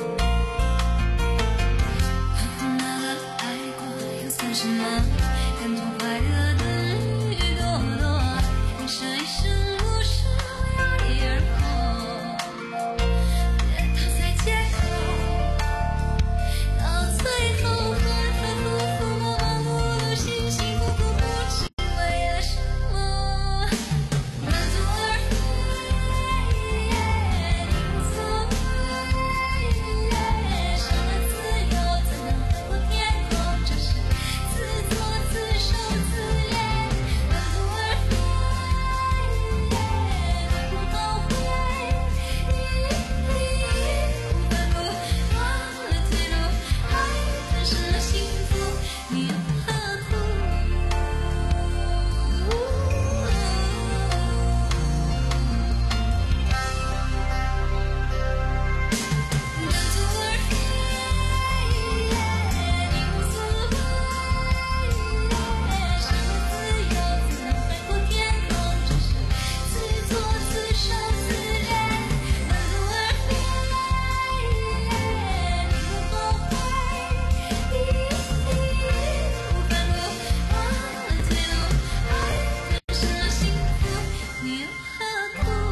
那个爱过又算什么？感动快乐的雨朵朵，一生一世不是为爱而活，别躺在街头，到最后反反复复忙忙碌碌辛辛苦苦不知为了什么，满途而飞，无所谓，什么自由才能海阔天空，这是自作自受自怜，满途而飞，你不后悔，我反复忘了退路，爱本身的幸福，你又何图？满途而飞，你无所谓，什么自由才能海阔天空，这是自作自受自怜，满途而飞，你不后悔，我反复忘了退路，爱本身的幸福，你又何图？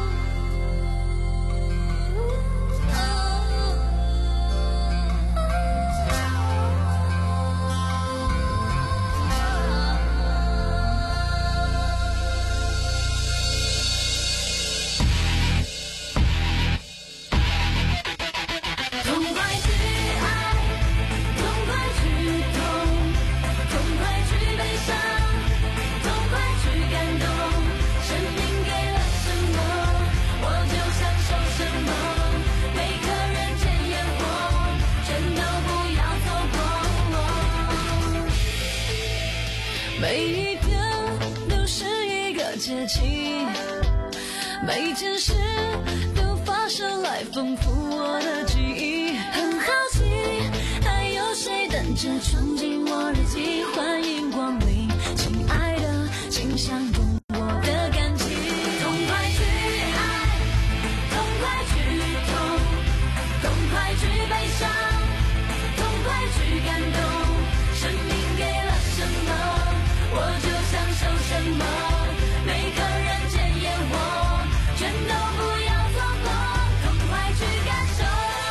痛快去爱，痛快去痛，痛快去悲伤，痛快去感动，生命给了什么，我就享受什么，每个人间烟火，全都不要错过。每一天都是一个节气，每件事都发生来丰富我的记忆，很好奇还有谁等着闯进我日记，欢迎光临，亲爱的，请相拥我的感激。痛快去爱，痛快去痛，痛快去悲伤，痛快去感动，生命给了什么，我就享受什么，每个人间烟火，全都不要错过，痛快去感受。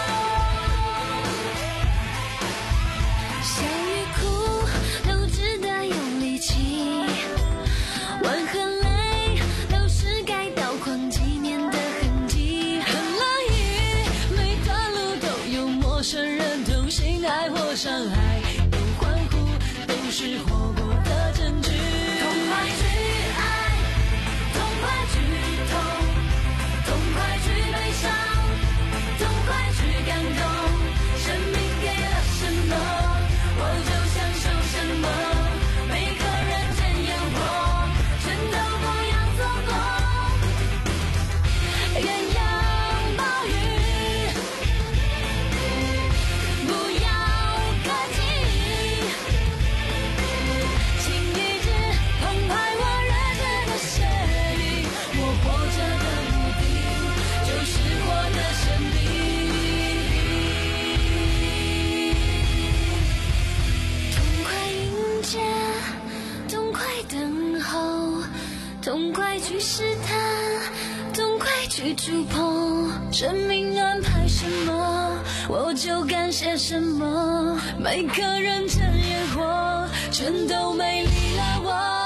笑与哭都值得用力气，吻和泪都是该刀框纪念的痕迹，很乐意每段路都有陌生人同行，爱或伤害都欢呼，都是活过的证据。痛快去爱，痛快去痛，痛快去悲伤，痛快去感动，生命给了什么，我去触碰，生命安排什么，我就干些什么。每个人间烟火，全都美丽了我。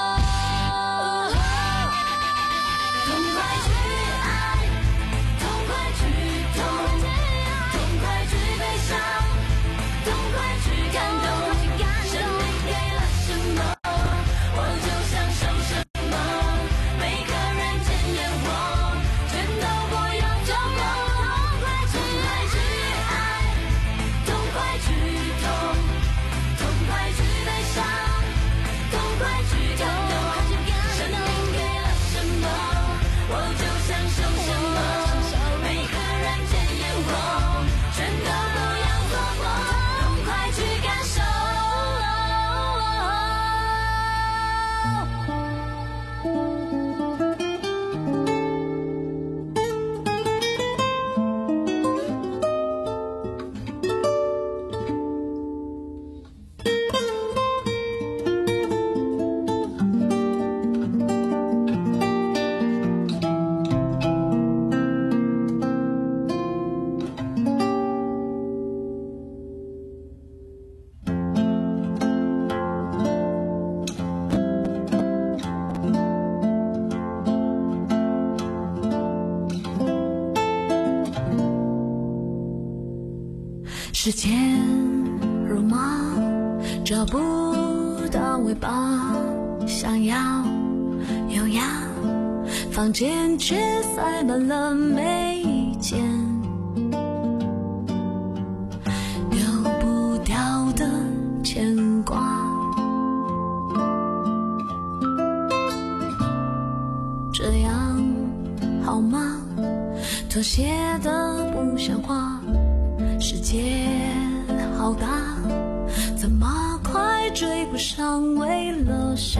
时间如马，找不到尾巴，想要优雅，房间却塞满了每一件丢不掉的牵挂。这样好吗？妥协的不像话，世界好大，怎么快追不上？为了谁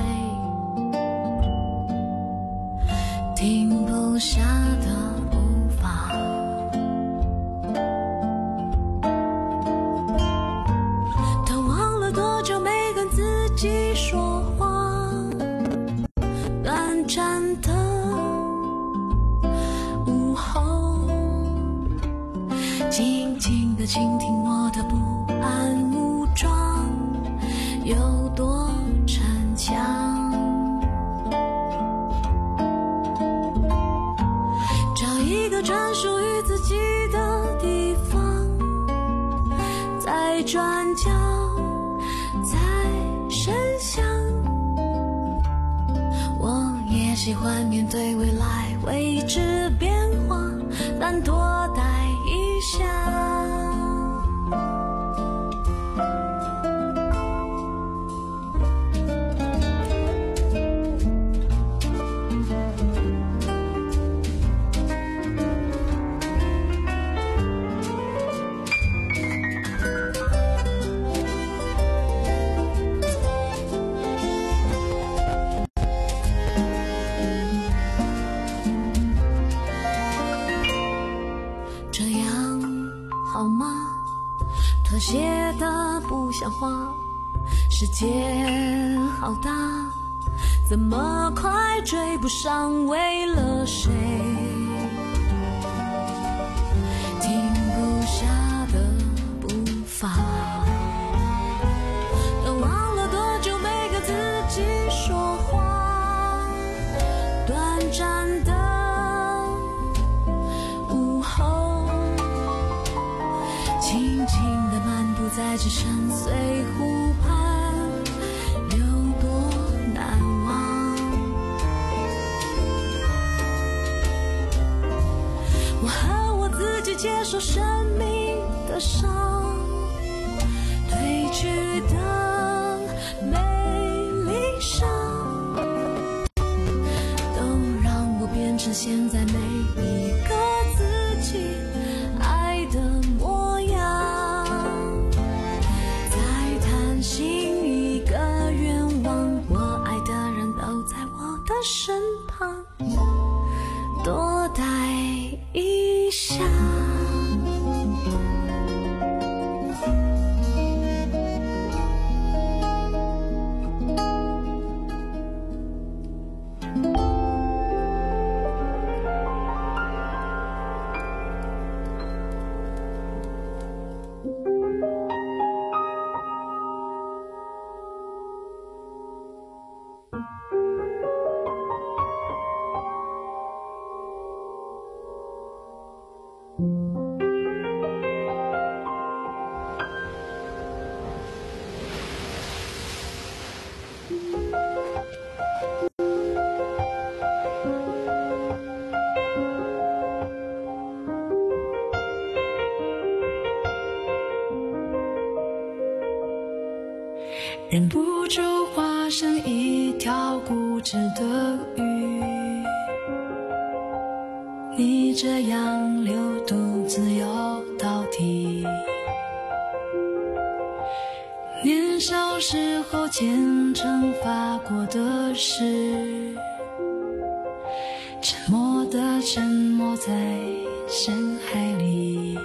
停不下的步伐？都忘了多久没跟自己说话，短暂的午后，静静地倾听我的不安武装有多逞强。找一个专属于自己的地方，在转角，在深巷。我也喜欢面对未来未知变化，但多待一下。这样好吗？妥协的不像话，世界好大，怎么快追不上？为了谁停不下的步伐？都忘了多久没跟自己说话，短暂的午后，轻轻地漫步在这深邃湖畔，有多难忘？我和我自己接受生命的伤，褪去的美丽伤，都让我变成现在每一个自己爱的模样。再贪心一个愿望，我爱的人都在我的身旁，多待一下。 忍不住化成一条固执的鱼。你这样流独自游到底，年少时候虔诚发过的誓，沉默的沉没在深海里，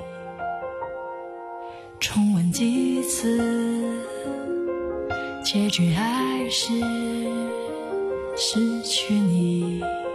重温几次，结局还是失去你。